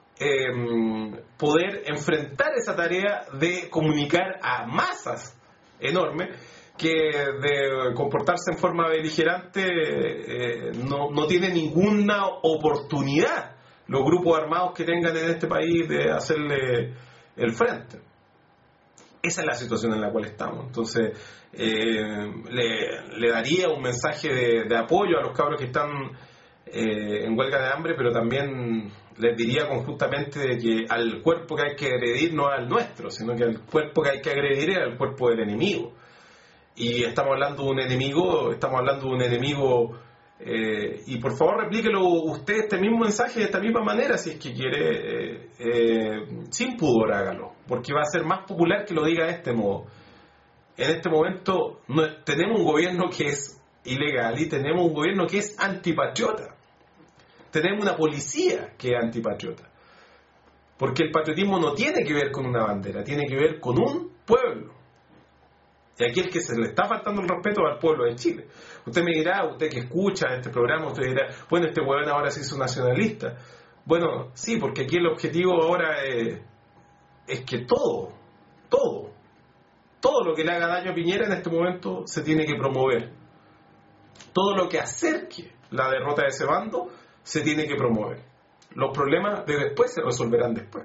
eh, poder enfrentar esa tarea de comunicar a masas enormes, que de comportarse en forma beligerante eh, no, no tiene ninguna oportunidad los grupos armados que tengan en este país de hacerle el frente. Esa es la situación en la cual estamos. Entonces eh, le, le daría un mensaje de, de apoyo a los cabros que están eh, en huelga de hambre, pero también les diría conjuntamente de que al cuerpo que hay que agredir no es al nuestro, sino que al cuerpo que hay que agredir es al cuerpo del enemigo. Y estamos hablando de un enemigo, estamos hablando de un enemigo, eh, y por favor replíquelo usted este mismo mensaje de esta misma manera, si es que quiere, eh, eh, sin pudor hágalo, porque va a ser más popular que lo diga de este modo. En este momento no, tenemos un gobierno que es ilegal y tenemos un gobierno que es antipatriota. Tenemos una policía que es antipatriota. Porque el patriotismo no tiene que ver con una bandera, tiene que ver con un pueblo. Y aquí el que se le está faltando el respeto al pueblo de Chile. Usted me dirá, usted que escucha este programa, usted dirá, bueno, este huevón ahora se hizo nacionalista. Bueno, sí, porque aquí el objetivo ahora es, es que todo, todo, todo lo que le haga daño a Piñera en este momento se tiene que promover. Todo lo que acerque la derrota de ese bando se tiene que promover. Los problemas de después se resolverán después.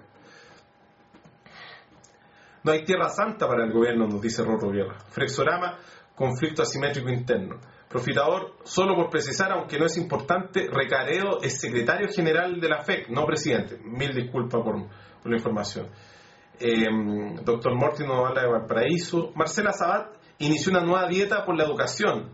No hay tierra santa para el gobierno, nos dice Rorro Guerra. Flexorama, conflicto asimétrico interno. Profitador, solo por precisar, aunque no es importante, Recaredo es secretario general de la F E C, no presidente. Mil disculpas por, por la información. Eh, doctor Morty nos habla de Valparaíso. Marcela Sabat inició una nueva dieta por la educación.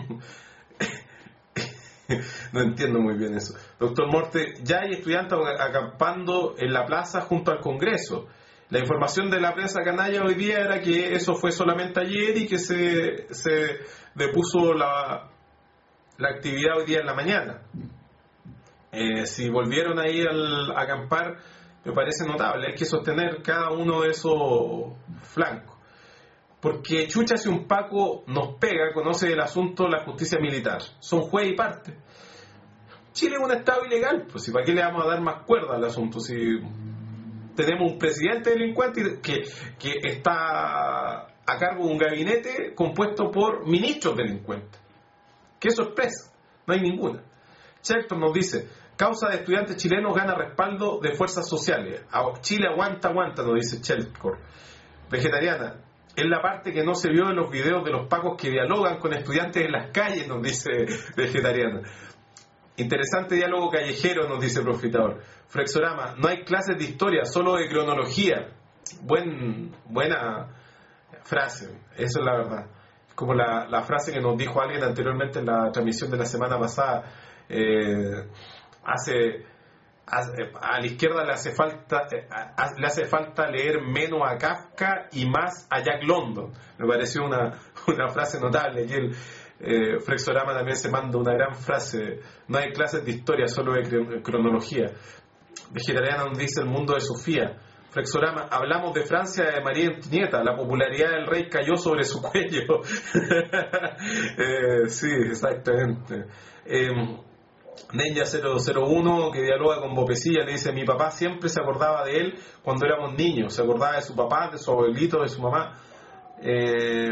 No entiendo muy bien eso. Doctor Morte, ya hay estudiantes acampando en la plaza junto al Congreso. La información de la prensa canalla hoy día era que eso fue solamente ayer y que se, se depuso la, la actividad hoy día en la mañana. Eh, si volvieron ahí al, a acampar, me parece notable. Hay que sostener cada uno de esos flancos. Porque chucha, si un Paco nos pega, conoce el asunto de la justicia militar. Son juez y parte. Chile es un estado ilegal, pues ¿y para qué le vamos a dar más cuerda al asunto? Si tenemos un presidente delincuente que, que está a cargo de un gabinete compuesto por ministros delincuentes. ¡Qué sorpresa! No hay ninguna. Shelton nos dice, causa de estudiantes chilenos gana respaldo de fuerzas sociales. Chile aguanta, aguanta, nos dice Shelton. Vegetariana, es la parte que no se vio en los videos de los pacos que dialogan con estudiantes en las calles, nos dice Vegetariana. Interesante diálogo callejero, nos dice Profitador. Flexorama, no hay clases de historia, solo de cronología. Buen, buena frase, eso es la verdad. Como la, la frase que nos dijo alguien anteriormente en la transmisión de la semana pasada. Eh, hace, hace a la izquierda le hace falta eh, a, le hace falta leer menos a Kafka y más a Jack London. Me pareció una, una frase notable. Y el eh, Flexorama también se manda una gran frase: no hay clases de historia, solo de cr- cronología. Vegetariana nos dice el mundo de Sofía. Flexorama, hablamos de Francia de María Antonieta, la popularidad del rey cayó sobre su cuello. eh, sí, exactamente. Eh, Ninja cero cero uno, que dialoga con Bopecilla, le dice, mi papá siempre se acordaba de él cuando éramos niños, se acordaba de su papá, de su abuelito, de su mamá. Eh,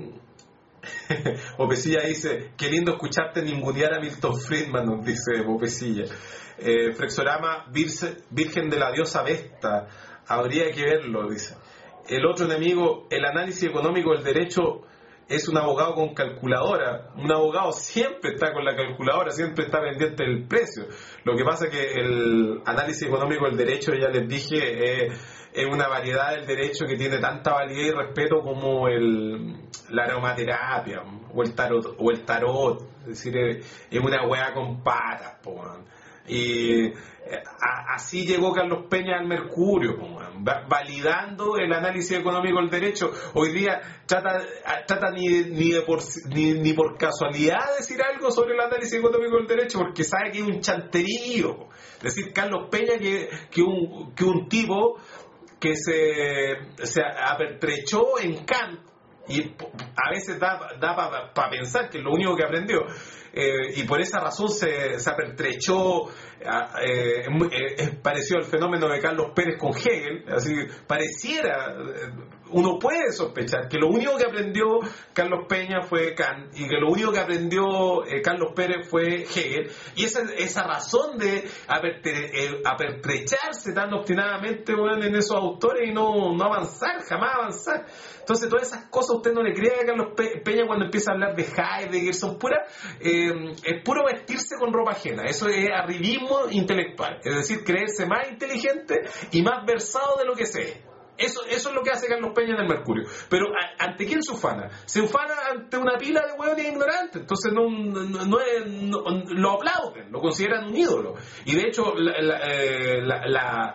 Bopecilla dice, qué lindo escucharte ningunear a Milton Friedman, nos dice Bopecilla. Eh, Flexorama, virse, virgen de la diosa Vesta, habría que verlo, dice. El otro enemigo, el análisis económico del derecho es un abogado con calculadora. Un abogado siempre está con la calculadora, siempre está pendiente del precio. Lo que pasa es que el análisis económico del derecho, ya les dije, eh, es una variedad del derecho que tiene tanta validez y respeto como el, la aromaterapia o el tarot, o el tarot. Es decir, es, es una hueá con patas, po, man. Y eh, a, así llegó Carlos Peña al Mercurio, va, validando el análisis económico del derecho. Hoy día trata, trata ni, ni, de por, ni, ni por casualidad decir algo sobre el análisis económico del derecho, porque sabe que es un chanterío. Es decir, Carlos Peña que, que, un, que un tipo que se, se apertrechó en Kant, y a veces da, da para pa pensar que es lo único que aprendió. Eh, y por esa razón se, se apertrechó, eh, eh, pareció el fenómeno de Carlos Pérez con Hegel. Así pareciera, uno puede sospechar que lo único que aprendió Carlos Peña fue Kant y que lo único que aprendió eh, Carlos Pérez fue Hegel, y esa, esa razón de apertre, eh, apertrecharse tan obstinadamente, bueno, en esos autores y no, no avanzar, jamás avanzar. Entonces todas esas cosas usted no le crea a Carlos Peña cuando empieza a hablar de Heidegger, son puras, eh, es puro vestirse con ropa ajena. Eso es arribismo intelectual, es decir, creerse más inteligente y más versado de lo que se es. Eso, eso es lo que hace Carlos Peña en el Mercurio. Pero a, ¿ante quién se ufana? Se ufana ante una pila de hueones ignorantes. Entonces no, no, no, es, no lo aplauden, lo consideran un ídolo. Y de hecho la, la, eh, la, la,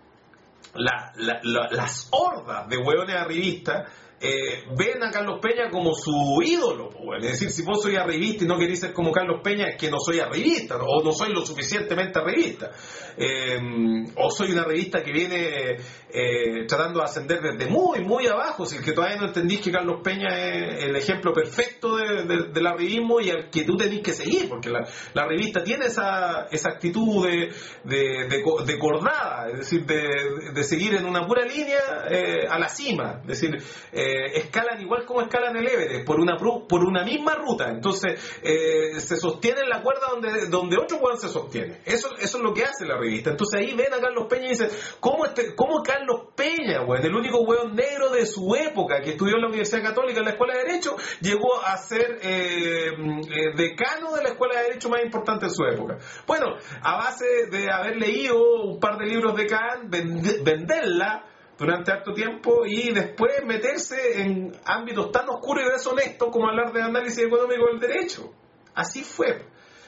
la, la, la, las hordas de hueones arribistas Eh, ven a Carlos Peña como su ídolo, pues. Es decir, si vos sois arribista y no queréis ser como Carlos Peña, es que no soy arribista, o no soy lo suficientemente arribista, eh, o soy una arribista que viene eh, tratando de ascender desde muy, muy abajo. Si el que todavía no entendís que Carlos Peña es el ejemplo perfecto de, de, del arribismo y al que tú tenés que seguir, porque la, la arribista tiene esa, esa actitud de, de, de, de cordada, es decir, de, de seguir en una pura línea eh, a la cima, es decir, eh, escalan igual como escalan el Everest, por una por una misma ruta. Entonces eh, se sostiene en la cuerda donde, donde otro hueón se sostiene. Eso, eso es lo que hace la revista. Entonces ahí ven a Carlos Peña y dicen, ¿cómo, este, cómo Carlos Peña, hueón, el único hueón negro de su época, que estudió en la Universidad Católica, en la Escuela de Derecho, llegó a ser eh, eh, decano de la Escuela de Derecho más importante de su época? Bueno, a base de haber leído un par de libros de Kant, vend- venderla durante harto tiempo y después meterse en ámbitos tan oscuros y deshonestos como hablar de análisis económico del derecho. Así fue.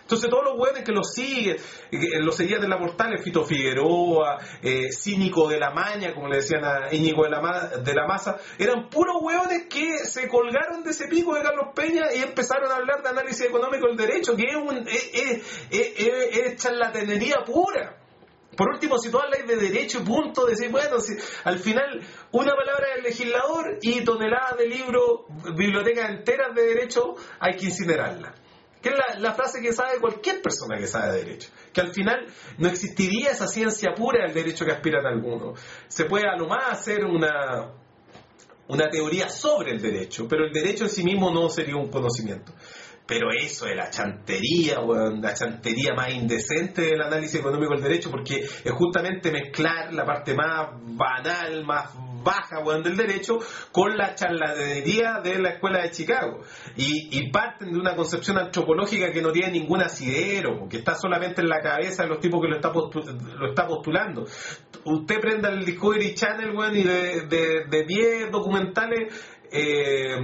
Entonces todos los hueones que lo siguen, que lo seguían en la portal, Fito Figueroa, eh, Cínico de la Maña, como le decían a Íñigo de la, Ma, de la Maza, eran puros hueones que se colgaron de ese pico de Carlos Peña y empezaron a hablar de análisis económico del derecho, que es, un, es, es, es, es charlatanería pura. Por último, si tú hablas de derecho, punto, decir, bueno, si al final una palabra del legislador y toneladas de libros, bibliotecas enteras de derecho, hay que incinerarla. Que es la, la frase que sabe cualquier persona que sabe de derecho. Que al final no existiría esa ciencia pura del derecho que aspiran algunos. Se puede a lo más hacer una, una teoría sobre el derecho, pero el derecho en sí mismo no sería un conocimiento. Pero eso es la chantería, bueno, la chantería más indecente del análisis económico del derecho, porque es justamente mezclar la parte más banal, más baja, bueno, del derecho con la charlatanería de la escuela de Chicago. Y, y parten de una concepción antropológica que no tiene ningún asidero, que está solamente en la cabeza de los tipos que lo está, postu- lo está postulando. Usted prenda el Discovery Channel, bueno, y de diez documentales... Eh,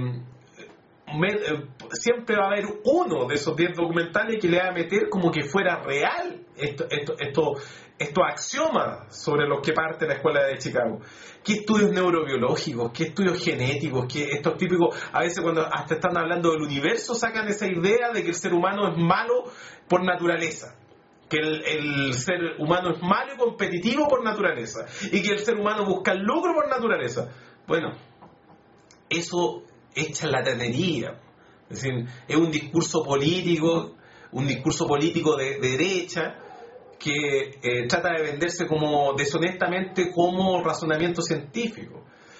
Me, eh, siempre va a haber uno de esos diez documentales que le va a meter como que fuera real esto, esto, esto, estos axiomas sobre los que parte la escuela de Chicago. ¿Qué estudios neurobiológicos? ¿Qué estudios genéticos? ¿Qué estos típicos? A veces cuando hasta están hablando del universo sacan esa idea de que el ser humano es malo por naturaleza. Que el, el ser humano es malo y competitivo por naturaleza. Y que el ser humano busca el lucro por naturaleza. Bueno, eso... es charlatanería. Es decir, es un discurso político, un discurso político de, de derecha que eh, trata de venderse como deshonestamente como razonamiento científico.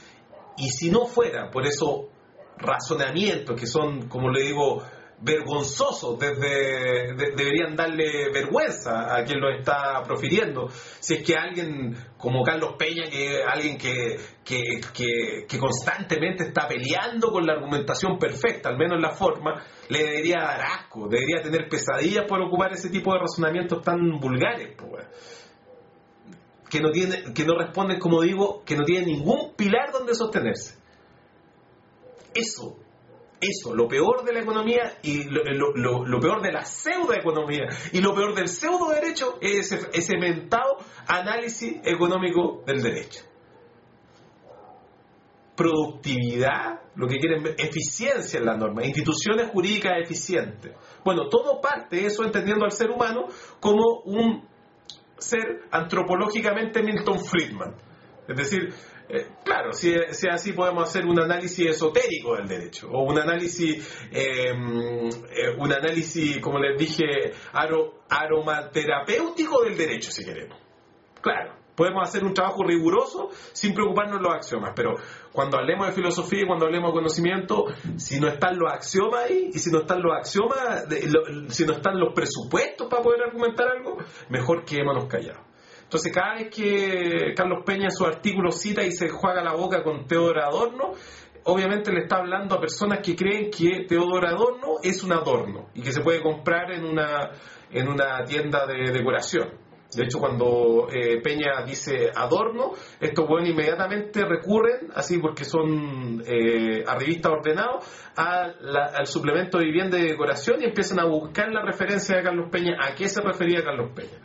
Y si no fuera por esos razonamientos que son, como le digo, vergonzosos, desde, de, deberían darle vergüenza a quien lo está profiriendo. Si es que alguien como Carlos Peña, que alguien que, que, que, que constantemente está peleando con la argumentación perfecta, al menos en la forma, le debería dar asco, debería tener pesadillas por ocupar ese tipo de razonamientos tan vulgares, pues, que no tiene, que no responden, como digo, que no tienen ningún pilar donde sostenerse. Eso Eso, lo peor de la economía y lo, lo, lo, lo peor de la pseudoeconomía y lo peor del pseudo derecho es ese, ese mentado análisis económico del derecho. Productividad, lo que quieren ver, eficiencia en la norma, instituciones jurídicas eficientes. Bueno, todo parte de eso entendiendo al ser humano como un ser antropológicamente Milton Friedman. Es decir, Eh, claro, si, si así podemos hacer un análisis esotérico del derecho o un análisis eh, eh, un análisis, como les dije, aro, aromaterapéutico del derecho, si queremos. Claro, podemos hacer un trabajo riguroso sin preocuparnos de los axiomas, pero cuando hablemos de filosofía y cuando hablemos de conocimiento, si no están los axiomas ahí y si no están los axiomas, de, lo, si no están los presupuestos para poder argumentar algo, mejor quedémonos callados. Entonces, cada vez que Carlos Peña en su artículo cita y se juega la boca con Teodoro Adorno, obviamente le está hablando a personas que creen que Teodoro Adorno es un adorno y que se puede comprar en una, en una tienda de decoración. De hecho, cuando eh, Peña dice Adorno, estos buenos inmediatamente recurren, así porque son eh, arribistas ordenados, a la, al suplemento de vivienda y decoración y empiezan a buscar la referencia de Carlos Peña, a qué se refería Carlos Peña.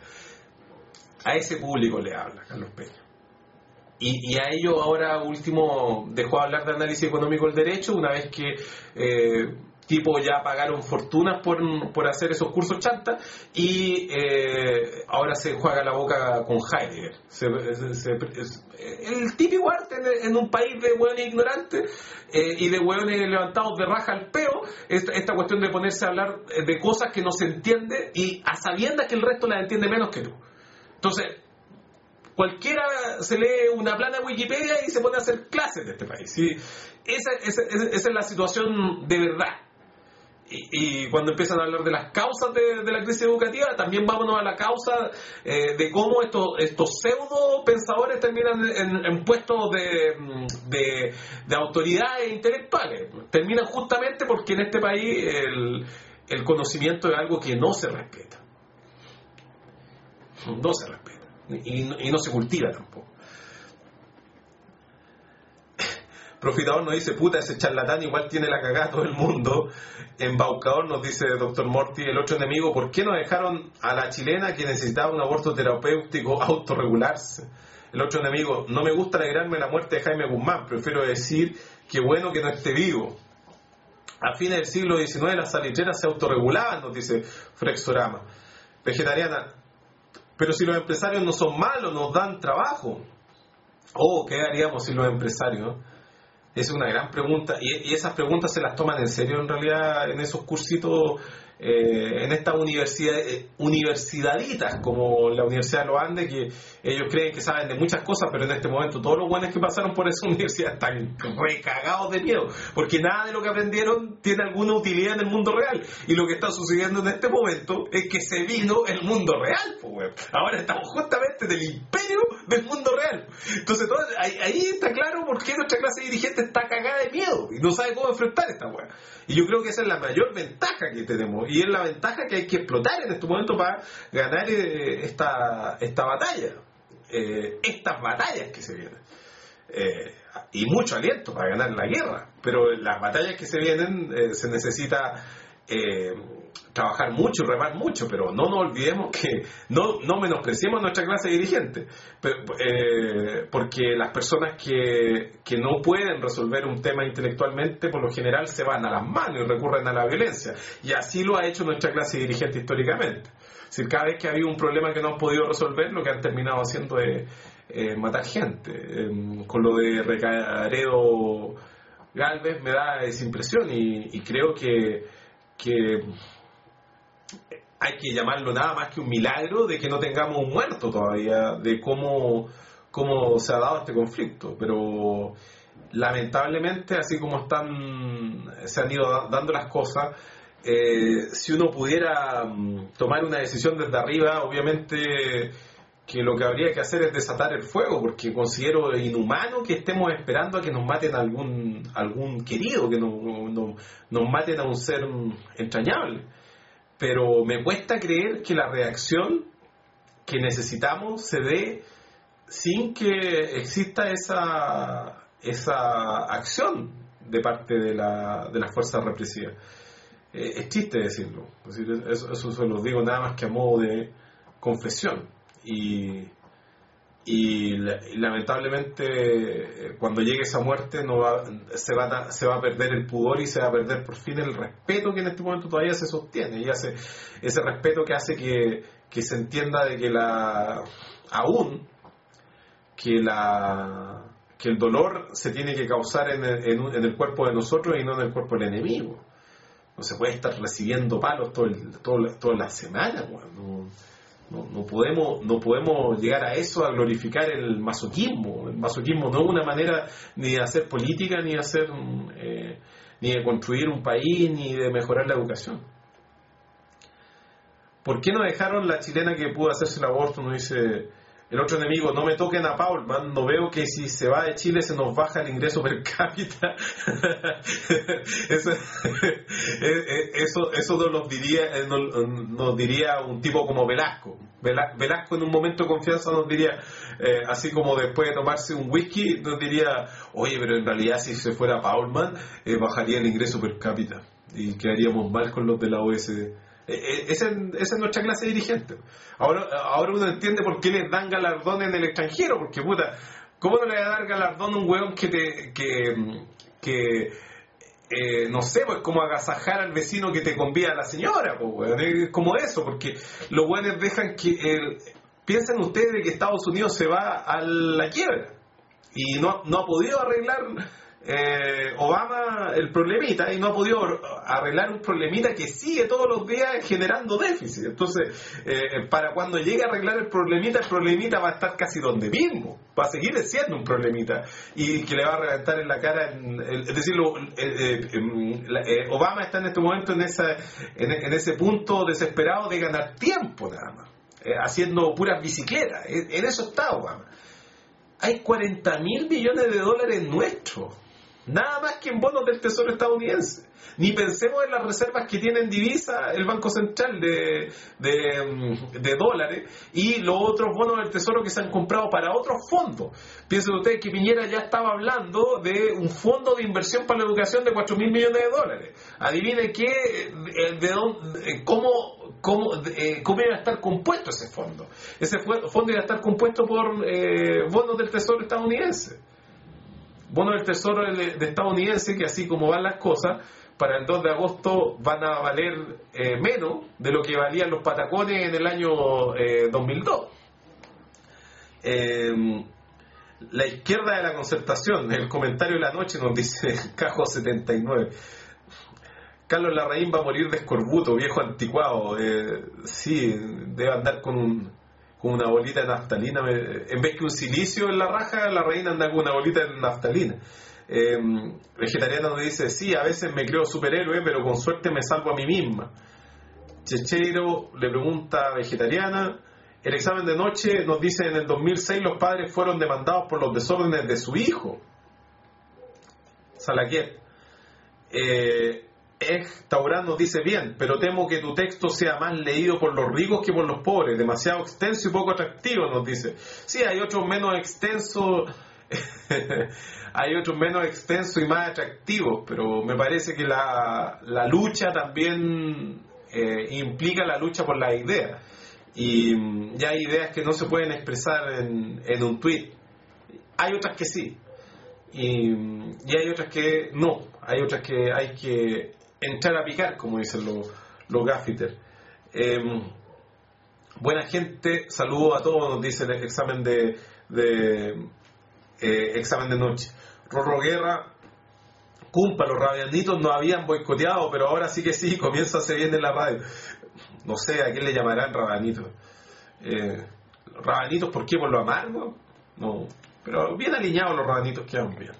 A ese público le habla Carlos Peña. Y, y a ello ahora último dejó de hablar de análisis económico del derecho una vez que eh, tipos ya pagaron fortunas por, por hacer esos cursos chanta y eh, ahora se juega la boca con Heidegger. Se, se, se, es, el típico arte en, en un país de hueones ignorantes eh, y de hueones levantados de raja al peo, esta, esta cuestión de ponerse a hablar de cosas que no se entiende y a sabiendas que el resto las entiende menos que tú. Entonces, cualquiera se lee una plana de Wikipedia y se pone a hacer clases de este país. ¿Sí? Esa, esa, esa es la situación de verdad. Y, y cuando empiezan a hablar de las causas de, de la crisis educativa, también vámonos a la causa eh, de cómo estos, estos pseudo pensadores terminan en, en puestos de, de, de autoridades intelectuales. Terminan justamente porque en este país el, el conocimiento es algo que no se respeta. No se respeta y no, y no se cultiva tampoco. Profitador nos dice, puta, ese charlatán igual tiene la cagada todo el mundo. Embaucador nos dice doctor Morty, el otro enemigo, ¿por qué no dejaron a la chilena que necesitaba un aborto terapéutico autorregularse? El otro enemigo, no me gusta alegrarme de la muerte de Jaime Guzmán, prefiero decir que bueno que no esté vivo. A fines del siglo diecinueve las salitreras se autorregulaban, nos dice Frexorama. Vegetariana, pero si los empresarios no son malos, nos dan trabajo. Oh, ¿qué haríamos si los empresarios? Es una gran pregunta, y, y esas preguntas se las toman en serio en realidad en esos cursitos, eh, en estas universidad, eh, universidaditas como la Universidad de los Andes, que ellos creen que saben de muchas cosas, pero en este momento todos los buenos que pasaron por esa universidad están recagados de miedo, porque nada de lo que aprendieron tiene alguna utilidad en el mundo real, y lo que está sucediendo en este momento es que se vino el mundo real, pues, ahora estamos justamente en el imperio del mundo real. Entonces todo, ahí, ahí está claro por qué nuestra clase dirigente está cagada de miedo y no sabe cómo enfrentar esta weá. Y yo creo que esa es la mayor ventaja que tenemos, y es la ventaja que hay que explotar en este momento para ganar eh, esta, esta batalla, eh, estas batallas que se vienen. Eh, y mucho aliento para ganar la guerra, pero las batallas que se vienen eh, se necesita eh, trabajar mucho, remar mucho, pero no nos olvidemos que no, no menospreciemos nuestra clase dirigente, pero, eh, porque las personas que, que no pueden resolver un tema intelectualmente por lo general se van a las manos y recurren a la violencia, y así lo ha hecho nuestra clase dirigente históricamente. Es decir, cada vez que ha habido un problema que no han podido resolver, lo que han terminado haciendo es eh, matar gente. Eh, con lo de Recaredo Galvez me da esa impresión, y, y creo que que hay que llamarlo nada más que un milagro de que no tengamos un muerto todavía, de cómo, cómo se ha dado este conflicto. Pero lamentablemente, así como están se han ido dando las cosas, eh, si uno pudiera um, tomar una decisión desde arriba, obviamente que lo que habría que hacer es desatar el fuego, porque considero inhumano que estemos esperando a que nos maten a algún, algún querido, que nos, nos, nos maten a un ser entrañable. Pero me cuesta creer que la reacción que necesitamos se dé sin que exista esa, esa acción de parte de, la, de las fuerzas represivas. Eh, es triste decirlo, es decir, eso, eso se lo digo nada más que a modo de confesión. Y, y, y lamentablemente cuando llegue esa muerte no va, se, va a, se va a perder el pudor, y se va a perder por fin el respeto que en este momento todavía se sostiene, y hace, ese respeto que hace que, que se entienda de que la aún que la que el dolor se tiene que causar en el, en, en el cuerpo de nosotros y no en el cuerpo del enemigo. No se puede estar recibiendo palos todo el, todo, toda la semana, no, No, no podemos no podemos llegar a eso, a glorificar el masoquismo. El masoquismo no es una manera ni de hacer política, ni de hacer eh, ni de construir un país, ni de mejorar la educación. ¿Por qué no dejaron la chilena que pudo hacerse el aborto? Nos dice el otro enemigo, no me toquen a Paulman, no veo que si se va de Chile se nos baja el ingreso per cápita. eso, eso, eso nos lo diría, nos, nos diría un tipo como Velasco. Velasco en un momento de confianza nos diría, eh, así como después de tomarse un whisky, nos diría, oye, pero en realidad si se fuera Paulman, eh, bajaría el ingreso per cápita y quedaríamos mal con los de la O E C D. Esa es nuestra clase dirigente. Ahora, ahora uno entiende por qué les dan galardón en el extranjero, porque puta, ¿cómo no le va a dar galardón a un hueón que te que, que eh, no sé, pues como agasajar al vecino que te convida a la señora, pues hueón, es como eso, porque los hueones dejan que eh, piensen ustedes de que Estados Unidos se va a la quiebra y no, no ha podido arreglar Eh, Obama el problemita, y no ha podido arreglar un problemita que sigue todos los días generando déficit. Entonces, eh, para cuando llegue a arreglar el problemita, el problemita va a estar casi donde mismo, va a seguir siendo un problemita y que le va a reventar en la cara. En, en, es decir, lo, eh, eh, eh, Obama está en este momento en, esa, en, en ese punto desesperado de ganar tiempo nada más, eh, haciendo puras bicicletas. En, en eso está Obama. Hay cuarenta mil millones de dólares nuestros. Nada más que en bonos del Tesoro estadounidense. Ni pensemos en las reservas que tiene en divisa el Banco Central de, de, de dólares y los otros bonos del Tesoro que se han comprado para otros fondos. Piensen ustedes que Piñera ya estaba hablando de un fondo de inversión para la educación de cuatro mil millones de dólares. Adivinen qué, de dónde, cómo, cómo, eh, cómo iba a estar compuesto ese fondo. Ese fondo iba a estar compuesto por eh, bonos del Tesoro estadounidense. Bonos del Tesoro de, de estadounidense que, así como van las cosas, para el dos de agosto van a valer eh, menos de lo que valían los patacones en el año eh, dos mil dos. Eh, la izquierda de la Concertación, el comentario de la noche nos dice Cajo setenta y nueve. Carlos Larraín va a morir de escorbuto, viejo anticuado. Eh, sí, debe andar con un con una bolita de naftalina. En vez que un silicio en la raja, Larraín anda con una bolita de naftalina. Eh, vegetariana nos dice, sí, a veces me creo superhéroe, pero con suerte me salvo a mí misma. Checheiro le pregunta a Vegetariana, el examen de noche nos dice, en el dos mil seis los padres fueron demandados por los desórdenes de su hijo. Salaquiet. Eh, Ej Taurán nos dice, bien, pero temo que tu texto sea más leído por los ricos que por los pobres, demasiado extenso y poco atractivo, nos dice. Sí, hay otros menos extensos hay otros menos extensos y más atractivos, pero me parece que la, la lucha también eh, implica la lucha por las ideas, y ya hay ideas que no se pueden expresar en, en un tweet. Hay otras que sí, y, y hay otras que no, hay otras que hay que entrar a picar, como dicen los, los gaffiters. Eh, buena gente, saludos a todos, nos dice el examen de, de eh, examen de noche. Rorro Guerra, cumpa, los rabianitos nos habían boicoteado, pero ahora sí que sí, comienza a se bien en la radio. No sé a quién le llamarán rabanitos. Eh, ¿Rabanitos por qué? ¿Por lo amargo? No, pero bien alineados los rabanitos, quedan bien.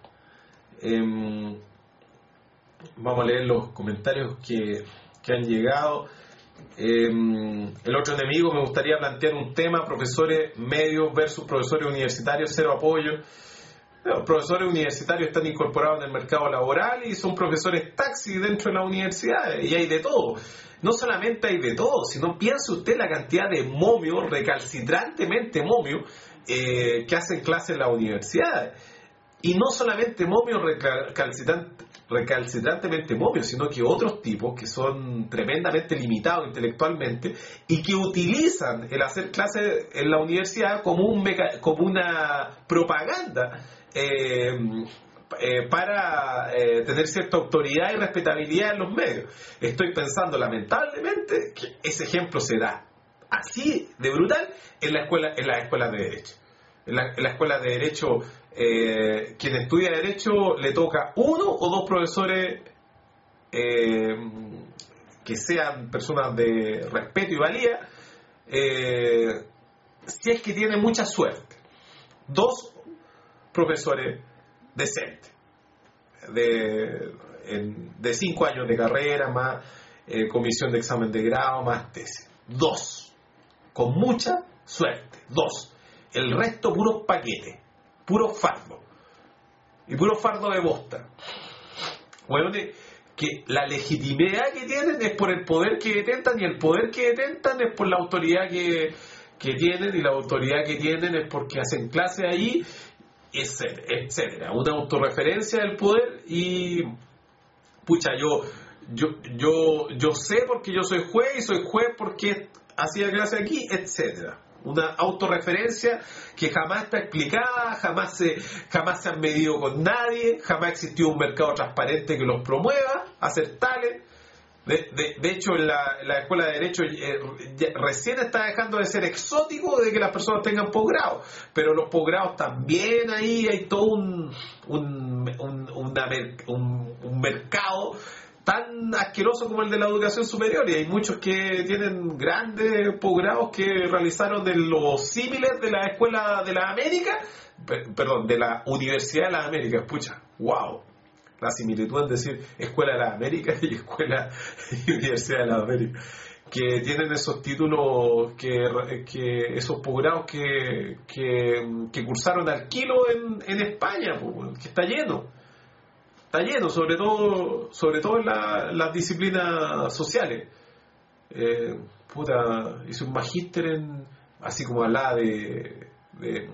Eh, Vamos a leer los comentarios que, que han llegado. Eh, el otro enemigo, me gustaría plantear un tema: profesores medios versus profesores universitarios, cero apoyo. Los profesores universitarios están incorporados en el mercado laboral y son profesores taxi dentro de las universidades, y hay de todo. No solamente hay de todo, sino piense usted la cantidad de momios, recalcitrantemente momios, eh, que hacen clases en las universidades. Y no solamente momios recalcitrantes, recalcitrantemente momios, sino que otros tipos que son tremendamente limitados intelectualmente y que utilizan el hacer clases en la universidad como, un meca- como una propaganda eh, eh, para eh, tener cierta autoridad y respetabilidad en los medios. Estoy pensando lamentablemente que ese ejemplo se da así de brutal en la escuela, en las escuelas de derecho. En la, en la escuela de derecho, eh, quien estudia derecho le toca uno o dos profesores eh, que sean personas de respeto y valía, eh, si es que tiene mucha suerte. Dos profesores decentes, de, en, de cinco años de carrera, más eh, comisión de examen de grado, más tesis. Dos, con mucha suerte, dos. El resto puros paquetes, puro fardo, y puro fardo de bosta. Bueno, que la legitimidad que tienen es por el poder que detentan, y el poder que detentan es por la autoridad que, que tienen, y la autoridad que tienen es porque hacen clase ahí, etcétera, etcétera. Una autorreferencia del poder, y pucha, yo, yo, yo, yo sé porque yo soy juez, y soy juez porque hacía clase aquí, etcétera. Una autorreferencia que jamás está explicada, jamás se, jamás se han medido con nadie, jamás existió un mercado transparente que los promueva a ser tales. De, de, de hecho, en la, en la escuela de Derecho eh, recién está dejando de ser exótico de que las personas tengan posgrado, pero los posgrados también, ahí hay todo un, un, un, una, un, un mercado tan asqueroso como el de la educación superior, y hay muchos que tienen grandes posgrados que realizaron de los símiles de la escuela de la América, per, perdón, de la Universidad de las Américas. Pucha, wow, la similitud en decir escuela de las Américas y escuela y Universidad de las Américas, que tienen esos títulos, que, que esos posgrados que, que, que cursaron al kilo en, en España, que está lleno. está lleno, sobre todo, sobre todo en la, las disciplinas sociales. Eh, puta, hice un magíster en, así como hablaba de, de,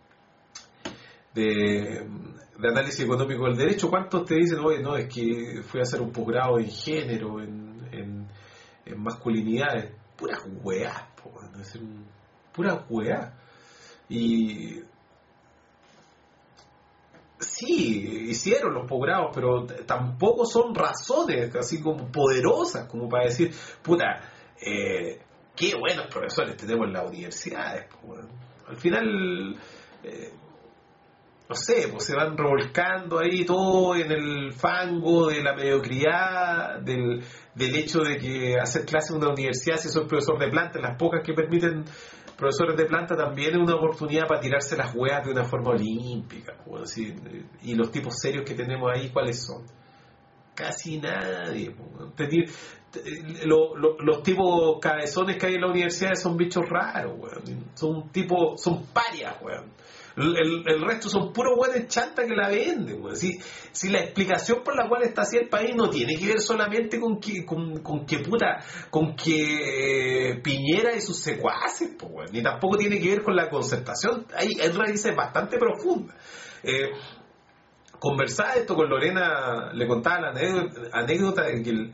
de, de análisis económico del derecho. ¿Cuántos te dicen, oye, no, es que fui a hacer un posgrado en género, en, en, en masculinidades? Pura weá, po, es un, pura weá. Y sí, hicieron los posgrados, pero tampoco son razones así como poderosas como para decir, puta, eh, qué buenos profesores tenemos en las universidades. Pues, al final, eh, no sé, pues se van revolcando ahí todo en el fango de la mediocridad, del, del hecho de que hacer clases en una universidad, si sos profesor de planta, las pocas que permiten profesores de planta, también es una oportunidad para tirarse las hueas de una forma olímpica. Pues, así, y los tipos serios que tenemos ahí, ¿cuáles son? Casi nadie. Pues. Lo, lo, los tipos cabezones que hay en las universidades son bichos raros, weón. Son tipo, son parias, weón. El, el, el resto son puros weones chantas que la venden, weón. Si, si la explicación por la cual está así el país no tiene que ver solamente con que, con, con que puta, con que eh, Piñera y sus secuaces, pues, weón. Ni tampoco tiene que ver con la concertación. Hay, hay raíces bastante profundas. Eh, conversaba esto con Lorena, le contaba la anécdota, anécdota de que el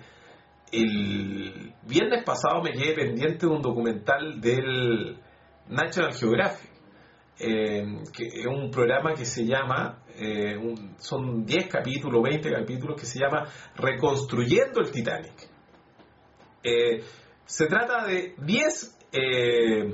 El viernes pasado me quedé pendiente de un documental del National Geographic, eh, que es un programa que se llama, eh, un, son diez capítulos, veinte capítulos, que se llama Reconstruyendo el Titanic. Eh, se trata de diez eh,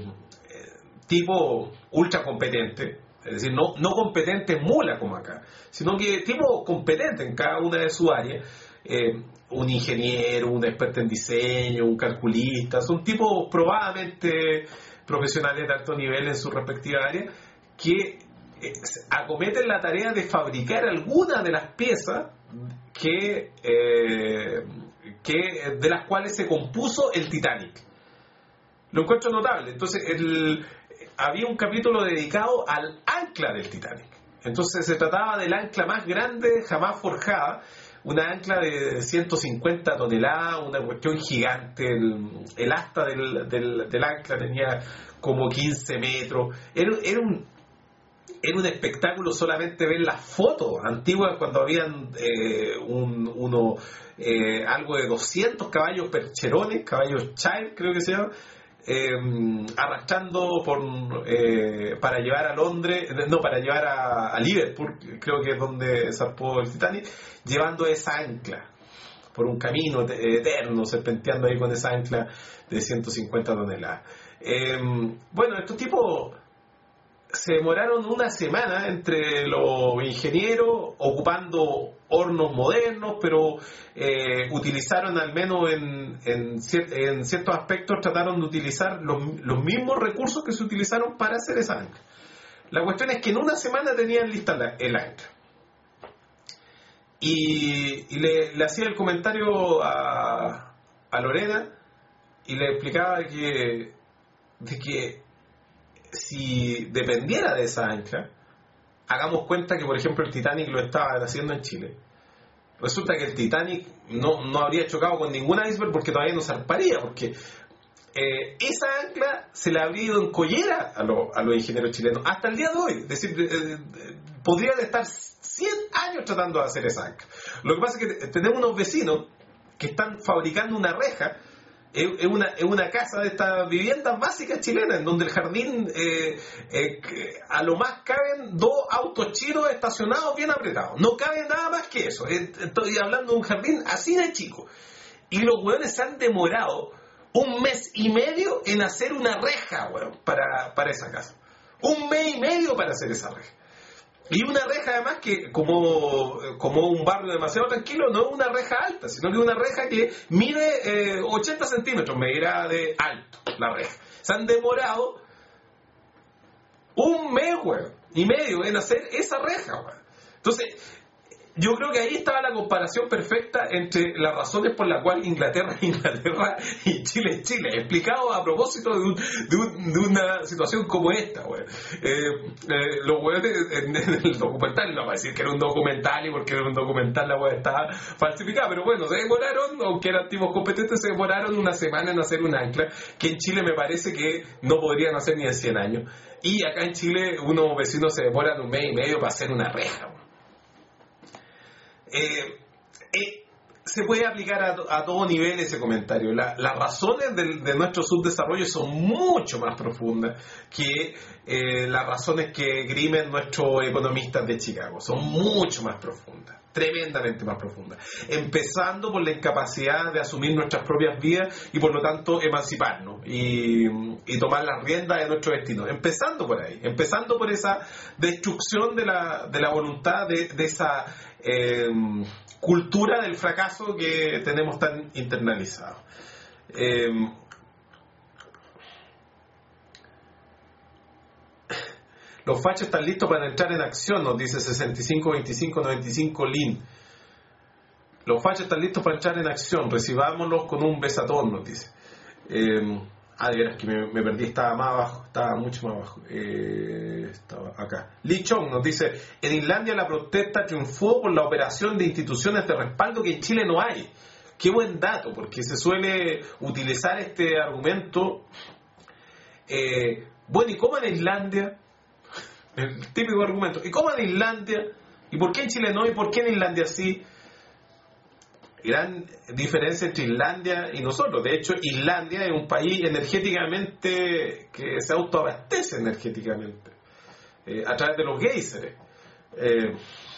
tipos ultra competentes, es decir, no, no competentes mula como acá, sino que tipos competentes en cada una de sus áreas. Eh, un ingeniero, un experto en diseño, un calculista, son tipos probadamente profesionales de alto nivel en su respectiva área que eh, acometen la tarea de fabricar algunas de las piezas que, eh, que de las cuales se compuso el Titanic. Lo encuentro notable. Entonces, el, había un capítulo dedicado al ancla del Titanic. Entonces se trataba del ancla más grande jamás forjada, una ancla de ciento cincuenta toneladas, una cuestión gigante. El, el asta del, del, del ancla tenía como quince metros. Era, era, un, era un espectáculo solamente ver las fotos antiguas cuando habían eh, un, uno, eh, algo de doscientos caballos percherones, caballos child creo que se llama, Eh, arrastrando por, eh, para llevar a Londres, no, para llevar a, a Liverpool, creo que es donde zarpó el Titanic, llevando esa ancla por un camino eterno, serpenteando ahí con esa ancla de ciento cincuenta toneladas. Eh, bueno, estos tipos se demoraron una semana entre los ingenieros ocupando hornos modernos, pero eh, utilizaron al menos en, en, cier- en ciertos aspectos, trataron de utilizar los, los mismos recursos que se utilizaron para hacer esa ancla. La cuestión es que en una semana tenían lista la, el ancla. Y, y le, le hacía el comentario a, a Lorena y le explicaba de que, de que si dependiera de esa ancla, hagamos cuenta que, por ejemplo, el Titanic lo estaban haciendo en Chile. Resulta que el Titanic no, no habría chocado con ningún iceberg porque todavía no zarparía, porque eh, esa ancla se le habría ido en collera a, lo, a los ingenieros chilenos hasta el día de hoy. Es decir, eh, eh, podrían estar cien años tratando de hacer esa ancla. Lo que pasa es que tenemos unos vecinos que están fabricando una reja. Es una, es una casa de estas viviendas básicas chilenas, en donde el jardín, eh, eh, a lo más caben dos autos chinos estacionados bien apretados. No cabe nada más que eso. Estoy hablando de un jardín así de chico. Y los hueones se han demorado un mes y medio en hacer una reja, hueón, para, para esa casa. Un mes y medio para hacer esa reja. Y una reja además que, como, como un barrio demasiado tranquilo, no es una reja alta, sino que es una reja que mide eh, ochenta centímetros, medirá de alto la reja. Se han demorado un mes, güey, y medio en hacer esa reja, güey. Entonces, yo creo que ahí estaba la comparación perfecta entre las razones por las cuales Inglaterra es Inglaterra y Chile es Chile, explicado a propósito de, un, de, un, de una situación como esta, güey. Eh, eh, los güeyes en, en el documental, no va a decir que era un documental y porque era un documental la güey estaba falsificada, pero bueno, se demoraron, aunque eran tipos competentes, se demoraron una semana en hacer un ancla, que en Chile me parece que no podrían hacer ni en cien años. Y acá en Chile unos vecinos se demoran un mes y medio para hacer una reja, güey. Eh, eh, se puede aplicar a, a todo nivel ese comentario. La, las razones de, de nuestro subdesarrollo son mucho más profundas que eh, las razones que grimen nuestros economistas de Chicago. Son mucho más profundas, tremendamente más profundas. Empezando por la incapacidad de asumir nuestras propias vidas y por lo tanto emanciparnos y, y tomar las riendas de nuestro destino. Empezando por ahí, empezando por esa destrucción de la, de la voluntad, de, de esa Eh, cultura del fracaso que tenemos tan internalizado. Eh, los fachos están listos para entrar en acción, nos dice sesenta y cinco veinticinco noventa y cinco Lin. Los fachos están listos para entrar en acción, recibámoslos con un besatón, nos dice. Eh, Ah, de veras que me, me perdí, estaba más abajo, estaba mucho más abajo. Eh, estaba acá. Lee Chong nos dice: en Islandia la protesta triunfó por la operación de instituciones de respaldo que en Chile no hay. Qué buen dato, porque se suele utilizar este argumento. Eh, bueno, ¿y cómo en Islandia? El típico argumento. ¿Y cómo en Islandia? ¿Y por qué en Chile no? ¿Y por qué en Islandia sí? Gran diferencia entre Islandia y nosotros. De hecho, Islandia es un país energéticamente que se autoabastece energéticamente eh, a través de los géiseres. Eh,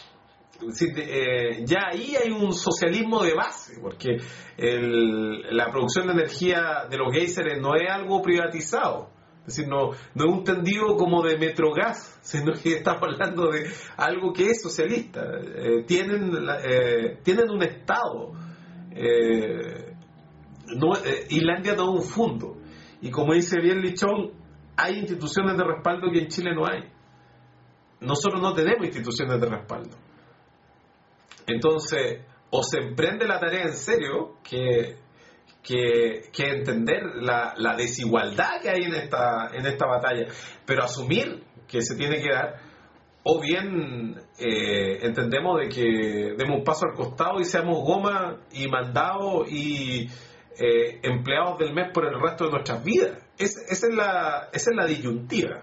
eh, ya ahí hay un socialismo de base, porque el, la producción de energía de los géiseres no es algo privatizado. Es decir, no, no es un tendido como de Metrogas, sino que estamos hablando de algo que es socialista. Eh, tienen, eh, tienen un Estado. Eh, no, eh, Islandia no es un fondo. Y como dice bien Lichón, hay instituciones de respaldo que en Chile no hay. Nosotros no tenemos instituciones de respaldo. Entonces, o se emprende la tarea en serio, que... Que, que entender la, la desigualdad que hay en esta, en esta batalla, pero asumir que se tiene que dar, o bien eh, entendemos de que demos un paso al costado y seamos goma y mandados y eh, empleados del mes por el resto de nuestras vidas. Es, esa, es la, esa es la disyuntiva.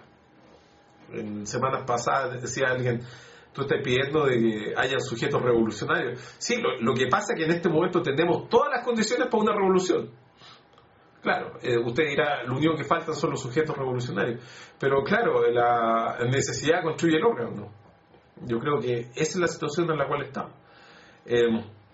En semanas pasadas decía alguien: tú estás pidiendo de que haya sujetos revolucionarios. Sí, lo, lo que pasa es que en este momento tenemos todas las condiciones para una revolución. Claro, eh, usted dirá, lo único que faltan son los sujetos revolucionarios. Pero claro, la necesidad construye el órgano, ¿no? Yo creo que esa es la situación en la cual estamos. Eh,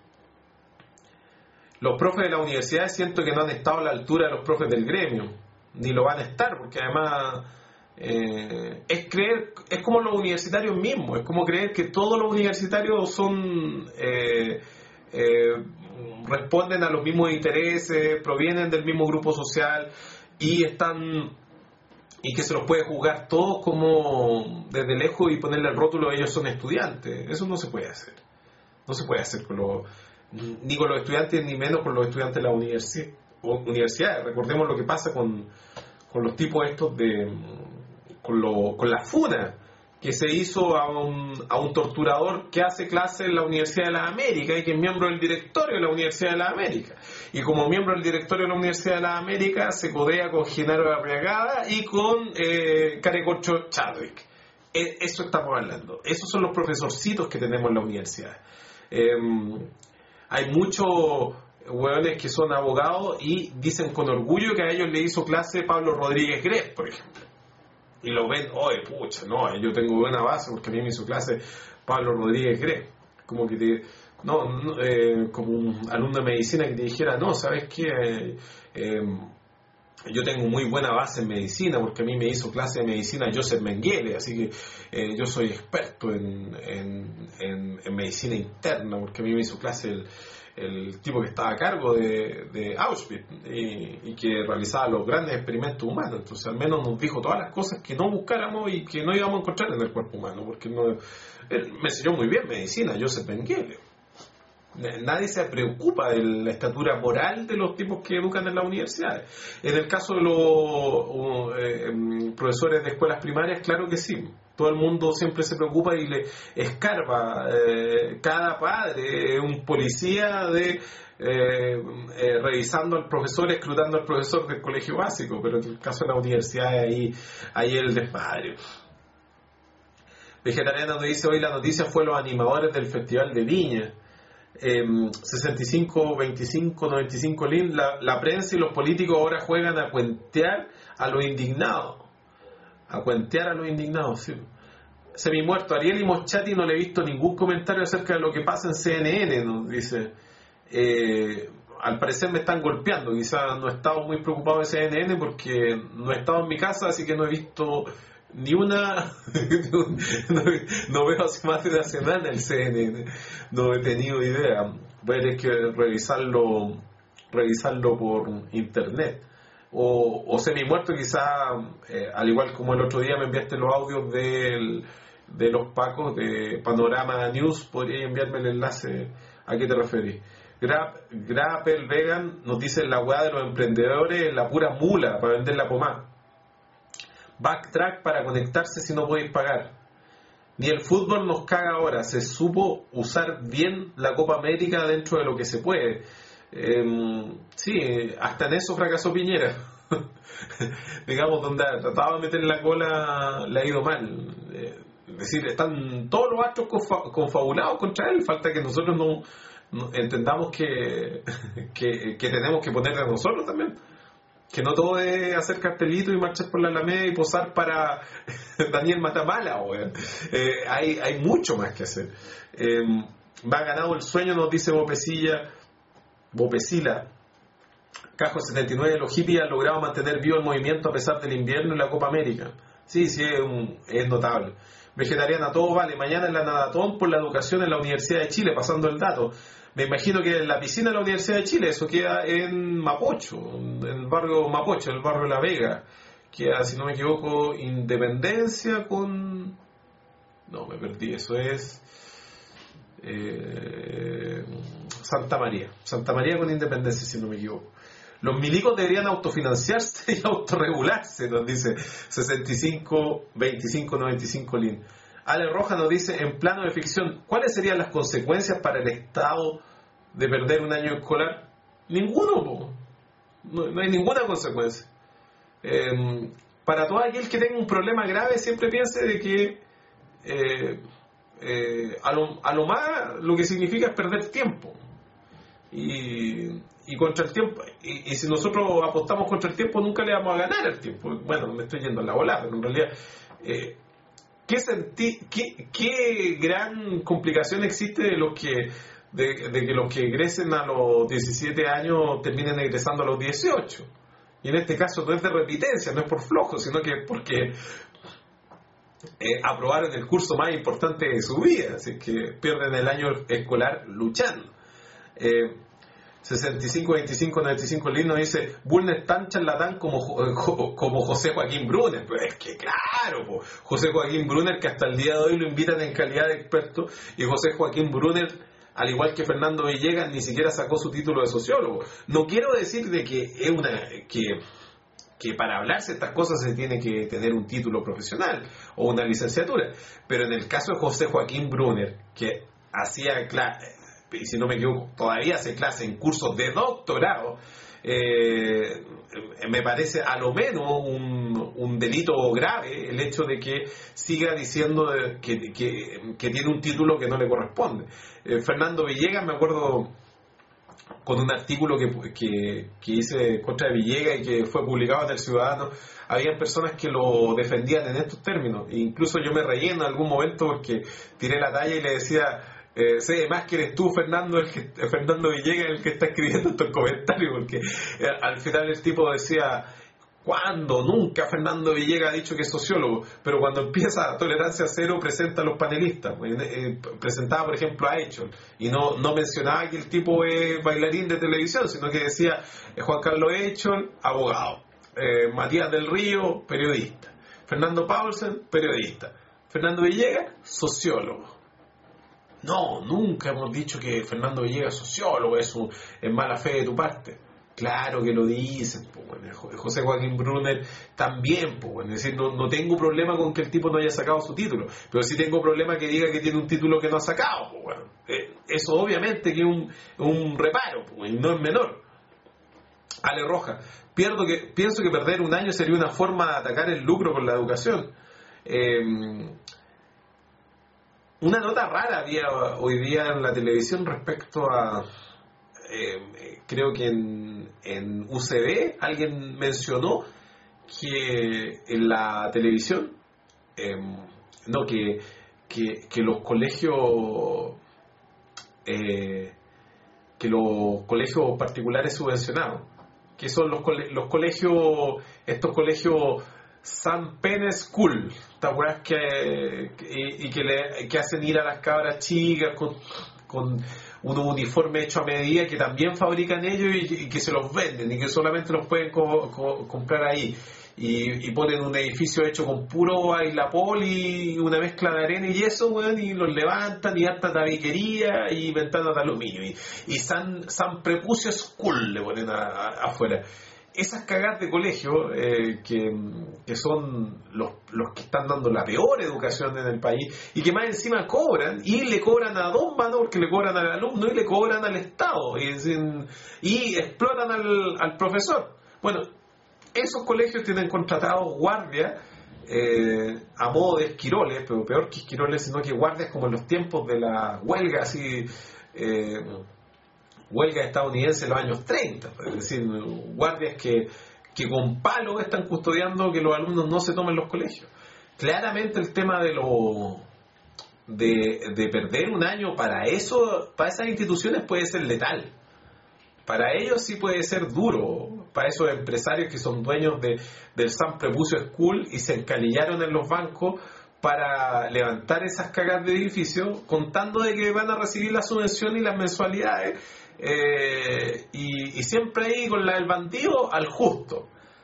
los profes de las universidades siento que no han estado a la altura de los profes del gremio, ni lo van a estar, porque además... Eh, es creer, es como los universitarios mismos, es como creer que todos los universitarios son eh, eh, responden a los mismos intereses, provienen del mismo grupo social y están y que se los puede juzgar todos como desde lejos y ponerle el rótulo ellos son estudiantes. Eso no se puede hacer, no se puede hacer con los, ni con los estudiantes ni menos con los estudiantes de la universi- universidad. Recordemos lo que pasa con, con los tipos estos de Con, lo, con la FUNA que se hizo a un, a un torturador que hace clase en la Universidad de las Américas y que es miembro del directorio de la Universidad de las Américas, y como miembro del directorio de la Universidad de las Américas se codea con Genaro Arriagada y con eh, Carecorcho Chadwick. Eh, eso estamos hablando, esos son los profesorcitos que tenemos en la universidad. Eh, hay muchos hueones que son abogados y dicen con orgullo que a ellos le hizo clase Pablo Rodríguez Grez, por ejemplo. Y lo ven, oye, pucha, no, yo tengo buena base porque a mí me hizo clase Pablo Rodríguez Grez. Como que te, no, no eh, como un alumno de medicina que te dijera, no, ¿sabes qué? Eh, eh, yo tengo muy buena base en medicina, porque a mí me hizo clase de medicina Joseph Mengele, así que eh, yo soy experto en, en, en, en medicina interna, porque a mí me hizo clase el, el tipo que estaba a cargo de, de Auschwitz y, y que realizaba los grandes experimentos humanos. Entonces al menos nos dijo todas las cosas que no buscáramos y que no íbamos a encontrar en el cuerpo humano, porque no, él me enseñó muy bien medicina Joseph Mengele. Nadie se preocupa de la estatura moral de los tipos que educan en las universidades. En el caso de los uh, eh, profesores de escuelas primarias, claro que sí. Todo el mundo siempre se preocupa y le escarba. Eh, cada padre es un policía de eh, eh, revisando al profesor, escrutando al profesor del colegio básico. Pero en el caso de las universidades, ahí, ahí el desmadre. Vegetariana nos dice: hoy la noticia fue los animadores del Festival de Viña. Eh, sesenta y cinco, veinticinco, noventa y cinco Lin, la, la prensa y los políticos ahora juegan a cuentear a los indignados, a cuentear a los indignados, sí. Semimuerto, Ariel y Moschati no le he visto ningún comentario acerca de lo que pasa en C N N, nos dice. Eh, al parecer me están golpeando, quizás no he estado muy preocupado de C N N porque no he estado en mi casa, así que no he visto ni una, no, no veo hace más de una semana el C N N, no he tenido idea. Voy a tener que revisarlo, revisarlo por internet. O, o semi-muerto, quizá, eh, al igual como el otro día me enviaste los audios del, de los pacos de Panorama News, podría enviarme el enlace a qué te referís. Grapple Vegan nos dice: la weá de los emprendedores, la pura mula para vender la pomada. Backtrack para conectarse si no podéis pagar. Ni el fútbol nos caga ahora. Se supo usar bien la Copa América dentro de lo que se puede. Eh, sí, hasta en eso fracasó Piñera. Digamos, donde ha tratado de meter la cola le ha ido mal. Eh, es decir, están todos los astros confa- confabulados contra él. Falta que nosotros no, no entendamos que, que, que tenemos que ponerle a nosotros también. Que no todo es hacer cartelitos y marchar por la Alameda y posar para Daniel Matamala, weón. Eh, hay, hay mucho más que hacer. Eh, va ganado el sueño, nos dice Bopecilla, Bopecila. Cajo setenta y nueve, los hippies han logrado mantener vivo el movimiento a pesar del invierno y la Copa América. Sí, sí, es, un, es notable. Vegetariana, todo vale. Mañana en la Nadatón por la educación en la Universidad de Chile, pasando el dato. Me imagino que en la piscina de la Universidad de Chile, eso queda en Mapocho, en el barrio Mapocho, en el barrio La Vega. Queda, si no me equivoco, Independencia con... No, me perdí, eso es... Eh... Santa María. Santa María con Independencia, si no me equivoco. Los milicos deberían autofinanciarse y autorregularse, nos dice sesenta y cinco, veinticinco, noventa y cinco Lin. Ale Roja nos dice: en plano de ficción, ¿cuáles serían las consecuencias para el Estado de perder un año escolar? Ninguno, po. No, no hay ninguna consecuencia. Eh, para todo aquel que tenga un problema grave, siempre piense de que eh, eh, a, lo, a lo más lo que significa es perder tiempo. Y, y contra el tiempo, y, y si nosotros apostamos contra el tiempo, nunca le vamos a ganar el tiempo. Bueno, me estoy yendo a la bola, pero en realidad... Eh, ¿Qué, senti- qué, ¿Qué gran complicación existe de los que de, de que los que egresen a los diecisiete años terminen egresando a los dieciocho? Y en este caso no es de repitencia, no es por flojo, sino que es porque eh, aprobaron el curso más importante de su vida, así que pierden el año escolar luchando. Eh, sesenta y cinco, veinticinco, noventa y cinco Lino dice: Bulnes tan charlatán como, como José Joaquín Brunner. Pero es que claro, po. José Joaquín Brunner, que hasta el día de hoy lo invitan en calidad de experto, y José Joaquín Brunner, al igual que Fernando Villegas, ni siquiera sacó su título de sociólogo. No quiero decir de que es una que, que para hablarse estas cosas se tiene que tener un título profesional o una licenciatura, pero en el caso de José Joaquín Brunner, que hacía clase, y si no me equivoco, todavía hace clase en cursos de doctorado, eh, me parece a lo menos un, un delito grave el hecho de que siga diciendo que, que, que tiene un título que no le corresponde. Eh, Fernando Villegas, me acuerdo con un artículo que, que, que hice contra Villegas y que fue publicado en El Ciudadano, habían personas que lo defendían en estos términos, e incluso yo me reí en algún momento porque tiré la talla y le decía: Eh, sé más que eres tú, Fernando, el que, Fernando Villegas, el que está escribiendo estos comentarios, porque eh, al final el tipo decía: ¿Cuándo? Nunca Fernando Villegas ha dicho que es sociólogo, pero cuando empieza Tolerancia Cero presenta a los panelistas. Eh, presentaba, por ejemplo, a Echol, y no, no mencionaba que el tipo es bailarín de televisión, sino que decía eh, Juan Carlos Echol, abogado, eh, Matías del Río, periodista, Fernando Paulsen, periodista, Fernando Villegas, sociólogo. No, nunca hemos dicho que Fernando Villegas es sociólogo, es, un, es mala fe de tu parte. Claro que lo dicen, pues, bueno. José Joaquín Brunner también, pues, bueno. Es decir, no, no tengo problema con que el tipo no haya sacado su título, pero sí tengo problema que diga que tiene un título que no ha sacado, pues, bueno. Eh, eso obviamente que es un, un reparo, pues, y no es menor. Ale Roja, pierdo que, pienso que perder un año sería una forma de atacar el lucro con la educación. Eh, una nota rara había hoy día en la televisión respecto a... Eh, creo que en, en U C B alguien mencionó que en la televisión eh, no que, que, que los colegios eh, que los colegios particulares subvencionados, que son los, cole, los colegios, estos colegios San Pene School, estas weas que, que y que, le, que hacen ir a las cabras chicas con, con un uniforme hecho a medida que también fabrican ellos y, y que se los venden y que solamente los pueden co, co, comprar ahí, y, y ponen un edificio hecho con puro bailapol y una mezcla de arena y yeso, weón, y los levantan y harta tabiquería y ventanas de aluminio y, y San, San Prepucio School le ponen a, a, afuera. Esas cagadas de colegio eh, que, que son los, los que están dando la peor educación en el país y que más encima cobran, y le cobran a dos manos porque le cobran al alumno y le cobran al Estado y, y explotan al, al profesor. Bueno, esos colegios tienen contratados guardias eh, a modo de esquiroles, pero peor que esquiroles, sino que guardias como en los tiempos de la huelga, así... Eh, huelga estadounidense en los años treinta, es decir, guardias que, que con palos están custodiando que los alumnos no se tomen los colegios. Claramente el tema de lo de, de perder un año para eso, para esas instituciones puede ser letal. Para ellos sí puede ser duro, para esos empresarios que son dueños de, del San Prepucio School y se encalillaron en los bancos para levantar esas cagas de edificios contando de que van a recibir la subvención y las mensualidades. Eh, y, y siempre ahí con la del bandido al justo.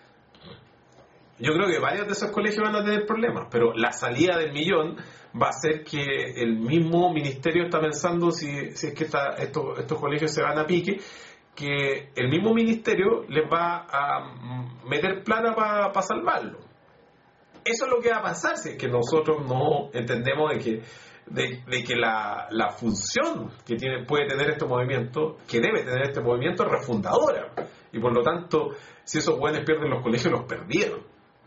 Yo creo que varios de esos colegios van a tener problemas, pero la salida del millón va a ser que el mismo ministerio está pensando, si, si es que está, estos, estos colegios se van a pique, que el mismo ministerio les va a meter plata para pa salvarlo. Eso es lo que va a pasar si es que nosotros no entendemos de que De, de que la, la función que tiene, puede tener este movimiento, que debe tener este movimiento, es refundadora. Y por lo tanto, si esos buenos pierden los colegios, los perdieron.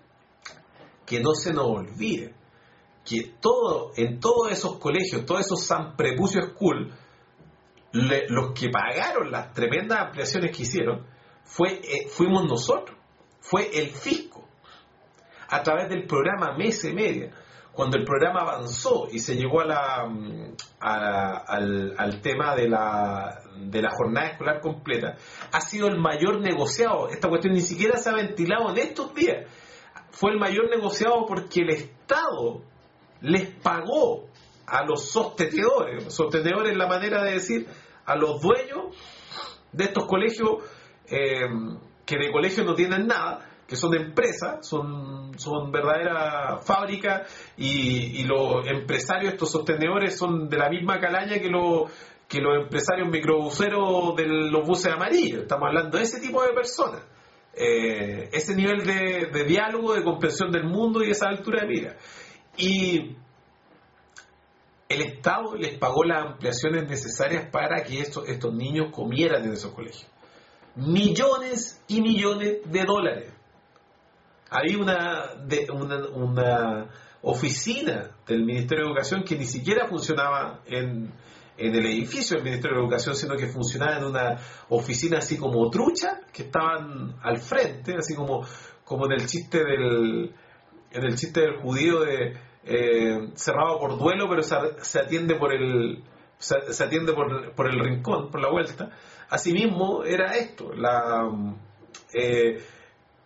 Que no se nos olvide que todo, en todos esos colegios, todos esos San Prepucio School, le, los que pagaron las tremendas ampliaciones que hicieron, fue, eh, fuimos nosotros, fue el fisco, a través del programa Mesa y Media. Cuando el programa avanzó y se llegó a la, a, al, al tema de la, de la jornada escolar completa, ha sido el mayor negociado. Esta cuestión ni siquiera se ha ventilado en estos días. Fue el mayor negociado porque el Estado les pagó a los sostenedores, sostenedores es la manera de decir, a los dueños de estos colegios, eh, que de colegios no tienen nada, que son empresas, son, son verdaderas fábricas, y, y los empresarios, estos sostenedores, son de la misma calaña que, lo, que los empresarios microbuseros de los buses amarillos. Estamos hablando de ese tipo de personas. Eh, ese nivel de, de diálogo, de comprensión del mundo y esa altura de mira. Y el Estado les pagó las ampliaciones necesarias para que estos, estos niños comieran en esos colegios. Millones y millones de dólares. Había una, de, una, una oficina del Ministerio de Educación que ni siquiera funcionaba en, en el edificio del Ministerio de Educación, sino que funcionaba en una oficina así como trucha, que estaban al frente, así como, como en el chiste del, en el chiste del judío de eh, cerrado por duelo, pero se, se atiende por el se, se atiende por, por el rincón, por la vuelta. Asimismo era esto, la eh,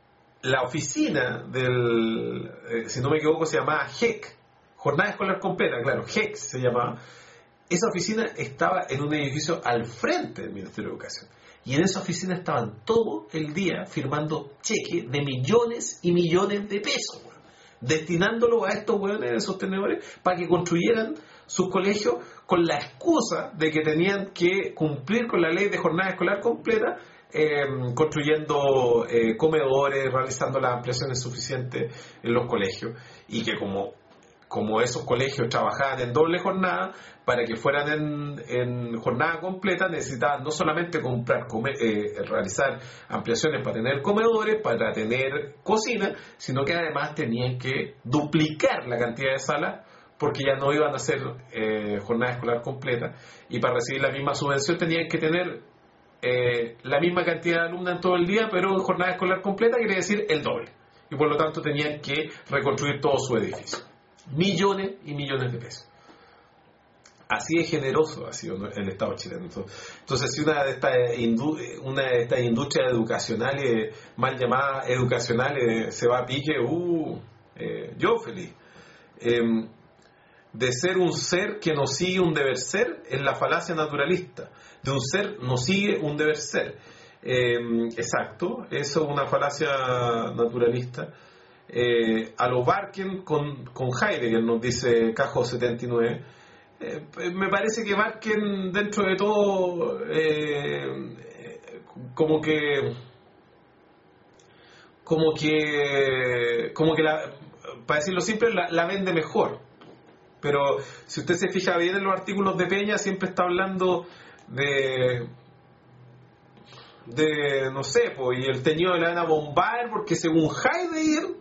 la oficina del, eh, si no me equivoco, se llamaba H E C, Jornada Escolar Completa, claro, H E C se llamaba. Esa oficina estaba en un edificio al frente del Ministerio de Educación. Y en esa oficina estaban todo el día firmando cheques de millones y millones de pesos, weón, destinándolo a estos hueones de sostenedores para que construyeran sus colegios con la excusa de que tenían que cumplir con la ley de jornada escolar completa, eh, construyendo eh, comedores, realizando las ampliaciones suficientes en los colegios, y que como, como esos colegios trabajaban en doble jornada, para que fueran en, en jornada completa necesitaban no solamente comprar, comer, eh, realizar ampliaciones para tener comedores, para tener cocina, sino que además tenían que duplicar la cantidad de salas, porque ya no iban a hacer eh, jornada escolar completa, y para recibir la misma subvención tenían que tener eh, la misma cantidad de alumnos en todo el día, pero en jornada escolar completa quiere decir el doble, y por lo tanto tenían que reconstruir todo su edificio. Millones y millones de pesos. Así de generoso ha sido el Estado chileno. Entonces, si una de estas una de estas industrias educacionales, mal llamadas educacionales, se va a pique, uh, eh, yo feliz. Eh, de ser un ser que no sigue un deber ser es la falacia naturalista. De un ser no sigue un deber ser. Eh, exacto, eso es una falacia naturalista. Eh, a lo Barken con, con Heidegger, nos dice Cajo setenta y nueve. Eh, me parece que Barken, dentro de todo, eh, como que como que como que la, para decirlo simple, la, la vende mejor, pero si usted se fija bien en los artículos de Peña, siempre está hablando de de no sé, pues, y el teñido de la van a bombar porque según Heidegger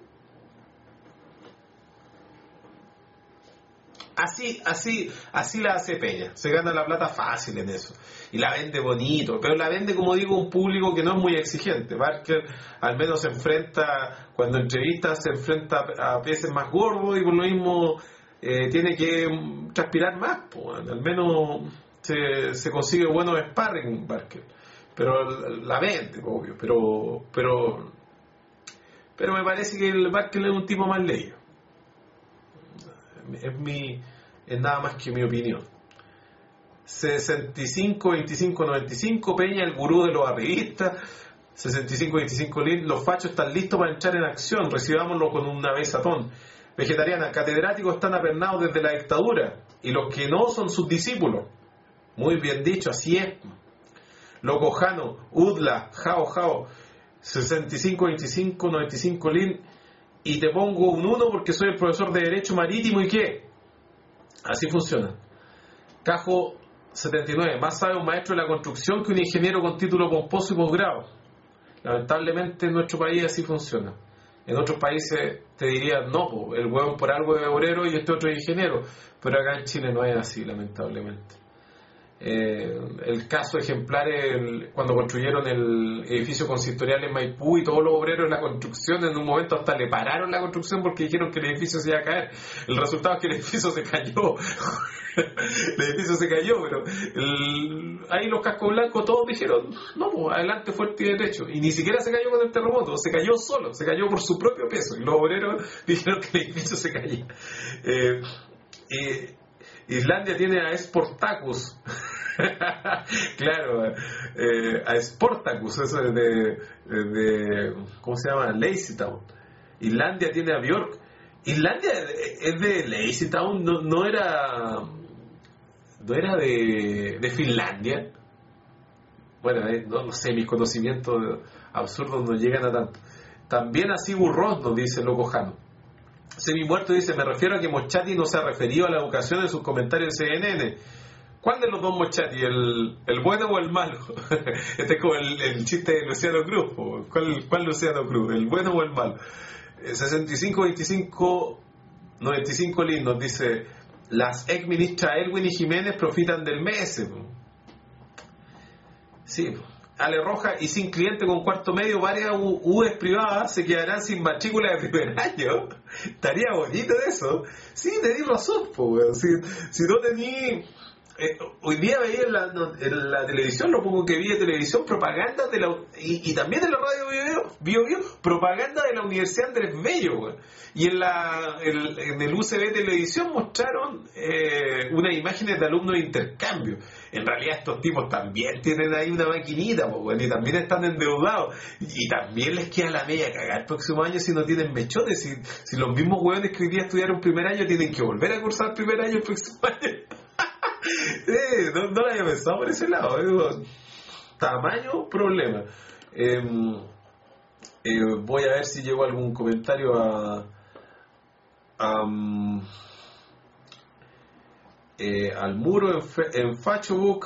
Así, así, así la hace Peña. Se gana la plata fácil en eso. Y la vende bonito. Pero la vende, como digo, un público que no es muy exigente. Barker al menos se enfrenta, cuando entrevista, se enfrenta a peces más gordos y por lo mismo eh, tiene que transpirar más. Pues, al menos se, se consigue buenos sparring Barker. Pero la vende, obvio. Pero, pero, pero me parece que el Barker es un tipo más leído. Es mi es nada más que mi opinión. sesenta y cinco veinticinco noventa y cinco, Peña, el gurú de los arribistas. Sesenta y cinco veinticinco, los fachos están listos para entrar en acción, recibámoslo con una besatón. Vegetariana, catedráticos están apernados desde la dictadura y los que no son sus discípulos. Muy bien dicho, así es. Locojano, Udla, Jao Jao, sesenta y cinco veinticinco noventa y cinco Lin. Y te pongo un uno porque soy el profesor de Derecho Marítimo y ¿qué? Así funciona. Cajo setenta y nueve. Más sabe un maestro de la construcción que un ingeniero con título pomposo y posgrado. Lamentablemente en nuestro país así funciona. En otros países te diría, no, el huevón por algo es obrero y este otro es ingeniero. Pero acá en Chile no es así, lamentablemente. Eh, el caso ejemplar es el, cuando construyeron el edificio consistorial en Maipú y todos los obreros de la construcción en un momento hasta le pararon la construcción porque dijeron que el edificio se iba a caer. El resultado es que el edificio se cayó. El edificio se cayó, pero el, ahí los cascos blancos todos dijeron no, pues, adelante, fuerte y derecho, y ni siquiera se cayó con el terremoto, se cayó solo, se cayó por su propio peso y los obreros dijeron que el edificio se caía. eh, eh, Islandia tiene a Sportacus. Claro, eh, a Sportacus, eso es de, de, de, ¿cómo se llama? Lazy Town. Islandia tiene a Björk. Islandia es de Lazy Town, no, no era no era de, de Finlandia. Bueno, eh, no, no sé, mis conocimientos absurdos no llegan a tanto. También así Burros, nos dice Locojano. Semi-muerto dice, me refiero a que Moschati no se ha referido a la educación en sus comentarios de C N N. ¿Cuál de los dos Moschati? ¿El, el bueno o el malo? Este es como el, el chiste de Luciano Cruz. ¿Cuál, ¿Cuál Luciano Cruz? ¿El bueno o el malo? sesenta y cinco veinticinco noventa y cinco Lin nos dice, las ex ministras Elwin y Jiménez profitan del M E S. Sí, Ale Roja, y sin cliente con cuarto medio, varias U Es privadas se quedarán sin matrícula de primer año. Estaría bonito eso. Sí, tenés razón, po, si, si no tení, Eh, hoy día veía en la, no, en la televisión, lo poco que vi de televisión, propaganda de la y, y también en la radio Bio, Bio, Bio, propaganda de la Universidad Andrés Bello, güey. Y en la el, en el U C B Televisión mostraron eh, unas imágenes de alumnos de intercambio. En realidad estos tipos también tienen ahí una maquinita, güey, y también están endeudados. Y, y también les queda la media cagada el próximo año si no tienen mechones. Si, si los mismos hueones que hoy día estudiaron primer año tienen que volver a cursar el primer año el próximo año. Eh, no, no lo había pensado por ese lado. Eh. Tamaño, problema. Eh, eh, voy a ver si llegó algún comentario a, a um, eh, al muro en, fe, en Facebook.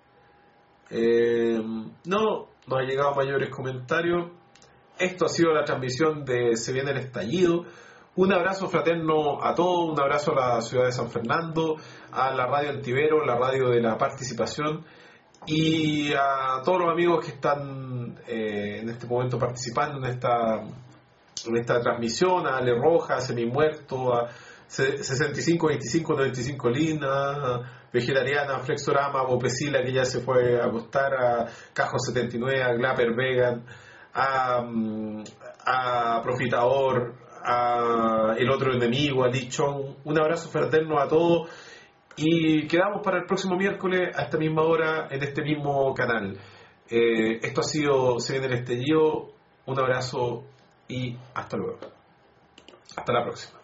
Eh, no, no ha llegado mayores comentarios. Esto ha sido la transmisión de Se Viene el Estallido. Un abrazo fraterno a todos, un abrazo a la ciudad de San Fernando, a la radio Antivero, la radio de la participación, y a todos los amigos que están eh, en este momento participando en esta, en esta transmisión, a Ale Roja, a Semimuerto, a sesenta y cinco veinticinco noventa y cinco Lina, a Vegetariana, a Flexorama, a Bopesila, que ya se fue a acostar, a Cajo setenta y nueve, a Glapper Vegan, a, a Profitador, a El Otro Enemigo, a Lichon. Un abrazo fraterno a todos y quedamos para el próximo miércoles a esta misma hora en este mismo canal. Eh, esto ha sido Se Viene el Estallido. Un abrazo y hasta luego. Hasta la próxima.